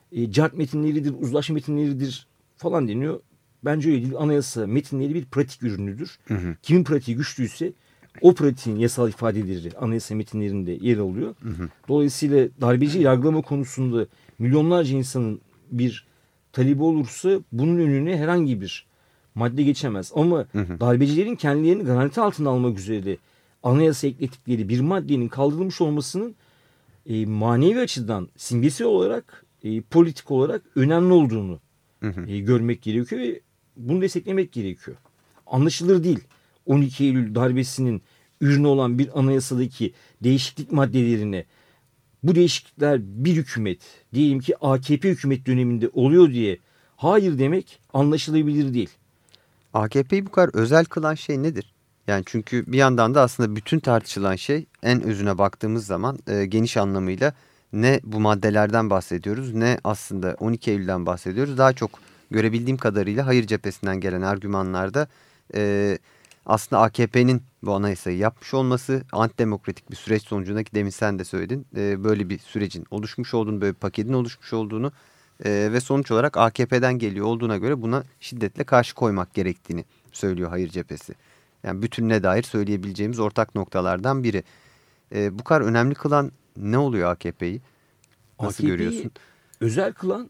e, cart metinleridir, uzlaşı metinleridir falan deniyor. Bence öyle değil. Anayasa metinleri bir pratik ürünüdür. Hı hı. Kimin pratiği güçlüyse o pratiğin yasal ifadeleri anayasa metinlerinde yer alıyor. Hı hı. Dolayısıyla darbeci yargılama konusunda milyonlarca insanın bir talebi olursa bunun önüne herhangi bir madde geçemez. Ama Hı hı. darbecilerin kendilerini garanti altına almak üzere anayasa eklettikleri bir maddenin kaldırılmış olmasının e, manevi açıdan simgesi olarak, e, politik olarak önemli olduğunu Hı hı. e, görmek gerekiyor ve bunu desteklemek gerekiyor. Anlaşılır değil. on iki Eylül darbesinin ürünü olan bir anayasadaki değişiklik maddelerine bu değişiklikler bir hükümet, diyelim ki A K P hükümet döneminde oluyor diye hayır demek anlaşılabilir değil. A K P'yi bu kadar özel kılan şey nedir? Yani çünkü bir yandan da aslında bütün tartışılan şey en özüne baktığımız zaman e, geniş anlamıyla ne bu maddelerden bahsediyoruz ne aslında on iki Eylül'den bahsediyoruz. Daha çok görebildiğim kadarıyla hayır cephesinden gelen argümanlarda e, aslında A K P'nin bu anayasayı yapmış olması, antidemokratik bir süreç sonucunda ki demin sen de söyledin e, böyle bir sürecin oluşmuş olduğunu, böyle bir paketin oluşmuş olduğunu e, ve sonuç olarak A K P'den geliyor olduğuna göre buna şiddetle karşı koymak gerektiğini söylüyor hayır cephesi. Yani bütününe dair söyleyebileceğimiz ortak noktalardan biri. E, bu kadar önemli kılan ne oluyor A K P'yi? Nasıl A K P'yi görüyorsun? özel kılan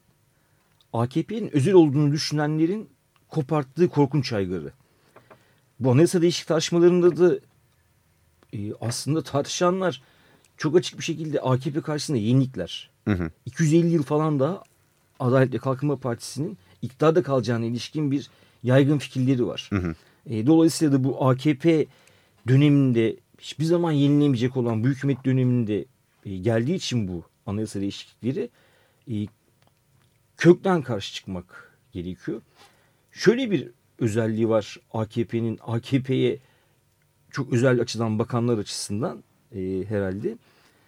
A K P'nin özel olduğunu düşünenlerin koparttığı korkunç aygırı. Bu anayasa değişiklik tartışmalarında da e, aslında tartışanlar çok açık bir şekilde A K P karşısında yenilikler. Hı hı. iki yüz elli yıl falan da Adalet ve Kalkınma Partisi'nin iktidarda kalacağına ilişkin bir yaygın fikirleri var. Hı hı. E, dolayısıyla da bu A K P döneminde hiçbir zaman yenilemeyecek olan bu hükümet döneminde e, geldiği için bu anayasa değişiklikleri e, kökten karşı çıkmak gerekiyor. Şöyle bir özelliği var A K P'nin, A K P'ye çok özel açıdan bakanlar açısından e, herhalde.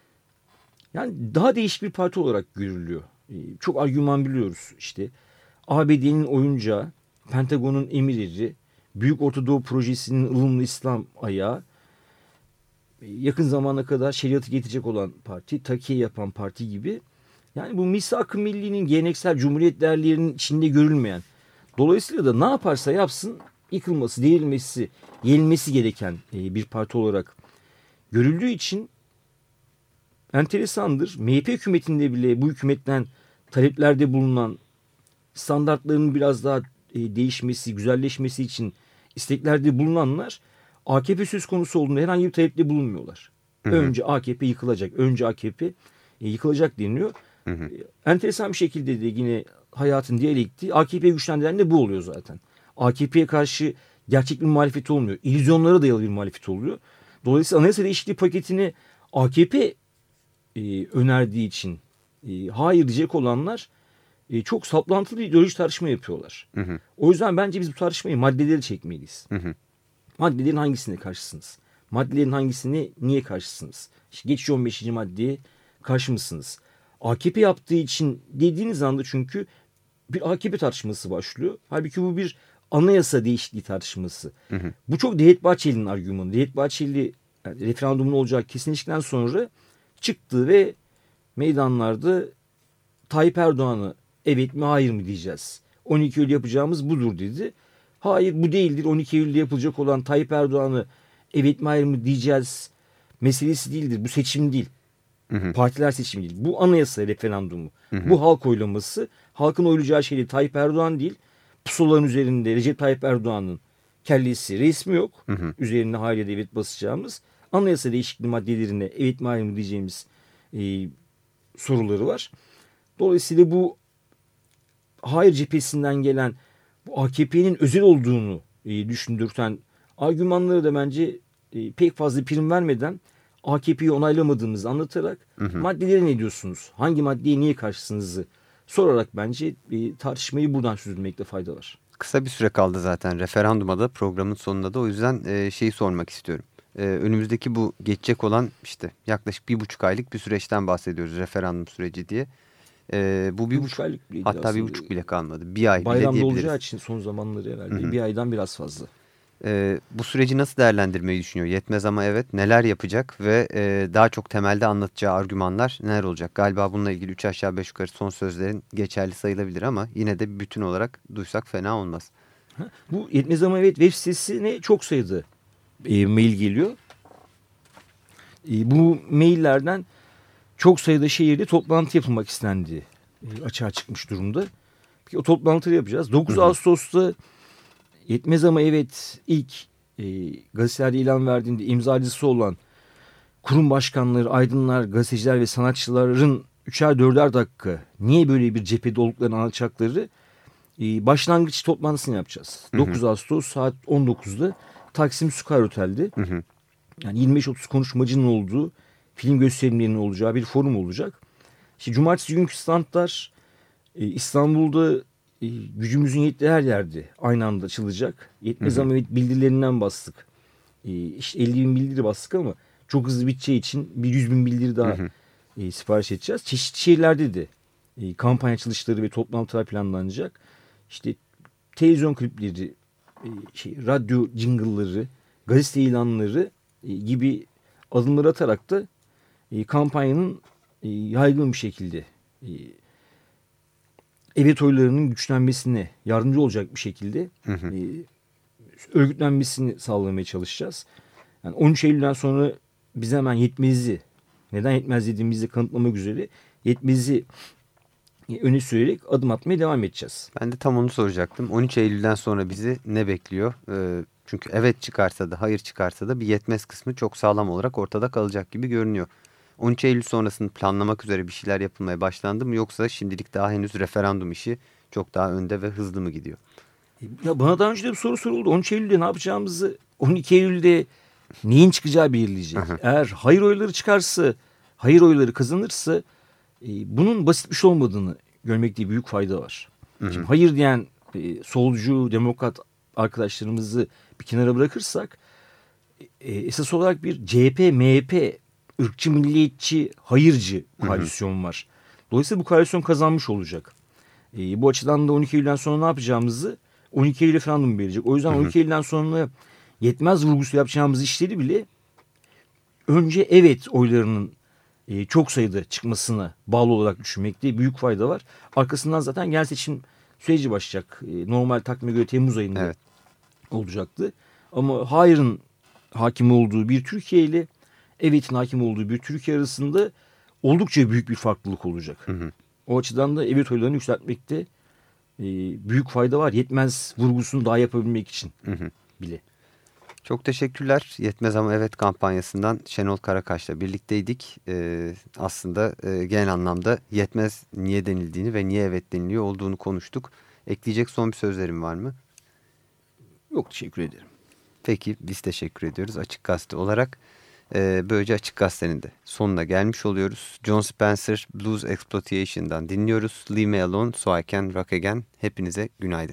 Yani daha değişik bir parti olarak görülüyor. E, çok argüman biliyoruz işte. A B D'nin oyuncağı, Pentagon'un emirleri, Büyük Orta Doğu Projesi'nin ılımlı İslam ayağı, yakın zamana kadar şeriatı getirecek olan parti, takiye yapan parti gibi. Yani bu misak-ı millinin geleneksel cumhuriyet değerlerinin içinde görülmeyen, dolayısıyla da ne yaparsa yapsın yıkılması, devrilmesi, yenilmesi gereken bir parti olarak görüldüğü için enteresandır. M H P hükümetinde bile bu hükümetten taleplerde bulunan, standartlarının biraz daha değişmesi, güzelleşmesi için isteklerde bulunanlar A K P söz konusu olduğunda herhangi bir talepte bulunmuyorlar. Hı hı. Önce A K P yıkılacak, önce A K P yıkılacak deniliyor. Hı hı. Enteresan bir şekilde de yine hayatın diyalektiği A K P'yi güçlendiren de bu oluyor zaten. A K P'ye karşı gerçek bir muhalefet olmuyor. İllüzyonlara dayalı bir muhalefet oluyor. Dolayısıyla anayasa değişikliği paketini A K P e, önerdiği için e, hayır diyecek olanlar e, çok saplantılı bir ideolojik tartışma yapıyorlar. Hı hı. O yüzden bence biz bu tartışmayı maddeleri çekmeliyiz. Hı hı. Maddelerin hangisine karşısınız? Maddelerin hangisine niye karşısınız? İşte geçici on beşinci maddeye karşı mısınız? A K P yaptığı için dediğiniz anda çünkü bir A K P tartışması başlıyor. Halbuki bu bir anayasa değişikliği tartışması. Hı hı. Bu çok Devlet Bahçeli'nin argümanı. Devlet Bahçeli yani referandumun olacağı kesinleştikten sonra çıktı ve meydanlarda Tayyip Erdoğan'ı evet mi hayır mı diyeceğiz. on iki Eylül yapacağımız budur dedi. Hayır bu değildir. on iki Eylül'de yapılacak olan Tayyip Erdoğan'ı evet mi hayır mı diyeceğiz meselesi değildir. Bu seçim değil. Hı hı. Partiler seçimi değil. Bu anayasa referandumu. Hı hı. Bu halk oylaması. Halkın oylayacağı şey değil. Tayyip Erdoğan değil. Pusulaların üzerinde Recep Tayyip Erdoğan'ın kellesi, resmi yok. Hı hı. Üzerine hayır ya da evet basacağımız. Anayasa değişikliği maddelerine evet mi hayır mı diyeceğimiz e, soruları var. Dolayısıyla bu hayır cephesinden gelen bu A K P'nin özel olduğunu e, düşündürten argümanları da bence e, pek fazla prim vermeden A K P'yi onaylamadığımızı anlatarak hı hı. maddelere ne diyorsunuz? Hangi maddeye niye karşısınızı sorarak bence e, tartışmayı buradan sürdürmekte fayda var. Kısa bir süre kaldı zaten referanduma da programın sonunda da o yüzden e, şeyi sormak istiyorum. E, önümüzdeki bu geçecek olan işte yaklaşık bir buçuk aylık bir süreçten bahsediyoruz referandum süreci diye. Ee, bu bir, bir buçuk aylık hatta bir buçuk bile kalmadı. Bir ay bile diyebiliriz. Bayramda olacağı için son zamanları herhalde Hı-hı. bir aydan biraz fazla. E, bu süreci nasıl değerlendirmeyi düşünüyor? Yetmez ama evet, neler yapacak ve e, daha çok temelde anlatacağı argümanlar neler olacak? Galiba bununla ilgili üç aşağı beş yukarı son sözlerin geçerli sayılabilir ama yine de bir bütün olarak duysak fena olmaz. Bu Yetmez ama evet web sitesine çok sayıda e, mail geliyor. E, bu maillerden çok sayıda şehirde toplantı yapılmak istendiği e, açığa çıkmış durumda. Peki o toplantıları yapacağız. dokuz Ağustos'ta Yetmez ama evet ilk e, gazetelerde ilan verdiğinde imzacısı olan kurum başkanları, aydınlar, gazeteciler ve sanatçıların üçer dörder dakika niye böyle bir cephede olduklarını anlatacakları e, başlangıç toplantısını yapacağız. Hı hı. dokuz Ağustos saat on dokuzda Taksim Sukar Otel'de. Hı hı. Yani yirmi beş otuz konuşmacının olduğu, film gösterimlerinin olacağı bir forum olacak. İşte cumartesi günkü standlar e, İstanbul'da e, gücümüzün yettiği her yerde aynı anda açılacak. Yetmez ama bildirilerinden bastık. E, işte elli bin bildiri bastık ama çok hızlı biteceği için bir yüz bin bildiri daha hı hı. E, sipariş edeceğiz. Çeşitli şehirlerde de e, kampanya açılışları ve toplantılar planlanacak. İşte televizyon klipleri, e, şey, radyo jingle'ları, gazete ilanları e, gibi adımları atarak da e, kampanyanın e, yaygın bir şekilde e, evet oylarının güçlenmesine yardımcı olacak bir şekilde hı hı. E, örgütlenmesini sağlamaya çalışacağız. Yani on üç Eylül'den sonra biz hemen yetmez'i, neden yetmez dediğimizi kanıtlamak üzere yetmez'i öne sürerek adım atmaya devam edeceğiz. Ben de tam onu soracaktım. on üç Eylül'den sonra bizi ne bekliyor? Ee, çünkü evet çıkarsa da hayır çıkarsa da bir yetmez kısmı çok sağlam olarak ortada kalacak gibi görünüyor. on üç Eylül sonrasını planlamak üzere bir şeyler yapılmaya başlandı mı, yoksa şimdilik daha henüz referandum işi çok daha önde ve hızlı mı gidiyor? Ya bana daha önce de bir soru soruldu. on üç Eylül'de ne yapacağımızı, on iki Eylül'de neyin çıkacağı belirleyecek. Hı hı. Eğer hayır oyları çıkarsa, hayır oyları kazanırsa e, bunun basit bir şey olmadığını görmekte büyük fayda var. Hı hı. Şimdi hayır diyen e, solcu, demokrat arkadaşlarımızı bir kenara bırakırsak e, esas olarak bir C H P, M H P, ırkçı, milliyetçi, hayırcı koalisyon hı hı. var. Dolayısıyla bu koalisyon kazanmış olacak. E, bu açıdan da on iki Eylül'den sonra ne yapacağımızı on iki Eylül referandum verecek. O yüzden hı hı. on iki Eylül'den sonra yetmez vurgusu yapacağımız işleri bile önce evet oylarının e, çok sayıda çıkmasına bağlı olarak düşünmekte büyük fayda var. Arkasından zaten genel seçim süreci başlayacak. E, normal takvime göre Temmuz ayında evet. olacaktı. Ama hayırın hakim olduğu bir Türkiye ile evetin hakim olduğu bir Türkiye arasında oldukça büyük bir farklılık olacak. Hı hı. O açıdan da evet oylarını yükseltmekte e, büyük fayda var. Yetmez vurgusunu daha yapabilmek için hı hı. bile. Çok teşekkürler. Yetmez ama evet kampanyasından Şenol Karakaş'la birlikteydik. Ee, aslında e, genel anlamda yetmez niye denildiğini ve niye evet deniliyor olduğunu konuştuk. Ekleyecek son bir sözlerim var mı? Yok, teşekkür ederim. Peki, biz teşekkür ediyoruz Açık Gazete olarak. Ee, böylece Açık Gazete'nin de sonuna gelmiş oluyoruz. John Spencer Blues Exploitation'dan dinliyoruz. Leave Me Alone So I Can Rock Again. Hepinize günaydın.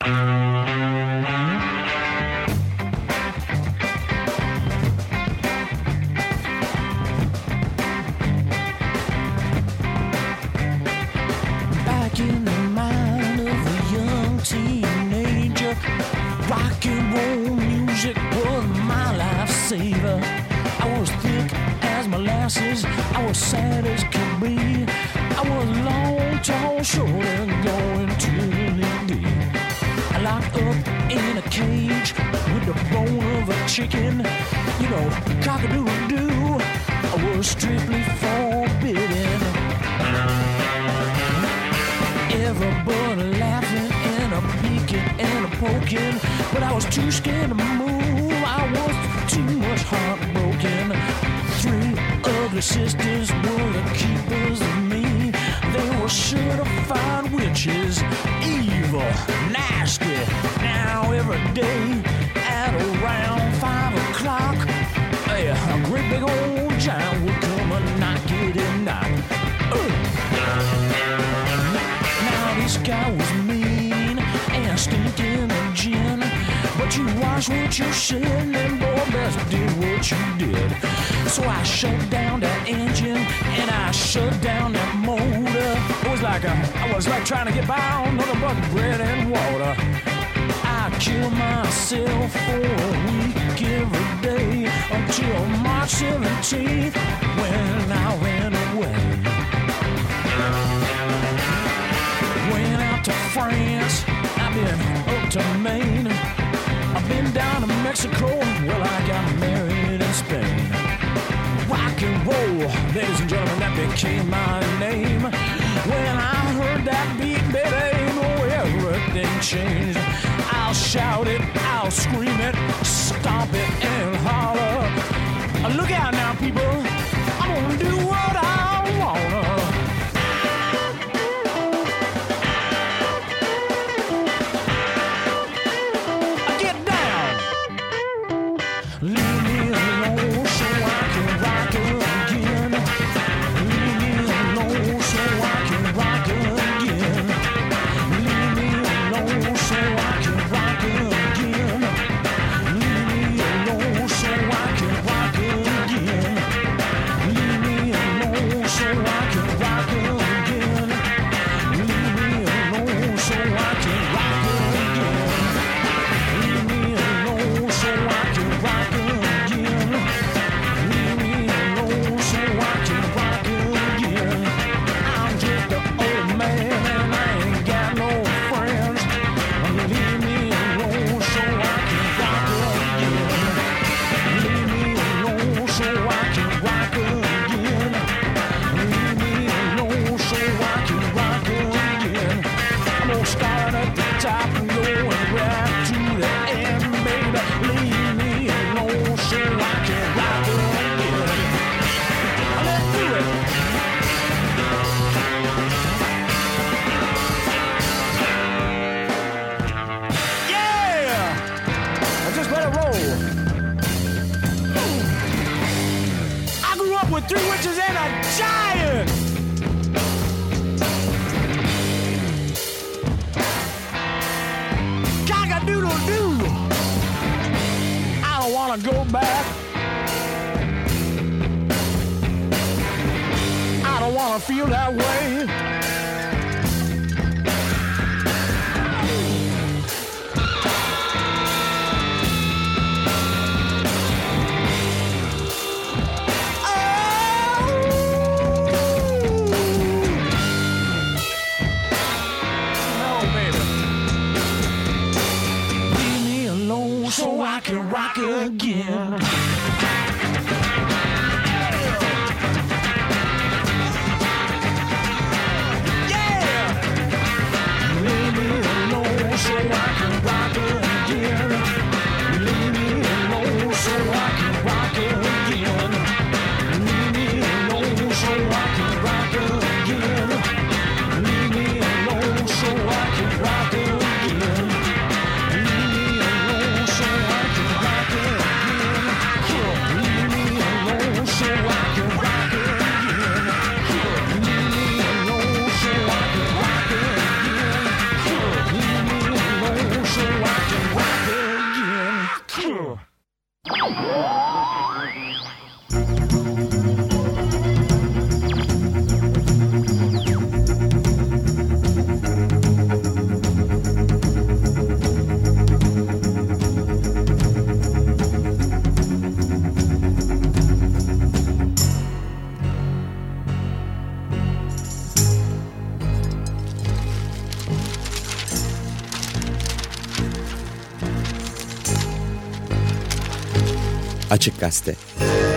Rock and roll music was my lifesaver. I was thick as molasses, I was sad as could be. I was long, tall, short, and going to the deep. I locked up in a cage with the bone of a chicken. You know, cock-a-doodle-doo, I was strictly forbidden. Everybody laughing and a peeking and a poking, but I was too scared to move. I was too much heartbroken. Three ugly sisters were the keepers of me. They were certified witches, evil, nasty. Now every day at around five o'clock, a great big old giant would come and knock it in knock. Uh. This guy was mean and stinking of gin, but you watch what you said and boy best did what you did. So I shut down that engine and I shut down that motor. It was like a, I was like trying to get by on nothing but bread and water. I kill myself for a week every day until March seventeenth when I ran away. Went out to France, I've been up to Maine, I've been down to Mexico, well I got married in Spain. Rock and roll, ladies and gentlemen, that became my name. When I heard that beat, baby, oh, everything changed. I'll shout it, I'll scream it, stomp it and holler. Look out now, people, I'm gonna do what I wanna. Get down. Leave me alone so I can rock again. Leave me alone so I can rock again. Leave me alone so I can rock again. Leave me alone so I can rock again. Leave me alone so I can rock again. Leave me alone so I can rock again. Leave me alone so I can rock again. Leave me alone so I can rock again. I'm just an old man and I ain't got no friends. Leave me alone so I can rock again. Leave me alone so I can rock again. Leave me alone so I can rock again. I'm gonna start at the top and go and rap to the end, baby. Leave me alone so I can rock again. Let's do it. Yeah! Now just let it roll. I grew up with three witches and a giant. Cock-a-doodle-doo. I don't want to go back. I don't want to feel that way. Oh, no, baby. Leave me alone so I can rock again. Yeah! Leave me alone so I can rock again. Leave me alone so I can rock again. Leave me alone so I can rock again. Leave me alone so I can rock again. Leave me alone so I can rock again. Leave me alone so I can rock again. Leave me alone so I can rock again. Leave me alone so I can rock again. Açık Gazete.